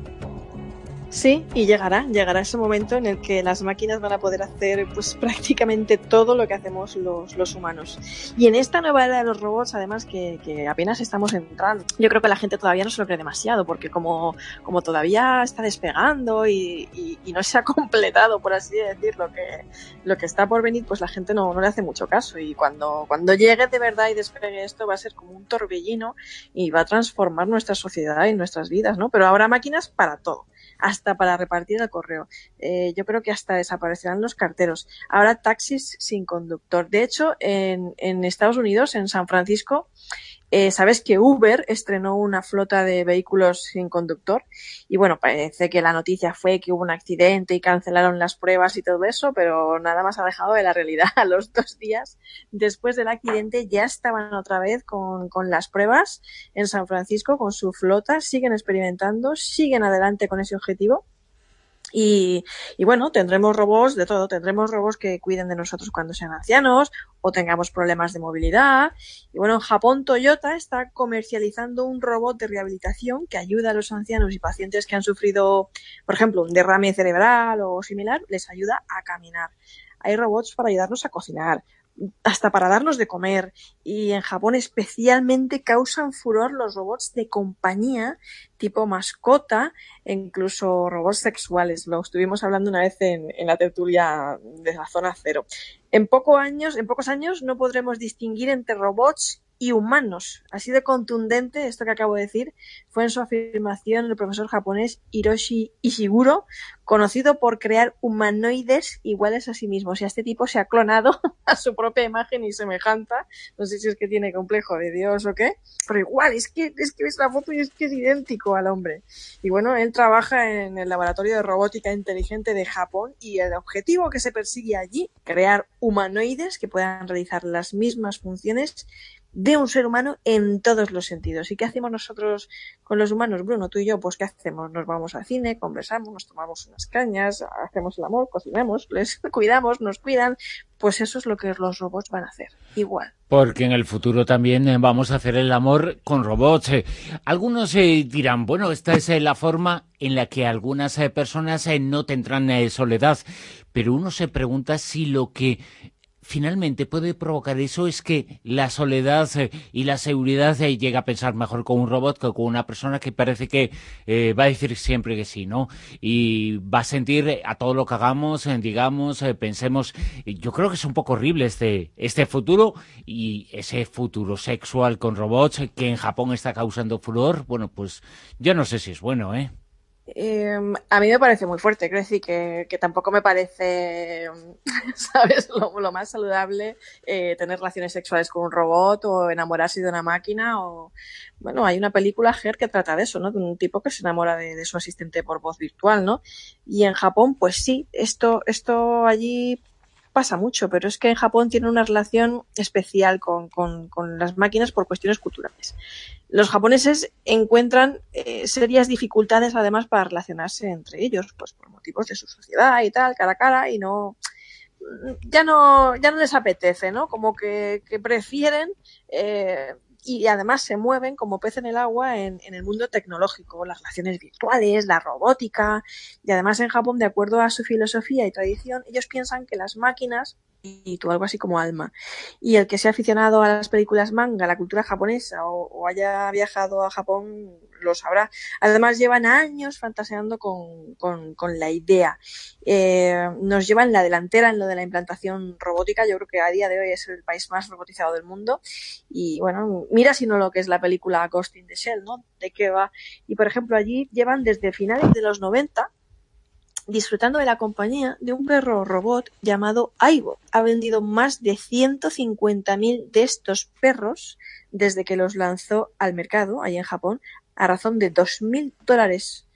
Sí, y llegará, llegará ese momento en el que las máquinas van a poder hacer pues prácticamente todo lo que hacemos los, los humanos. Y en esta nueva era de los robots, además que, que apenas estamos entrando, yo creo que la gente todavía no se lo cree demasiado, porque como, como todavía está despegando y, y, y no se ha completado, por así decir, lo que, lo que está por venir, pues la gente no, no le hace mucho caso. Y cuando, cuando llegue de verdad y despegue esto, va a ser como un torbellino y va a transformar nuestra sociedad y nuestras vidas, ¿no? Pero habrá máquinas para todo. Hasta para repartir el correo. Eh, yo creo que hasta desaparecerán los carteros. Habrá taxis sin conductor. De hecho, en, en Estados Unidos, en San Francisco, eh, sabes que Uber estrenó una flota de vehículos sin conductor. Y bueno, parece que la noticia fue que hubo un accidente y cancelaron las pruebas y todo eso, pero nada más alejado de la realidad. A los dos días después del accidente ya estaban otra vez con, con las pruebas en San Francisco, con su flota, siguen experimentando, siguen adelante con ese objetivo. Y, y bueno, tendremos robots de todo, tendremos robots que cuiden de nosotros cuando sean ancianos o tengamos problemas de movilidad. Y bueno, en Japón Toyota está comercializando un robot de rehabilitación que ayuda a los ancianos y pacientes que han sufrido, por ejemplo, un derrame cerebral o similar, les ayuda a caminar. Hay robots para ayudarnos a cocinar, hasta para darnos de comer, y en Japón especialmente causan furor los robots de compañía tipo mascota e incluso robots sexuales. Lo estuvimos hablando una vez en, en la tertulia de la zona cero. En pocos años, en pocos años no podremos distinguir entre robots y humanos. Así de contundente esto que acabo de decir fue en su afirmación el profesor japonés Hiroshi Ishiguro, conocido por crear humanoides iguales a sí mismo. O sea, este tipo se ha clonado a su propia imagen y semejanza. No sé si es que tiene complejo de Dios o qué, pero igual, es que, es que ves la foto y es que es idéntico al hombre. Y bueno, él trabaja en el laboratorio de robótica inteligente de Japón y el objetivo que se persigue allí, crear humanoides que puedan realizar las mismas funciones de un ser humano en todos los sentidos. ¿Y qué hacemos nosotros con los humanos, Bruno? Tú y yo, pues ¿qué hacemos? Nos vamos al cine, conversamos, nos tomamos unas cañas, hacemos el amor, cocinamos, les cuidamos, nos cuidan. Pues eso es lo que los robots van a hacer, igual.
Porque en el futuro también eh, vamos a hacer el amor con robots. Eh. Algunos eh, dirán, bueno, esta es eh, la forma en la que algunas eh, personas eh, no tendrán eh, soledad. Pero uno se pregunta si lo que finalmente puede provocar eso es que la soledad eh, y la seguridad eh, llega a pensar mejor con un robot que con una persona que parece que eh, va a decir siempre que sí, ¿no? Y va a sentir eh, a todo lo que hagamos, eh, digamos, eh, pensemos. Yo creo que es un poco horrible este, este futuro, y ese futuro sexual con robots eh, que en Japón está causando furor. Bueno, pues yo no sé si es bueno, ¿eh?
Eh, a mí me parece muy fuerte, quiero decir que, que tampoco me parece, ¿sabes?, lo, lo más saludable eh, tener relaciones sexuales con un robot o enamorarse de una máquina. O bueno, hay una película, Her, que trata de eso, ¿no?, de un tipo que se enamora de, de su asistente por voz virtual, ¿no? Y en Japón, pues sí, esto, esto allí pasa mucho, pero es que en Japón tiene una relación especial con, con, con las máquinas por cuestiones culturales. Los japoneses encuentran eh, serias dificultades además para relacionarse entre ellos, pues por motivos de su sociedad y tal, cara a cara, y no, ya no, ya no les apetece, ¿no? Como que, que prefieren eh, y además se mueven como pez en el agua en, en el mundo tecnológico, las relaciones virtuales, la robótica, y además en Japón, de acuerdo a su filosofía y tradición, ellos piensan que las máquinas y tú algo así como alma. Y el que sea aficionado a las películas manga, a la cultura japonesa, o, o haya viajado a Japón lo sabrá. Además llevan años fantaseando con, con, con la idea. Eh, nos llevan la delantera en lo de la implantación robótica. Yo creo que a día de hoy es el país más robotizado del mundo. Y bueno, mira si no lo que es la película Ghost in the Shell, ¿no? De qué va. Y por ejemplo allí llevan desde finales de los noventa disfrutando de la compañía de un perro robot llamado Aibo. Ha vendido más de ciento cincuenta mil de estos perros desde que los lanzó al mercado, ahí en Japón, a razón de dos mil dólares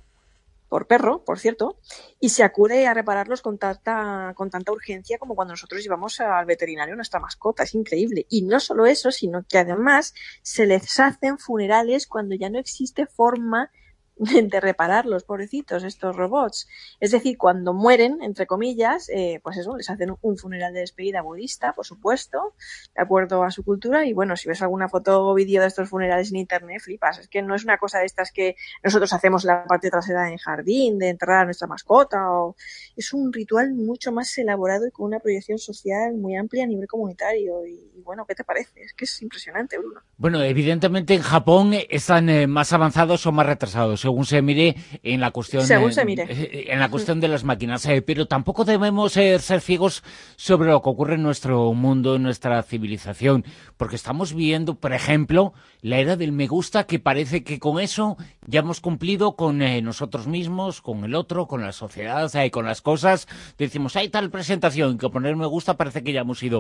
por perro, por cierto, y se acude a repararlos con tanta, con tanta urgencia como cuando nosotros llevamos al veterinario nuestra mascota. Es increíble. Y no solo eso, sino que además se les hacen funerales cuando ya no existe forma de reparar los pobrecitos, estos robots. Es decir, cuando mueren, entre comillas, eh, pues eso, les hacen un funeral de despedida budista, por supuesto, de acuerdo a su cultura. Y bueno, si ves alguna foto o vídeo de estos funerales en internet, flipas. Es que no es una cosa de estas que nosotros hacemos en la parte trasera en el jardín, de enterrar a nuestra mascota. O... es un ritual mucho más elaborado y con una proyección social muy amplia a nivel comunitario. Y, y bueno, ¿qué te parece? Es que es impresionante, Bruno.
Bueno, evidentemente en Japón están eh, más avanzados o más retrasados, según se mire en la cuestión
según
eh,
se mire.
Eh, en la cuestión de las máquinas, eh, pero tampoco debemos eh, ser ciegos sobre lo que ocurre en nuestro mundo, en nuestra civilización, porque estamos viendo, por ejemplo, la era del me gusta, que parece que con eso ya hemos cumplido con eh, nosotros mismos, con el otro, con la sociedad, eh, con las cosas. Decimos, hay tal presentación, que poner me gusta parece que ya hemos ido,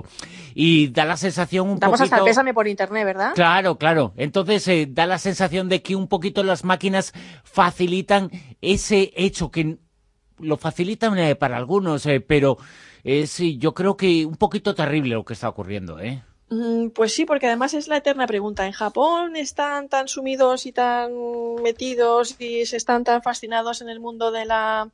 y da la sensación un
Damos
poquito...
hasta el pésame por internet, ¿verdad?
Claro, claro. Entonces eh, da la sensación de que un poquito las máquinas facilitan ese hecho, que lo facilitan eh, para algunos, eh, pero es, eh, yo creo que un poquito terrible lo que está ocurriendo, ¿eh?
Pues sí, porque además es la eterna pregunta. ¿En Japón están tan sumidos y tan metidos y se están tan fascinados en el mundo de la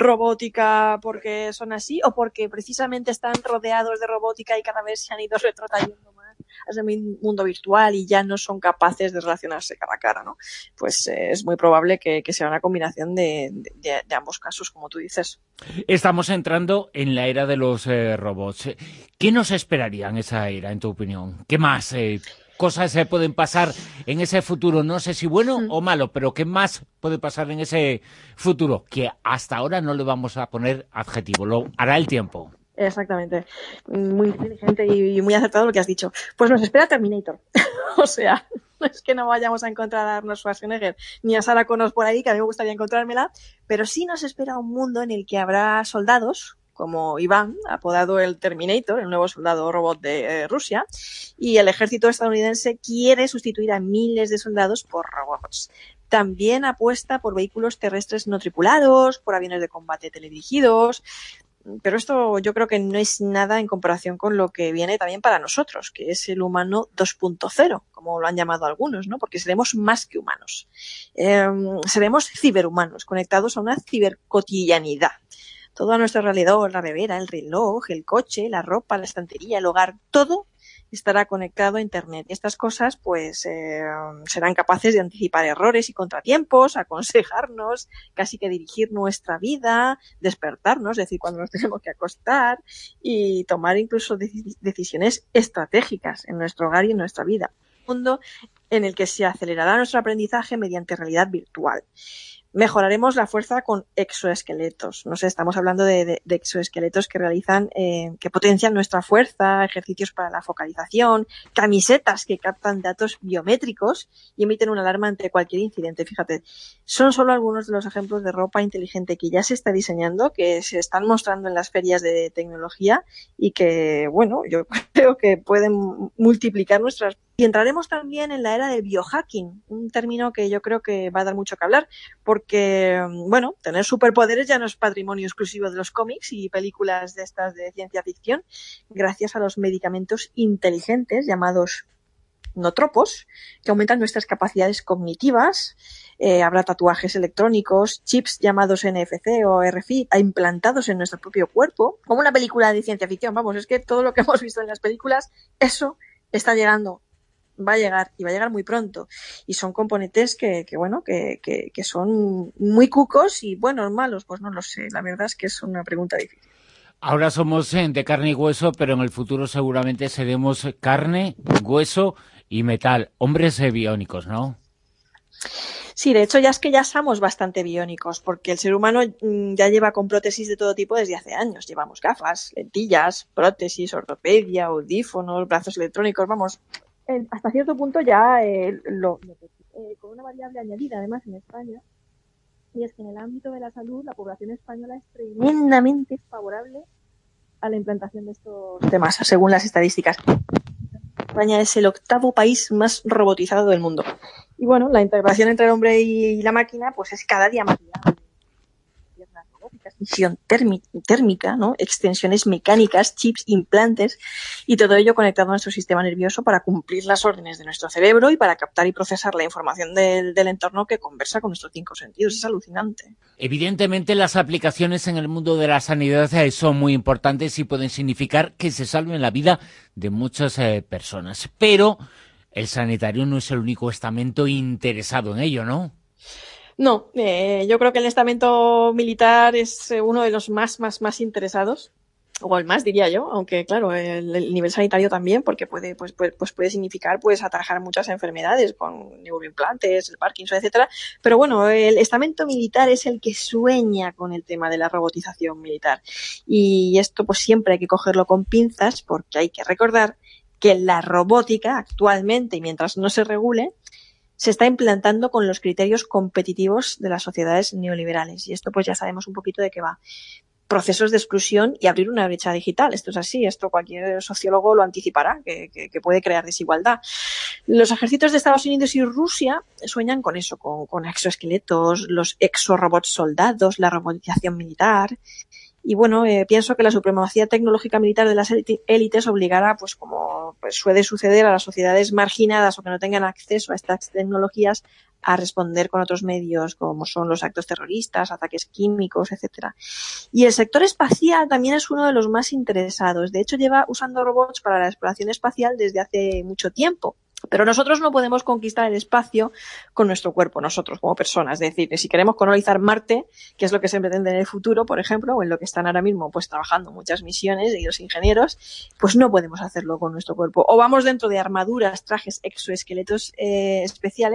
robótica porque son así, o porque precisamente están rodeados de robótica y cada vez se han ido retrotrayendo más a ese mundo virtual y ya no son capaces de relacionarse cara a cara, ¿no? Pues eh, es muy probable que, que sea una combinación de, de, de ambos casos, como tú dices.
Estamos entrando en la era de los eh, robots. ¿Qué nos esperaría en esa era, en tu opinión? ¿Qué más eh, cosas se pueden pasar en ese futuro? No sé si bueno o malo, pero ¿qué más puede pasar en ese futuro? Que hasta ahora no le vamos a poner adjetivo, lo hará el tiempo.
Exactamente. Muy inteligente y muy acertado lo que has dicho. Pues nos espera Terminator. O sea, no es que no vayamos a encontrar a Arnold Schwarzenegger ni a Sarah Connor por ahí, que a mí me gustaría encontrármela, pero sí nos espera un mundo en el que habrá soldados, como Iván, apodado el Terminator, el nuevo soldado robot de eh, Rusia, y el ejército estadounidense quiere sustituir a miles de soldados por robots. También apuesta por vehículos terrestres no tripulados, por aviones de combate teledirigidos, pero esto yo creo que no es nada en comparación con lo que viene también para nosotros, que es el humano dos punto cero, como lo han llamado algunos, ¿no? Porque seremos más que humanos. Eh, seremos ciberhumanos, conectados a una cibercotidianidad. Todo a nuestro alrededor, la nevera, el reloj, el coche, la ropa, la estantería, el hogar, todo estará conectado a Internet. Y estas cosas, pues, eh, serán capaces de anticipar errores y contratiempos, aconsejarnos, casi que dirigir nuestra vida, despertarnos, es decir, cuando nos tenemos que acostar, y tomar incluso de- decisiones estratégicas en nuestro hogar y en nuestra vida. Un mundo en el que se acelerará nuestro aprendizaje mediante realidad virtual. Mejoraremos la fuerza con exoesqueletos. No sé, estamos hablando de, de, de exoesqueletos que realizan, eh, que potencian nuestra fuerza, ejercicios para la focalización, camisetas que captan datos biométricos y emiten una alarma ante cualquier incidente. Fíjate, son solo algunos de los ejemplos de ropa inteligente que ya se está diseñando, que se están mostrando en las ferias de tecnología y que, bueno, yo creo que pueden multiplicar nuestras. Y entraremos también en la era del biohacking, un término que yo creo que va a dar mucho que hablar, porque, bueno, tener superpoderes ya no es patrimonio exclusivo de los cómics y películas de estas de ciencia ficción. Gracias a los medicamentos inteligentes llamados nootropos, que aumentan nuestras capacidades cognitivas, eh, habrá tatuajes electrónicos, chips llamados N F C o R F I D implantados en nuestro propio cuerpo, como una película de ciencia ficción. Vamos, es que todo lo que hemos visto en las películas, eso está llegando. Va a llegar y va a llegar muy pronto, y son componentes que, que bueno, que, que, que son muy cucos y buenos, malos, pues no lo sé, la verdad es que es una pregunta difícil.
Ahora somos eh, de carne y hueso, pero en el futuro seguramente seremos carne, hueso y metal, hombres eh, biónicos, ¿no?
Sí, de hecho ya es que ya somos bastante biónicos, porque el ser humano mm, ya lleva con prótesis de todo tipo desde hace años. Llevamos gafas, lentillas, prótesis, ortopedia, audífonos, brazos electrónicos, vamos. Hasta cierto punto ya eh, lo, lo eh, con una variable añadida además en España, y es que en el ámbito de la salud la población española es tremendamente favorable a la implantación de estos temas, según las estadísticas. España es el octavo país más robotizado del mundo. Y bueno, la integración entre el hombre y la máquina pues es cada día más grande. Visión térmica, ¿no? Extensiones mecánicas, chips, implantes, y todo ello conectado a nuestro sistema nervioso para cumplir las órdenes de nuestro cerebro y para captar y procesar la información del, del entorno que conversa con nuestros cinco sentidos. Es alucinante.
Evidentemente las aplicaciones en el mundo de la sanidad eh, son muy importantes y pueden significar que se salven la vida de muchas eh, personas, pero el sanitario no es el único estamento interesado en ello, ¿no?
No, eh, yo creo que el estamento militar es eh, uno de los más, más, más interesados, o el más, diría yo, aunque claro, el, el nivel sanitario también, porque puede, pues, pues, pues puede significar pues atajar muchas enfermedades con neuroimplantes, el Parkinson, etcétera. Pero bueno, el estamento militar es el que sueña con el tema de la robotización militar. Y esto pues siempre hay que cogerlo con pinzas, porque hay que recordar que la robótica actualmente, y mientras no se regule, se está implantando con los criterios competitivos de las sociedades neoliberales. Y esto pues ya sabemos un poquito de qué va. Procesos de exclusión y abrir una brecha digital. Esto es así, esto cualquier sociólogo lo anticipará, que, que, que puede crear desigualdad. Los ejércitos de Estados Unidos y Rusia sueñan con eso, con, con exoesqueletos, los exorobots soldados, la robotización militar. Y bueno, eh, pienso que la supremacía tecnológica militar de las élites obligará, pues como pues, suele suceder a las sociedades marginadas o que no tengan acceso a estas tecnologías, a responder con otros medios como son los actos terroristas, ataques químicos, etcétera. Y el sector espacial también es uno de los más interesados. De hecho, lleva usando robots para la exploración espacial desde hace mucho tiempo. Pero nosotros no podemos conquistar el espacio con nuestro cuerpo, nosotros como personas. Es decir, si queremos colonizar Marte, que es lo que se pretende en el futuro, por ejemplo, o en lo que están ahora mismo pues trabajando muchas misiones y los ingenieros, pues no podemos hacerlo con nuestro cuerpo. O vamos dentro de armaduras, trajes, exoesqueletos eh, especiales,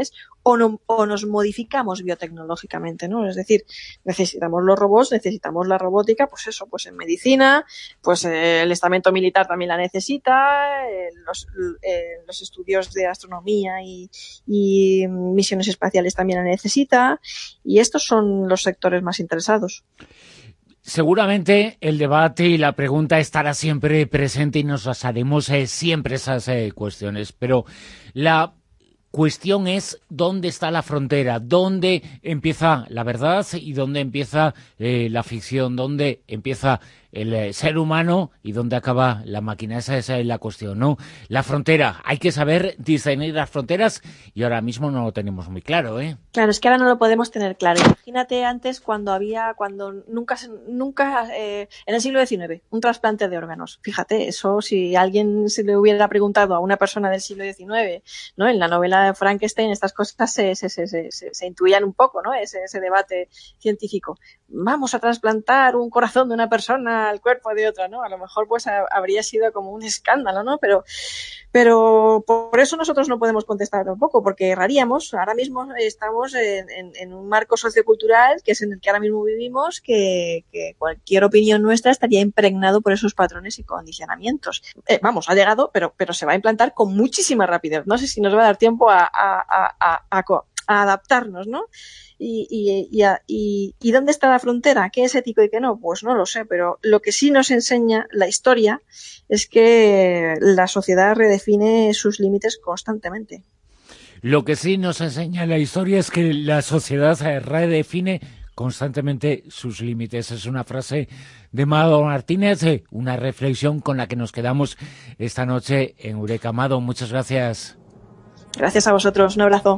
o, no, o nos modificamos biotecnológicamente, ¿no? Es decir, necesitamos los robots, necesitamos la robótica, pues eso, pues en medicina, pues eh, el estamento militar también la necesita, eh, los, eh, los estudios de astronomía y, y misiones espaciales también la necesita, y estos son los sectores más interesados.
Seguramente el debate y la pregunta estará siempre presente y nos haremos eh, siempre esas eh, cuestiones, pero la cuestión es dónde está la frontera, dónde empieza la verdad y dónde empieza eh, la ficción, dónde empieza el eh, ser humano y dónde acaba la máquina. Esa, esa es la cuestión, ¿no? La frontera, hay que saber discernir las fronteras y ahora mismo no lo tenemos muy claro, ¿eh?
Claro, es que ahora no lo podemos tener claro. Imagínate antes cuando había, cuando nunca, nunca eh, en el siglo diecinueve, un trasplante de órganos. Fíjate, eso si alguien se le hubiera preguntado a una persona del siglo diecinueve, ¿no? En la novela de Frankenstein estas cosas se, se, se, se, se, se intuían un poco, ¿no? Ese, ese debate científico. Vamos a trasplantar un corazón de una persona al cuerpo de otra, ¿no? A lo mejor pues a, habría sido como un escándalo, ¿no? Pero, pero por eso nosotros no podemos contestar tampoco, porque erraríamos. Ahora mismo estamos en, en, en un marco sociocultural que es en el que ahora mismo vivimos, que, que cualquier opinión nuestra estaría impregnado por esos patrones y condicionamientos. Eh, vamos, ha llegado, pero, pero se va a implantar con muchísima rapidez. No sé si nos va a dar tiempo a, a, a, a, a, a adaptarnos, ¿no? Y, y, y, y, ¿Y dónde está la frontera? ¿Qué es ético y qué no? Pues no lo sé, pero lo que sí nos enseña la historia es que la sociedad redefine sus límites constantemente.
Lo que sí nos enseña la historia es que la sociedad redefine constantemente sus límites. Es una frase de Mado Martínez, una reflexión con la que nos quedamos esta noche en Eureka. Mado, muchas gracias.
Gracias a vosotros, un abrazo.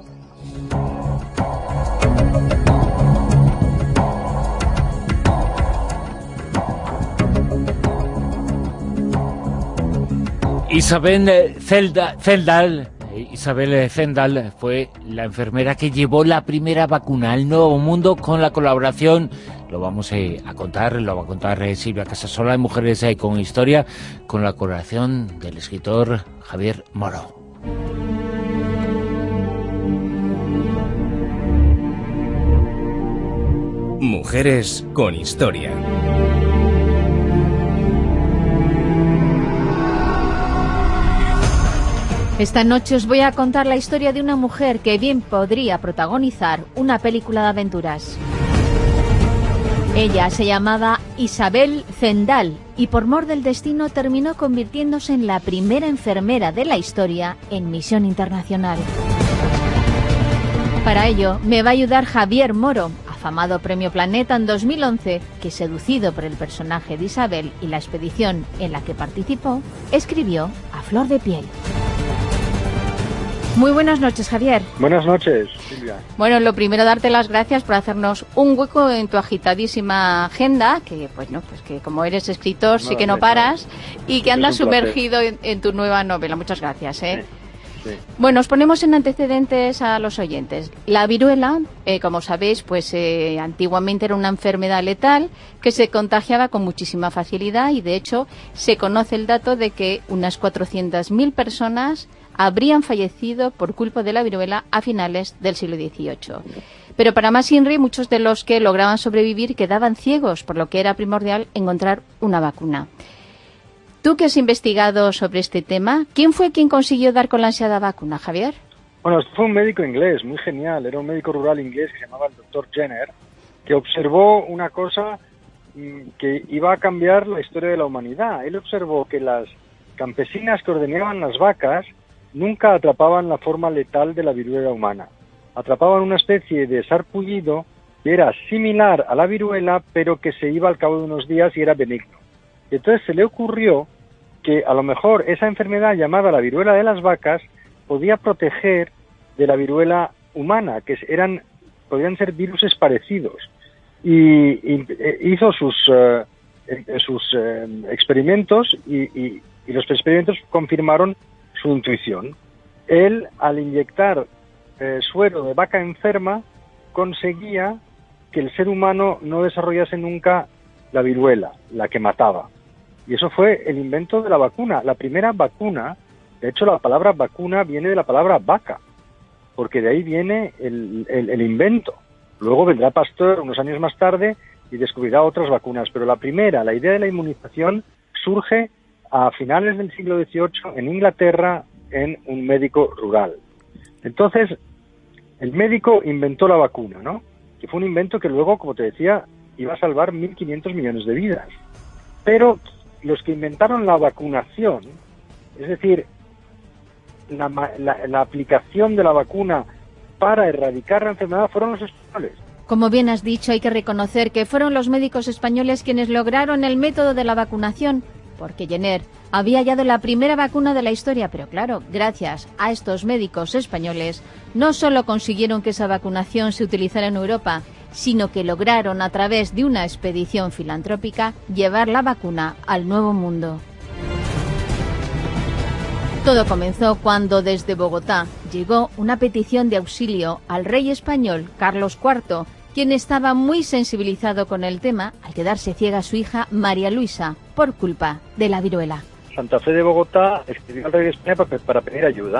Isabel Zendal, Isabel Zendal fue la enfermera que llevó la primera vacuna al Nuevo Mundo con la colaboración, lo vamos eh, a contar, lo va a contar eh, Silvia Casasola de Mujeres eh, con Historia, con la colaboración del escritor Javier Moro.
Mujeres con Historia.
Esta noche os voy a contar la historia de una mujer que bien podría protagonizar una película de aventuras. Ella se llamaba Isabel Zendal y por mor del destino terminó convirtiéndose en la primera enfermera de la historia en misión internacional. Para ello me va a ayudar Javier Moro, afamado Premio Planeta en dos mil once, que seducido por el personaje de Isabel y la expedición en la que participó, escribió A Flor de Piel. Muy buenas noches, Javier.
Buenas noches, Silvia.
Bueno, lo primero, darte las gracias por hacernos un hueco en tu agitadísima agenda, que pues no, pues que como eres escritor sí que no paras, y que andas sumergido en, en tu nueva novela. Muchas gracias, ¿eh? Sí, sí. Bueno, os ponemos en antecedentes a los oyentes. La viruela, eh, como sabéis, pues eh, antiguamente era una enfermedad letal que se contagiaba con muchísima facilidad y de hecho se conoce el dato de que unas cuatrocientas mil personas habrían fallecido por culpa de la viruela a finales del siglo dieciocho. Pero para más inri, muchos de los que lograban sobrevivir quedaban ciegos, por lo que era primordial encontrar una vacuna. Tú que has investigado sobre este tema, ¿quién fue quien consiguió dar con la ansiada vacuna, Javier?
Bueno, fue un médico inglés, muy genial. Era un médico rural inglés que se llamaba el doctor Jenner, que observó una cosa que iba a cambiar la historia de la humanidad. Él observó que las campesinas que ordeñaban las vacas nunca atrapaban la forma letal de la viruela humana. Atrapaban una especie de sarpullido que era similar a la viruela, pero que se iba al cabo de unos días y era benigno. Y entonces se le ocurrió que a lo mejor esa enfermedad llamada la viruela de las vacas podía proteger de la viruela humana, que eran podían ser viruses parecidos. Y, y hizo sus, uh, sus uh, experimentos y, y, y los experimentos confirmaron su intuición. Él, al inyectar eh, suero de vaca enferma, conseguía que el ser humano no desarrollase nunca la viruela, la que mataba. Y eso fue el invento de la vacuna. La primera vacuna, de hecho la palabra vacuna viene de la palabra vaca. porque de ahí viene el, el, el invento. Luego vendrá Pasteur unos años más tarde y descubrirá otras vacunas, pero la primera, la idea de la inmunización, surge a finales del siglo dieciocho en Inglaterra en un médico rural. Entonces, el médico inventó la vacuna, ¿no? Que fue un invento que luego, como te decía, iba a salvar mil quinientos millones de vidas. Pero los que inventaron la vacunación, es decir, la, la, la aplicación de la vacuna para erradicar la enfermedad, fueron los españoles.
Como bien has dicho, hay que reconocer que fueron los médicos españoles quienes lograron el método de la vacunación, porque Jenner había hallado la primera vacuna de la historia, pero claro, gracias a estos médicos españoles, no solo consiguieron que esa vacunación se utilizara en Europa, sino que lograron, a través de una expedición filantrópica, llevar la vacuna al Nuevo Mundo. Todo comenzó cuando desde Bogotá llegó una petición de auxilio al rey español Carlos cuarto, quien estaba muy sensibilizado con el tema al quedarse ciega su hija María Luisa por culpa de la viruela.
Santa Fe de Bogotá escribió al rey de España para, para pedir ayuda,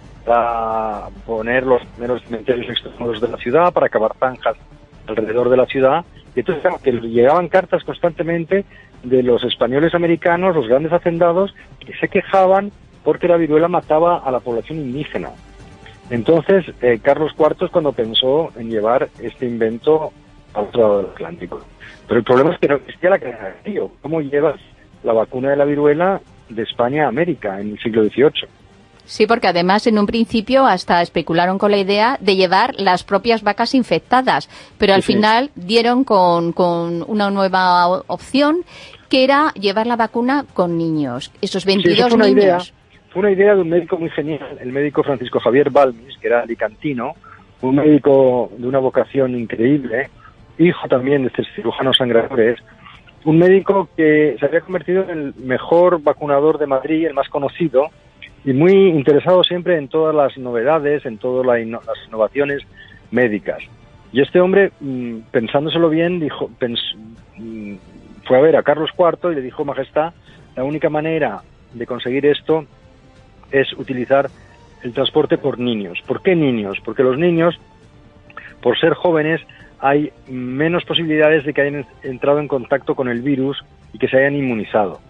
para poner los primeros cementerios extremos de la ciudad, para acabar zanjas alrededor de la ciudad, y entonces claro, que llegaban cartas constantemente de los españoles americanos, los grandes hacendados, que se quejaban porque la viruela mataba a la población indígena. Entonces, eh, Carlos cuarto es cuando pensó en llevar este invento al otro lado del Atlántico. Pero el problema es que no existía la cadena de frío. ¿Cómo llevas la vacuna de la viruela de España a América en el siglo dieciocho?
Sí, porque además en un principio hasta especularon con la idea de llevar las propias vacas infectadas, pero al sí, final sí. dieron con, con una nueva opción, que era llevar la vacuna con niños, esos veintidós
sí, niños. Idea. Fue una idea de un médico muy genial, el médico Francisco Javier Balmis, que era alicantino, un médico de una vocación increíble, hijo también de estos cirujanos sangradores, un médico que se había convertido en el mejor vacunador de Madrid, el más conocido, y muy interesado siempre en todas las novedades, en todas la inno- las innovaciones médicas. Y este hombre, mmm, pensándoselo bien, dijo, pens- mmm, fue a ver a Carlos cuarto y le dijo: Majestad, la única manera de conseguir esto es utilizar el transporte por niños. ¿Por qué niños? Porque los niños, por ser jóvenes, hay menos posibilidades de que hayan entrado en contacto con el virus y que se hayan inmunizado.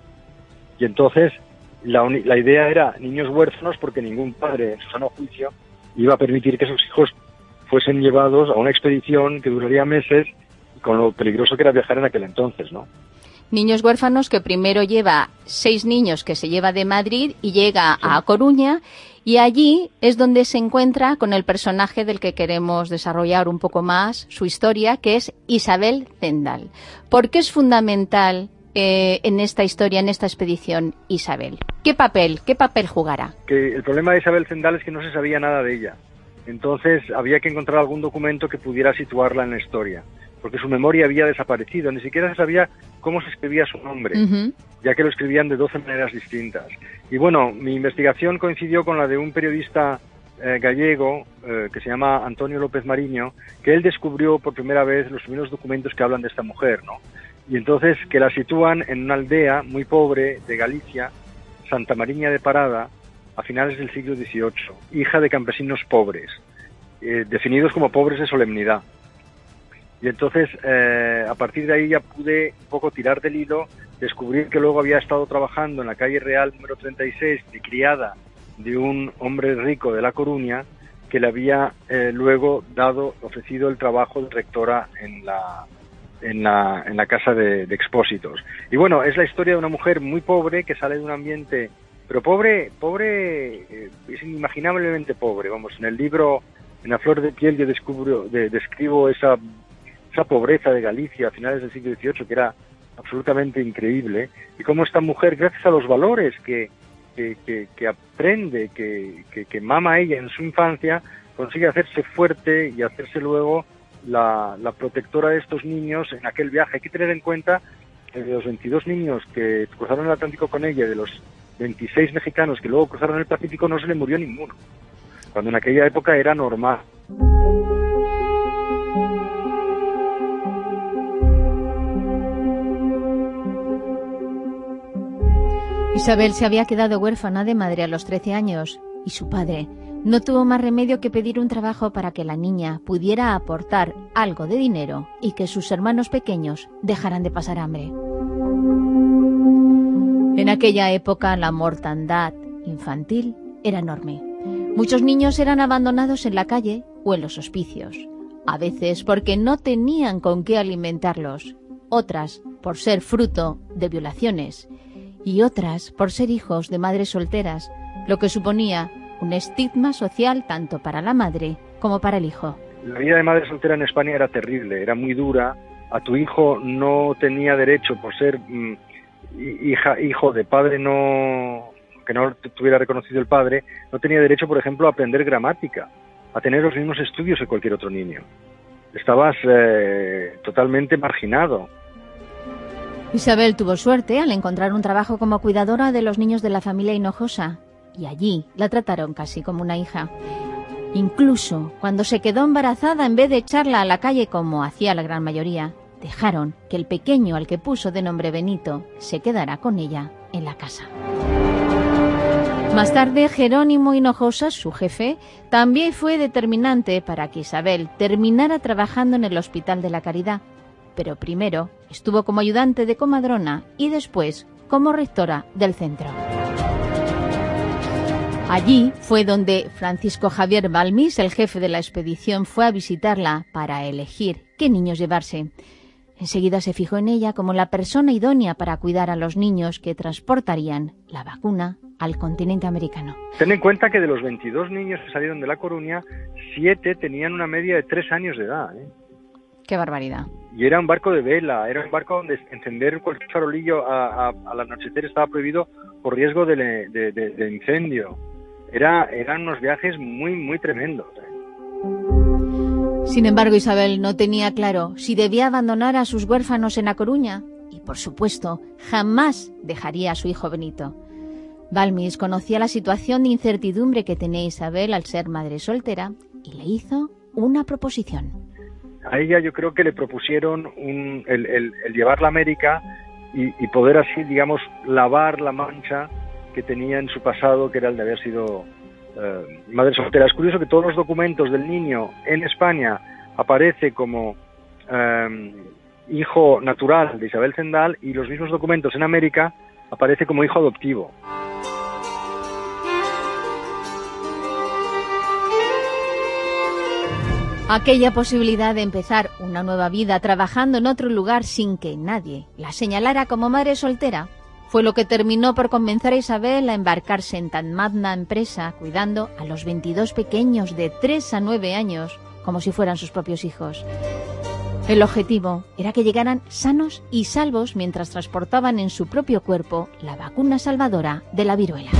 Y entonces la, uni- la idea era niños huérfanos, porque ningún padre en su sano juicio iba a permitir que sus hijos fuesen llevados a una expedición que duraría meses, con lo peligroso que era viajar en aquel entonces, ¿no?
Niños huérfanos que primero lleva seis niños que se lleva de Madrid y llega sí. a Coruña, y allí es donde se encuentra con el personaje del que queremos desarrollar un poco más su historia, que es Isabel Zendal. ¿Por qué es fundamental eh, en esta historia, en esta expedición, Isabel? ¿Qué papel, qué papel jugará?
Que el problema de Isabel Zendal es que no se sabía nada de ella. Entonces había que encontrar algún documento que pudiera situarla en la historia, porque su memoria había desaparecido, ni siquiera se sabía cómo se escribía su nombre, uh-huh. ya que lo escribían de doce maneras distintas. Y bueno, mi investigación coincidió con la de un periodista eh, gallego eh, que se llama Antonio López Mariño, que él descubrió por primera vez los primeros documentos que hablan de esta mujer, ¿no? Y entonces que la sitúan en una aldea muy pobre de Galicia, Santa Mariña de Parada, a finales del siglo dieciocho, hija de campesinos pobres, eh, definidos como pobres de solemnidad. Y entonces, eh, a partir de ahí ya pude un poco tirar del hilo, descubrir que luego había estado trabajando en la calle Real número treinta y seis, de criada de un hombre rico de La Coruña, que le había eh, luego dado, ofrecido el trabajo de rectora en la, en la, en la casa de, de expósitos. Y bueno, es la historia de una mujer muy pobre que sale de un ambiente, pero pobre, pobre, eh, es inimaginablemente pobre. Vamos, en el libro, en La flor de piel, yo descubro, de, describo esa esa pobreza de Galicia a finales del siglo dieciocho, que era absolutamente increíble, y cómo esta mujer, gracias a los valores que, que, que, que aprende, que, que, que mama ella en su infancia, consigue hacerse fuerte y hacerse luego la, la protectora de estos niños en aquel viaje. Hay que tener en cuenta que de los veintidós niños que cruzaron el Atlántico con ella, de los veintiséis mexicanos que luego cruzaron el Pacífico, no se le murió ninguno, cuando en aquella época era normal.
Isabel se había quedado huérfana de madre a los trece años y su padre no tuvo más remedio que pedir un trabajo para que la niña pudiera aportar algo de dinero y que sus hermanos pequeños dejaran de pasar hambre. En aquella época la mortandad infantil era enorme. Muchos niños eran abandonados en la calle o en los hospicios, a veces porque no tenían con qué alimentarlos, otras por ser fruto de violaciones y otras por ser hijos de madres solteras, lo que suponía un estigma social tanto para la madre como para el hijo.
La vida de madre soltera en España era terrible, era muy dura. A tu hijo no tenía derecho por ser mm, hija, hijo de padre no que no tuviera reconocido el padre, no tenía derecho, por ejemplo, a aprender gramática, a tener los mismos estudios que cualquier otro niño. Estabas eh, totalmente marginado.
Isabel tuvo suerte al encontrar un trabajo como cuidadora de los niños de la familia Hinojosa, y allí la trataron casi como una hija. Incluso cuando se quedó embarazada, en vez de echarla a la calle como hacía la gran mayoría, dejaron que el pequeño al que puso de nombre Benito se quedara con ella en la casa. Más tarde, Jerónimo Hinojosa, su jefe, también fue determinante para que Isabel terminara trabajando en el Hospital de la Caridad, pero primero estuvo como ayudante de comadrona y después como rectora del centro. Allí fue donde Francisco Javier Balmis, el jefe de la expedición, fue a visitarla para elegir qué niños llevarse. Enseguida se fijó en ella como la persona idónea para cuidar a los niños que transportarían la vacuna al continente americano.
Ten en cuenta que de los veintidós niños que salieron de La Coruña, siete tenían una media de tres años de edad, ¿eh?
¡Qué barbaridad!
Y era un barco de vela, era un barco donde encender cualquier farolillo a, a, al anochecer estaba prohibido por riesgo de, de, de, de incendio. Era, eran unos viajes muy, muy tremendos, ¿eh?
Sin embargo, Isabel no tenía claro si debía abandonar a sus huérfanos en A Coruña y, por supuesto, jamás dejaría a su hijo Benito. Balmis conocía la situación de incertidumbre que tenía Isabel al ser madre soltera y le hizo una proposición.
A ella yo creo que le propusieron un, el, el, el llevarla a América y, y poder así, digamos, lavar la mancha que tenía en su pasado, que era el de haber sido eh, madre soltera. Es curioso que todos los documentos del niño en España aparece como eh, hijo natural de Isabel Zendal y los mismos documentos en América aparece como hijo adoptivo.
Aquella posibilidad de empezar una nueva vida trabajando en otro lugar sin que nadie la señalara como madre soltera fue lo que terminó por convencer a Isabel a embarcarse en tan magna empresa, cuidando a los veintidós pequeños de tres a nueve años como si fueran sus propios hijos. El objetivo era que llegaran sanos y salvos mientras transportaban en su propio cuerpo la vacuna salvadora de la viruela.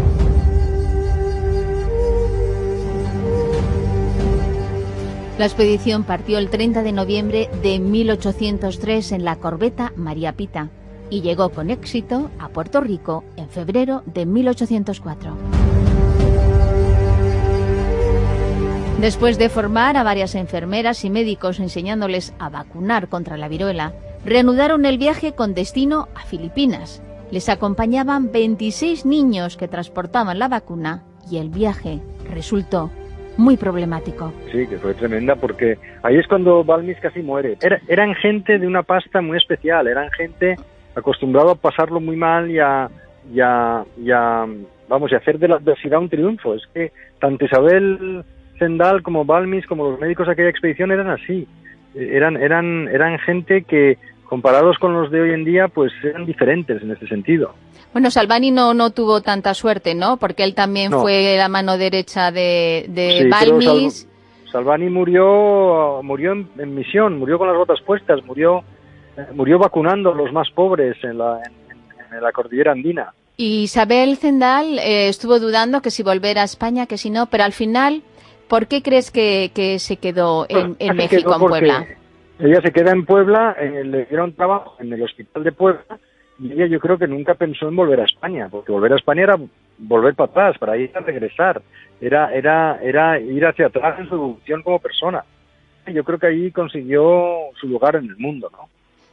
La expedición partió el treinta de noviembre de mil ochocientos tres en la corbeta María Pita y llegó con éxito a Puerto Rico en febrero de mil ochocientos cuatro. Después de formar a varias enfermeras y médicos enseñándoles a vacunar contra la viruela, reanudaron el viaje con destino a Filipinas. Les acompañaban veintiséis niños que transportaban la vacuna y el viaje resultó muy problemático.
Sí, que fue tremenda porque ahí es cuando Balmis casi muere. Era, eran gente de una pasta muy especial, eran gente acostumbrada a pasarlo muy mal y a, y a, y a, vamos, y a hacer de la adversidad un triunfo. Es que tanto Isabel Zendal como Balmis, como los médicos de aquella expedición eran así. Eran, eran, eran gente que, comparados con los de hoy en día, pues eran diferentes en este sentido.
Bueno, Salvani no, no tuvo tanta suerte, ¿no? Porque él también no. fue la mano derecha de, de sí, Balmis.
Sal, Salvani murió, murió en, en misión, murió con las botas puestas, murió, eh, murió vacunando a los más pobres en la, en, en la cordillera andina.
Y Isabel Zendal eh, estuvo dudando que si volver a España, que si no, pero al final, ¿por qué crees que, que se quedó en, en México, en Puebla?
Ella se queda en Puebla, eh, le dieron trabajo en el hospital de Puebla. Y ella yo creo que nunca pensó en volver a España, porque volver a España era volver para atrás, para ir a regresar, era, era, era ir hacia atrás en su evolución como persona. Yo creo que ahí consiguió su lugar en el mundo, ¿no?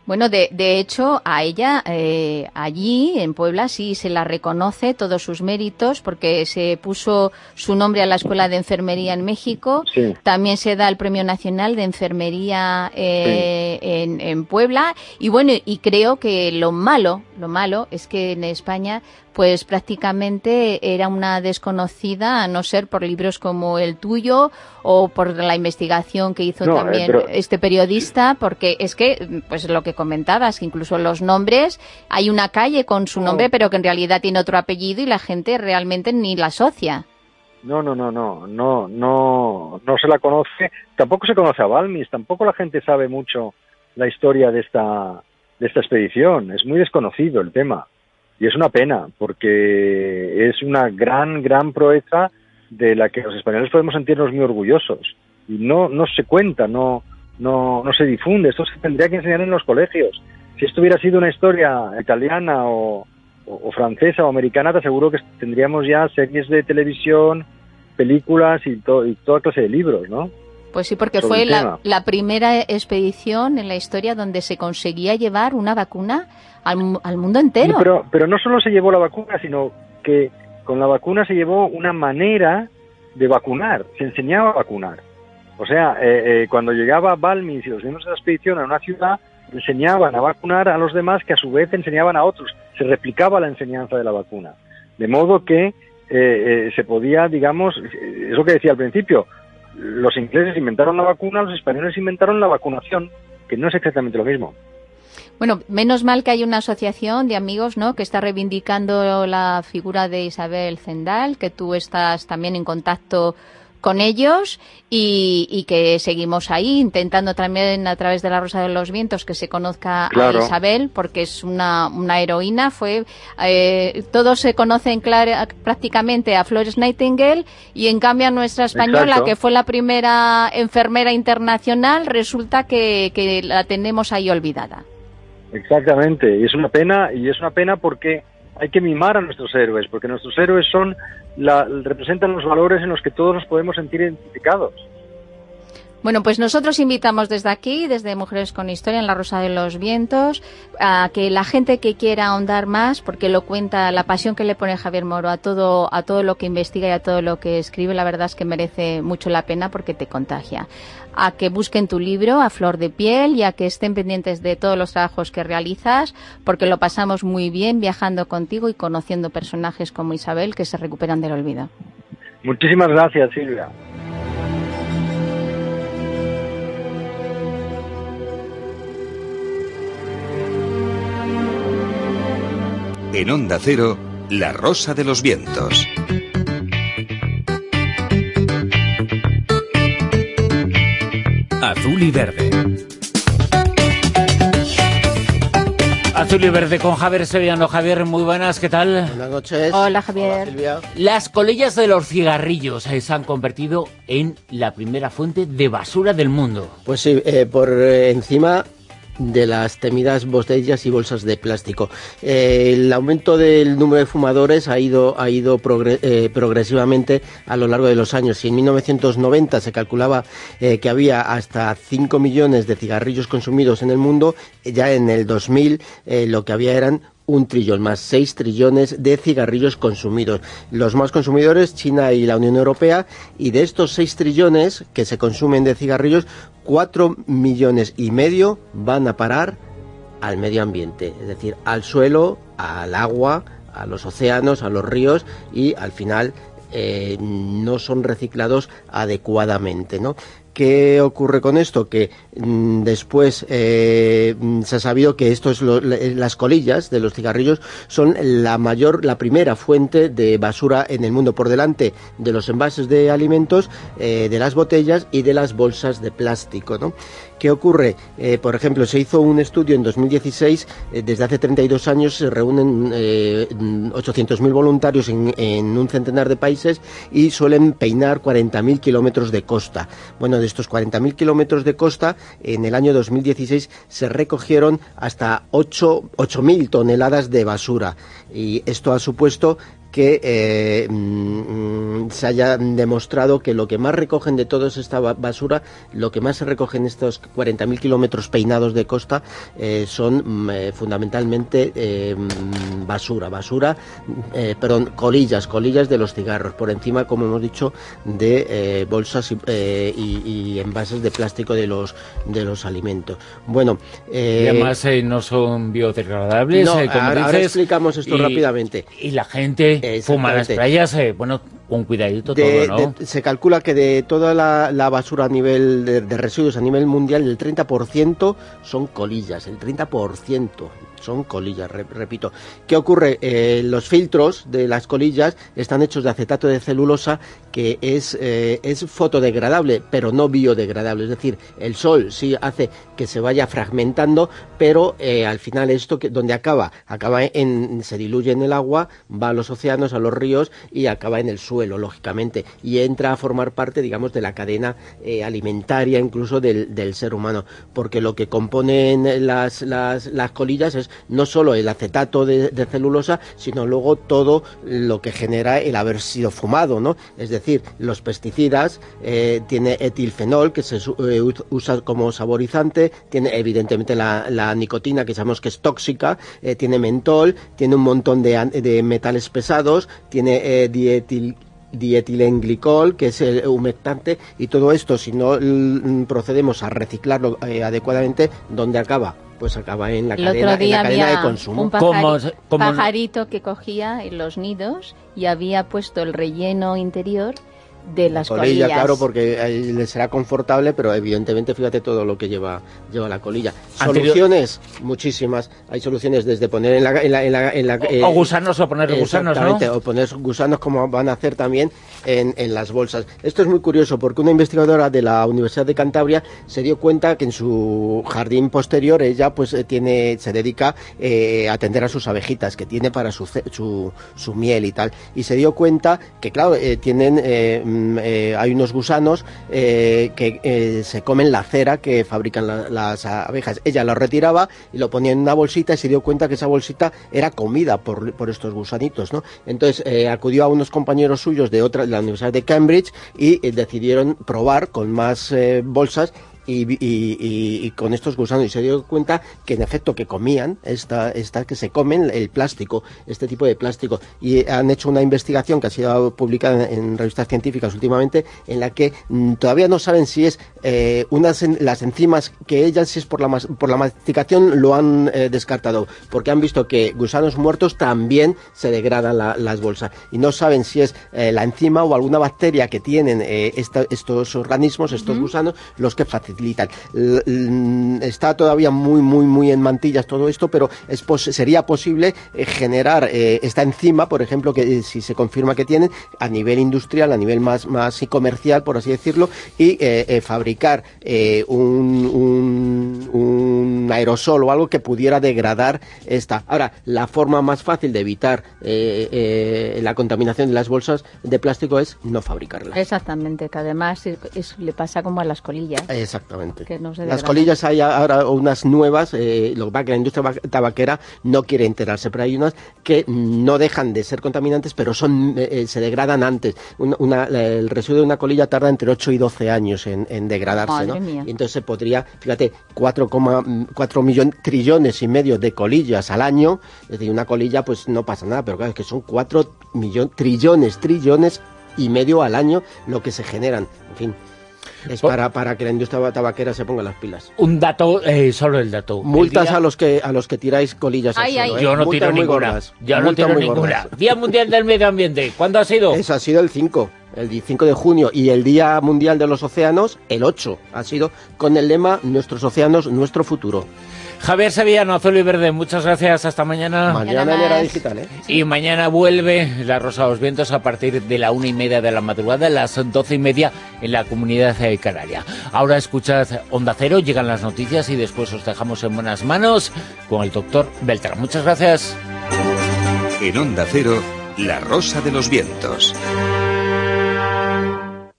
Bueno, de, de hecho, a ella eh, allí, en Puebla, sí se la reconoce todos sus méritos, porque se puso su nombre a la Escuela de Enfermería en México. Sí. También se da el Premio Nacional de Enfermería eh, sí. en, en Puebla. Y bueno, y creo que lo malo, lo malo es que en España, pues prácticamente era una desconocida, a no ser por libros como el tuyo o por la investigación que hizo no, también eh, pero... este periodista, porque es que, pues lo que comentabas, que incluso los nombres, hay una calle con su nombre, no. pero que en realidad tiene otro apellido y la gente realmente ni la asocia.
No, no, no, no, no, no, no se la conoce, tampoco se conoce a Balmis, tampoco la gente sabe mucho la historia de esta, de esta expedición, es muy desconocido el tema. Y es una pena, porque es una gran, gran proeza de la que los españoles podemos sentirnos muy orgullosos. Y no, no se cuenta, no, no, no se difunde. Esto se tendría que enseñar en los colegios. Si esto hubiera sido una historia italiana o, o, o francesa o americana, te aseguro que tendríamos ya series de televisión, películas y, to, y toda clase de libros, ¿no?
Pues sí, porque fue la, la primera expedición en la historia donde se conseguía llevar una vacuna al, al mundo entero.
Sí, pero, pero no solo se llevó la vacuna, sino que con la vacuna se llevó una manera de vacunar, se enseñaba a vacunar. O sea, eh, eh, cuando llegaba Balmis y los miembros de la expedición a una ciudad, enseñaban a vacunar a los demás, que a su vez enseñaban a otros. Se replicaba la enseñanza de la vacuna. De modo que eh, eh, se podía, digamos, eso que decía al principio, los ingleses inventaron la vacuna, los españoles inventaron la vacunación, que no es exactamente lo mismo.
Bueno, menos mal que hay una asociación de amigos, ¿no?, que está reivindicando la figura de Isabel Zendal, que tú estás también en contacto con ellos y, y que seguimos ahí intentando también a través de La Rosa de los Vientos que se conozca claro. a Isabel, porque es una, una heroína. Fue eh, todos se conocen clara, prácticamente a Florence Nightingale, y en cambio a nuestra española, Exacto. que fue la primera enfermera internacional, resulta que, que la tenemos ahí olvidada.
Exactamente, y es una pena, y es una pena porque hay que mimar a nuestros héroes, porque nuestros héroes son la, representan los valores en los que todos nos podemos sentir identificados.
Bueno, pues nosotros invitamos desde aquí, desde Mujeres con Historia en La Rosa de los Vientos, a que la gente que quiera ahondar más, porque lo cuenta, la pasión que le pone Javier Moro a todo, a todo lo que investiga y a todo lo que escribe, la verdad es que merece mucho la pena porque te contagia. A que busquen tu libro A Flor de Piel y a que estén pendientes de todos los trabajos que realizas, porque lo pasamos muy bien viajando contigo y conociendo personajes como Isabel que se recuperan del olvido.
Muchísimas gracias, Silvia.
En Onda Cero, La Rosa de los Vientos.
Azul y verde.
Azul y verde con Javier Sevillano. Javier, muy buenas, ¿qué tal?
Buenas noches.
Hola, Javier.
Hola, Silvia.
Las colillas de los cigarrillos eh, se han convertido en la primera fuente de basura del mundo.
Pues sí, eh, por eh, encima de las temidas botellas y bolsas de plástico. Eh, el aumento del número de fumadores ha ido, ha ido progre eh, progresivamente a lo largo de los años. Si en mil novecientos noventa se calculaba eh, que había hasta cinco millones de cigarrillos consumidos en el mundo, ya en el dos mil eh, lo que había eran un trillón más, seis trillones de cigarrillos consumidos. Los más consumidores, China y la Unión Europea, y de estos seis trillones que se consumen de cigarrillos, cuatro millones y medio van a parar al medio ambiente, es decir, al suelo, al agua, a los océanos, a los ríos, y al final eh, no son reciclados adecuadamente, ¿no? ¿Qué ocurre con esto? Que mmm, después eh, se ha sabido que esto es lo, las colillas de los cigarrillos son la mayor, la primera fuente de basura en el mundo, por delante de los envases de alimentos, eh, de las botellas y de las bolsas de plástico, ¿no? ¿Qué ocurre? Eh, por ejemplo, se hizo un estudio en dos mil dieciséis, eh, desde hace treinta y dos años se reúnen eh, ochocientos mil voluntarios en, en un centenar de países y suelen peinar cuarenta mil kilómetros de costa. Bueno, de estos cuarenta mil kilómetros de costa, en el año dos mil dieciséis se recogieron hasta ocho mil toneladas de basura, y esto ha supuesto que eh, mm, se haya demostrado que lo que más recogen de toda esta basura, lo que más se recoge en estos cuarenta mil kilómetros peinados de costa, eh, son eh, fundamentalmente eh, basura, basura, eh, perdón, colillas, colillas de los cigarros, por encima, como hemos dicho, de eh, bolsas y, eh, y, y envases de plástico de los de los alimentos. Bueno, eh,
y además eh, no son biodegradables,
no,
eh, como
ahora,
dices,
ahora explicamos esto
y,
rápidamente.
Y la gente fuma en las playas, eh, bueno, con cuidadito
de,
todo, ¿no?
De, se calcula que de toda la, la basura a nivel de, de residuos a nivel mundial, el treinta por ciento son colillas, el treinta por ciento son colillas, re, repito. ¿Qué ocurre? Eh, los filtros de las colillas están hechos de acetato de celulosa, que es, eh, es fotodegradable, pero no biodegradable. Es decir, el sol sí hace que se vaya fragmentando, pero eh, al final esto, que donde acaba, acaba en, se diluye en el agua, va a los océanos, a los ríos y acaba en el suelo, lógicamente, y entra a formar parte, digamos, de la cadena eh, alimentaria, incluso del, del ser humano, porque lo que componen las, las, las colillas es no solo el acetato de, de celulosa, sino luego todo lo que genera el haber sido fumado, ¿no? Es decir, los pesticidas, eh, tiene etilfenol, que se eh, usa como saborizante, tiene evidentemente la, la nicotina, que sabemos que es tóxica, eh, tiene mentol, tiene un montón de, de metales pesados, tiene eh, dietil dietilenglicol, que es el humectante, y todo esto, si no l- procedemos a reciclarlo eh, adecuadamente, ¿dónde acaba? Pues acaba en la
El
cadena,
otro día
en la cadena
había
de consumo.
un pajari- pajarito que cogía en los nidos y había puesto el relleno interior de las
colilla,
colillas.
claro, porque eh, le será confortable, pero evidentemente fíjate todo lo que lleva lleva la colilla.
Anterior...
Soluciones, muchísimas. Hay soluciones desde poner en la... En la, en la, en la eh,
o gusanos, o poner gusanos, ¿no?
O poner gusanos, como van a hacer también en, en las bolsas. Esto es muy curioso, porque una investigadora de la Universidad de Cantabria se dio cuenta que en su jardín posterior ella pues tiene se dedica eh, a atender a sus abejitas, que tiene para su, su, su miel y tal. Y se dio cuenta que, claro, eh, tienen... Eh, Eh, hay unos gusanos eh, que eh, se comen la cera que fabrican la, las abejas. Ella lo retiraba y lo ponía en una bolsita y se dio cuenta que esa bolsita era comida por, por estos gusanitos, ¿no? Entonces eh, acudió a unos compañeros suyos de otra, de la Universidad de Cambridge, y eh, decidieron probar con más eh, bolsas Y, y, y, y con estos gusanos, y se dio cuenta que en efecto que comían esta, esta que se comen el plástico, este tipo de plástico, y han hecho una investigación que ha sido publicada en, en revistas científicas últimamente, en la que mm, todavía no saben si es eh, unas en, las enzimas que ellas, si es por la por la masticación, lo han eh, descartado, porque han visto que gusanos muertos también se degradan la, las bolsas, y no saben si es eh, la enzima o alguna bacteria que tienen eh, esta, estos organismos, estos uh-huh. gusanos, los que facilitan. Está todavía muy muy muy en mantillas todo esto, pero es pos sería posible eh, generar eh, esta enzima, por ejemplo, que eh, si se confirma que tienen, a nivel industrial, a nivel más más y comercial, por así decirlo, y eh, eh, fabricar eh, un, un, un aerosol o algo que pudiera degradar esta. Ahora, la forma más fácil de evitar eh, eh, la contaminación de las bolsas de plástico es no fabricarlas.
Exactamente, que además es, es, le pasa como a las colillas.
Exactamente.
Que no se
las colillas hay ahora unas nuevas, eh, lo que pasa que la industria tabaquera no quiere enterarse, pero hay unas que no dejan de ser contaminantes, pero son eh, se degradan antes. Una, una, el residuo de una colilla tarda entre ocho y doce años en, en degradarse, ¿no? Y entonces se podría, fíjate, cuatro coma cuatro millones, trillones y medio de colillas al año, es decir, una colilla pues no pasa nada, pero claro, es que son cuatro millones, trillones, trillones y medio al año lo que se generan, en fin. Es para, para que la industria tabaquera se ponga las pilas.
Un dato, eh, solo el dato.
Multas
el día...
a los que a los que tiráis colillas
ay,
al suelo.
Ay, ¿eh? Yo no
Multas
tiro ninguna.
Gordas.
Yo no tiro ninguna. Gordas. Día Mundial del Medio Ambiente. ¿Cuándo ha sido?
Eso ha sido el cinco. El cinco de junio. Y el Día Mundial de los Océanos, el ocho. Ha sido con el lema Nuestros océanos, nuestro futuro.
Javier Sevillano, Azul y Verde, muchas gracias, hasta mañana.
Mañana en Era Digital, ¿eh?
Y mañana vuelve La Rosa de los Vientos a partir de la una y media de la madrugada, a las doce y media en la Comunidad Canaria. Ahora escuchad Onda Cero, llegan las noticias y después os dejamos en buenas manos con el doctor Beltrán. Muchas gracias.
En Onda Cero, La Rosa de los Vientos.